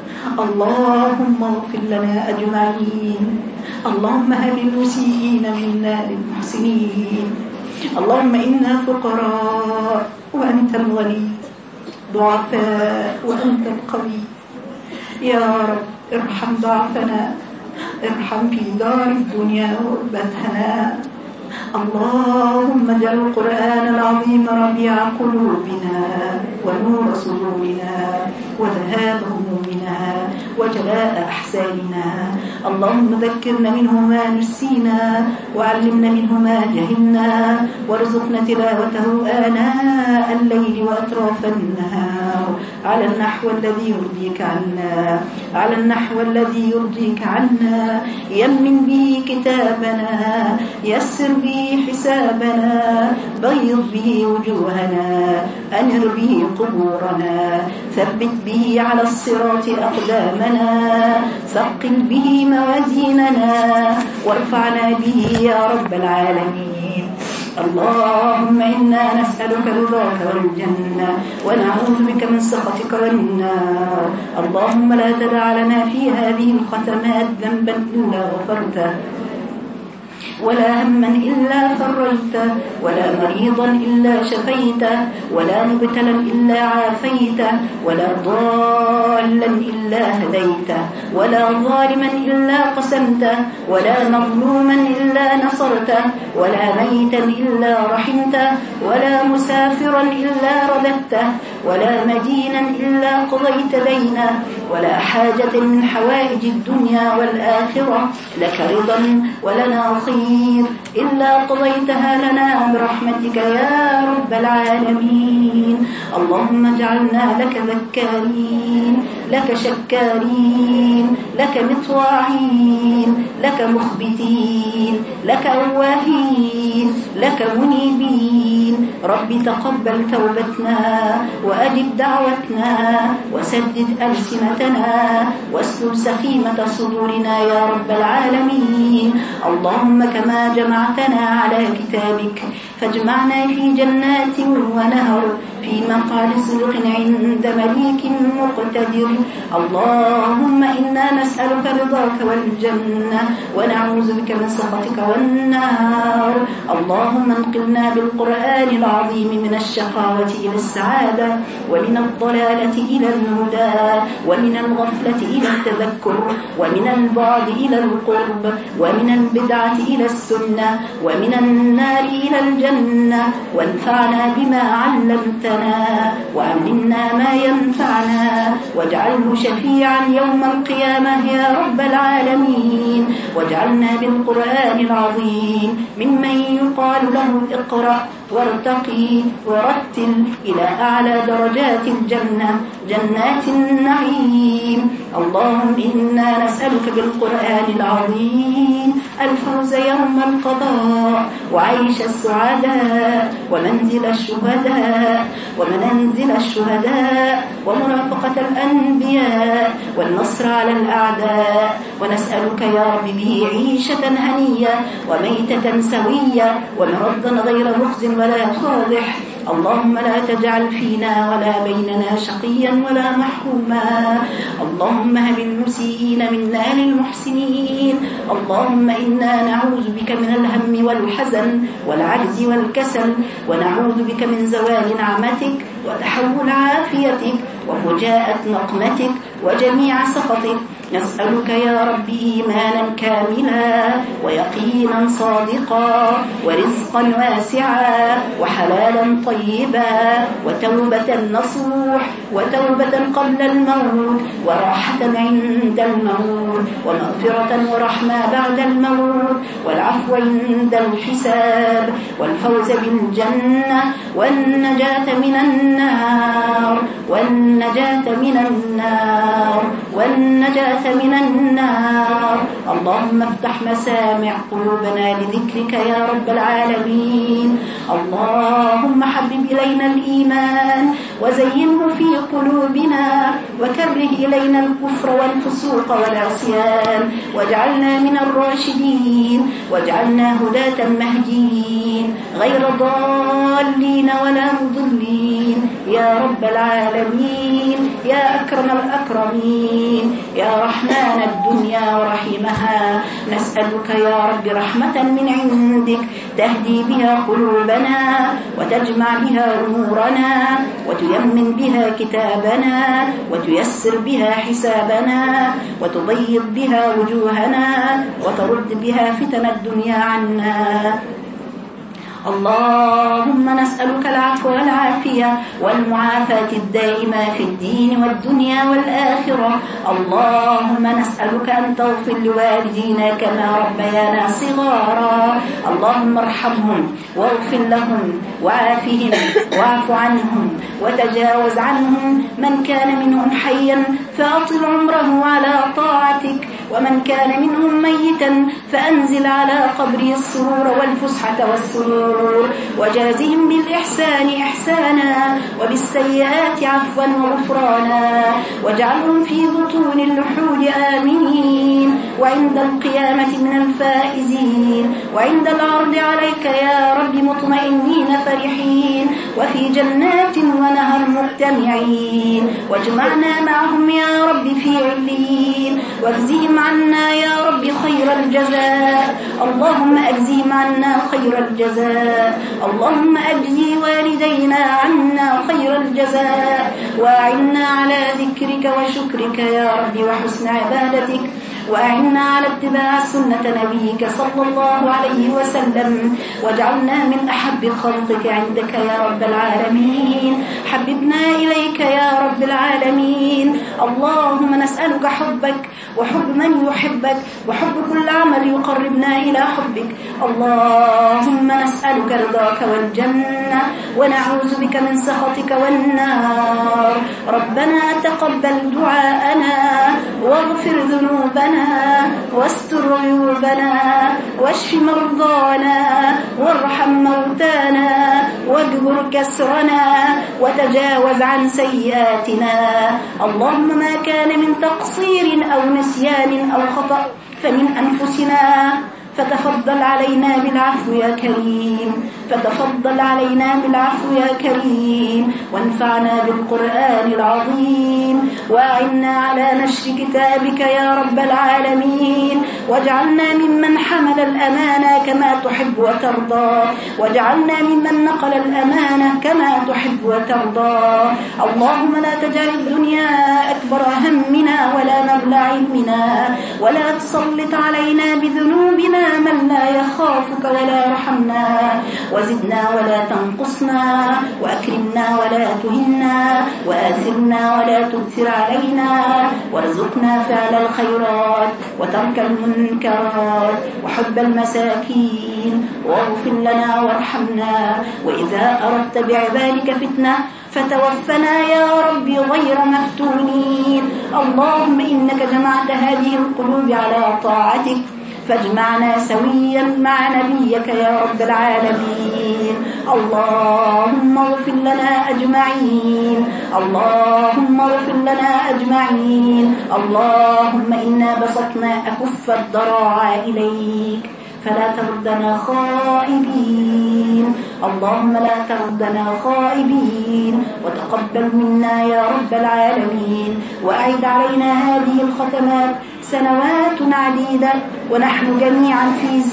اللهم اغفر لنا أجمعين. اللهم هب المسيئين منا للمحسنين. اللهم إنا فقراء وأنت الغني، ضعفاء وأنت القوي. يا رب ارحم ضعفنا، ارحم في دار الدنيا غربتنا. اللهم اجعل القرآن العظيم ربيع قلوبنا ونور صدورنا وذهاب همومنا وجلاء أحزاننا. اللهم ذكرنا منه ما نسينا وعلمنا منه ما جهلنا، وارزقنا تلاوته آناء الليل وأطراف النهار على النحو الذي يرضيك عنا، على النحو الذي يرضيك عنا. يمن به كتابنا، يسر به حسابنا، بيض به وجوهنا، أنر به قبورنا، ثبت به على الصراط أقدامنا، ثقل به موازيننا، وارفعنا به يا رب العالمين. اللهم إنا نسألك رضاك والجنة، ونعوذ بك من سخطك والنار. اللهم لا تدع لنا في هذه الختمات ذنبا إلا غفرته، ولا هما إلا فرجته، ولا مريضا إلا شفيته، ولا مبتلا إلا عافيته، ولا ضالا إلا هديته، ولا ظالما إلا قسمته، ولا مظلوما إلا نصرته، ولا ميتا إلا رحمته، ولا مسافرا إلا رددته، ولا مدينا إلا قضيت دينه، ولا حاجة من حوائج الدنيا والآخرة لك رضا ولنا خير إلا قضيتها لنا برحمتك يا رب العالمين. اللهم اجعلنا لك ذكارين، لك شكارين، لك مطواعين، لك مخبتين، لك أواهين، لك منيبين. رب تقبل توبتنا وأجب دعوتنا وسدد ألسنتنا واسلل سخيمة صدورنا يا رب العالمين. اللهم كما جمعتنا على كتابك فاجمعنا في جنات ونهر في مقعد صدق عند مليك مقتدر. اللهم إنا نسألك رضاك والجنة، ونعوذ بك من سخطك والنار. اللهم انقلنا بالقرآن العظيم من الشقاوة إلى السعادة، ومن الضلالة إلى الهدى، ومن الغفلة إلى التذكر، ومن البعد إلى القرب، ومن البدعة إلى السنة، ومن النار إلى الجنة. وانفعنا بما علمتنا، وعلمنا ما ينفعنا، واجعله شفيعا يوم القيامة يا رب العالمين. واجعلنا بالقرآن العظيم ممن يقال له اقرأ وارتقي ورتل إلى أعلى درجات الجنة، جنات النعيم. اللهم إنا نسألك بالقرآن العظيم الفوز يوم القضاء، وعيش السعداء، ومنزل الشهداء، ومرافقة الأنبياء، والنصر على الأعداء. ونسألك يا رب به عيشة هنية وميتة سوية ومرضا غير مخزٍ ولا فاضح. اللهم لا تجعل فينا ولا بيننا شقيا ولا محروما. اللهم هب المسيئين منا للمحسنين. اللهم إنا نعوذ بك من الهم والحزن والعجز والكسل، ونعوذ بك من زوال نعمتك وتحول عافيتك وفجاءة نقمتك وجميع سخطك. نسألك يا رب إيمانا كاملا ويقينا صادقا ورزقا واسعا وحلالا طيبا وتوبة نصوح وتوبة قبل الموت وراحة عند الموت ومغفرة ورحمة بعد الموت والعفو عند الحساب والفوز بالجنة والنجاة من النار والنجاة من النار. اللهم افتح مسامع قلوبنا لذكرك يا رب العالمين. اللهم حبب إلينا الإيمان وزينه في قلوبنا وكره إلينا الكفر والفسوق والعصيان واجعلنا من الراشدين واجعلنا هداة مهديين غير ضالين ولا مضلين يا رب العالمين يا أكرم الأكرمين يا رحمن الدنيا ورحيمها. نسألك يا رب رحمة من عندك تهدي بها قلوبنا وتجمع بها أمورنا وتيمن بها كتابنا وتيسر بها حسابنا وتبيض بها وجوهنا وترد بها فتن الدنيا عنا. اللهم نسألك العفو والعافية والمعافاة الدائمة في الدين والدنيا والآخرة. اللهم نسألك أن تغفر لوالدينا كما ربيانا صغارا. اللهم ارحمهم واغفر لهم وعافهم واعف عنهم وتجاوز عنهم. من كان منهم حيا فأطل عمره على طاعتك ومن كان منهم ميتا فأنزل على قبره السرور والفسحة والسرور وجازهم بالإحسان إحسانا وبالسيئات عفوا وغفرانا واجعلهم في بطون اللحود آمنين وعند القيامة من الفائزين وعند العرض عليك يا رب مطمئنين فرحين وفي جنات ونهر مجتمعين واجمعنا معهم يا رب في عليين واجزهم عنا يا رب خير الجزاء. اللهم أجزهم عنا خير الجزاء. اللهم أجزي والدينا عنا خير الجزاء وأعنا على ذكرك وشكرك يا رب وحسن عبادتك وأعنا على اتباع سنة نبيك صلى الله عليه وسلم واجعلنا من أحب خلقك عندك يا رب العالمين. حببنا إليك يا رب العالمين. اللهم نسألك حبك وحب من يحبك وحب كل عمل يقربنا إلى حبك. اللهم نسألك رضاك والجنة ونعوذ بك من سخطك والنار. ربنا تقبل دعاءنا واغفر ذنوبنا واستر عيوبنا واشف مرضانا وارحم موتانا واجبر كسرنا وتجاوز عن سيئاتنا. اللهم ما كان من تقصير أو نسيان أو خطأ فمن أنفسنا فتفضل علينا بالعفو يا كريم. فتفضل علينا بالعفو يا كريم وانفعنا بالقرآن العظيم وأعنا على نشر كتابك يا رب العالمين واجعلنا ممن حمل الأمانة كما تحب وترضى واجعلنا ممن نقل الأمانة كما تحب وترضى. اللهم لا تجعل الدنيا أكبر همنا ولا مبلغ علمنا ولا تسلط علينا بذنوبنا من لا يخافك ولا يرحمنا وزدنا ولا تنقصنا وأكرمنا ولا تهنا وآثرنا ولا تؤثر علينا وارزقنا فعل الخيرات وترك المنكرات وحب المساكين واغفر لنا وارحمنا وإذا أردت بعبادك فتنة فتوفنا يا رب غير مفتونين. اللهم إنك جمعت هذه القلوب على طاعتك فاجمعنا سويا مع نبيك يا رب العالمين. اللهم اغفر لنا أجمعين. اللهم اغفر لنا أجمعين. اللهم إنا بسطنا أكف الضراعا إليك فلا تردنا خائبين. اللهم لا تردنا خائبين وتقبل منا يا رب العالمين وأعد علينا هذه الختمات سنوات عديدة ونحن جميعا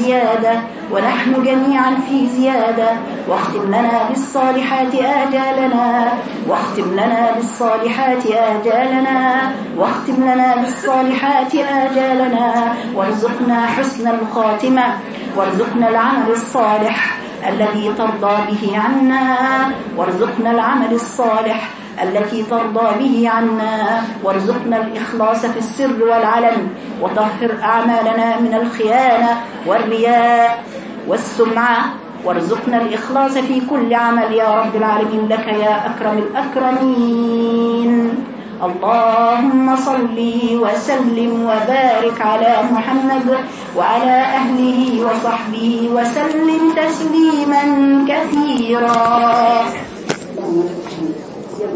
في زيادة واختم لنا بالصالحات آجالنا واختم لنا بالصالحات آجالنا واختم لنا بالصالحات آجالنا وارزقنا حسن الخاتمة وارزقنا العمل الصالح الذي ترضى به عنا وارزقنا العمل الصالح التي ترضى به عنا وارزقنا الإخلاص في السر والعلن وطهر أعمالنا من الخيانة والرياء والسمعة وارزقنا الإخلاص في كل عمل يا رب العالمين لك يا أكرم الأكرمين. اللهم صل وسلم وبارك على محمد وعلى أهله وصحبه وسلم تسليما كثيرا.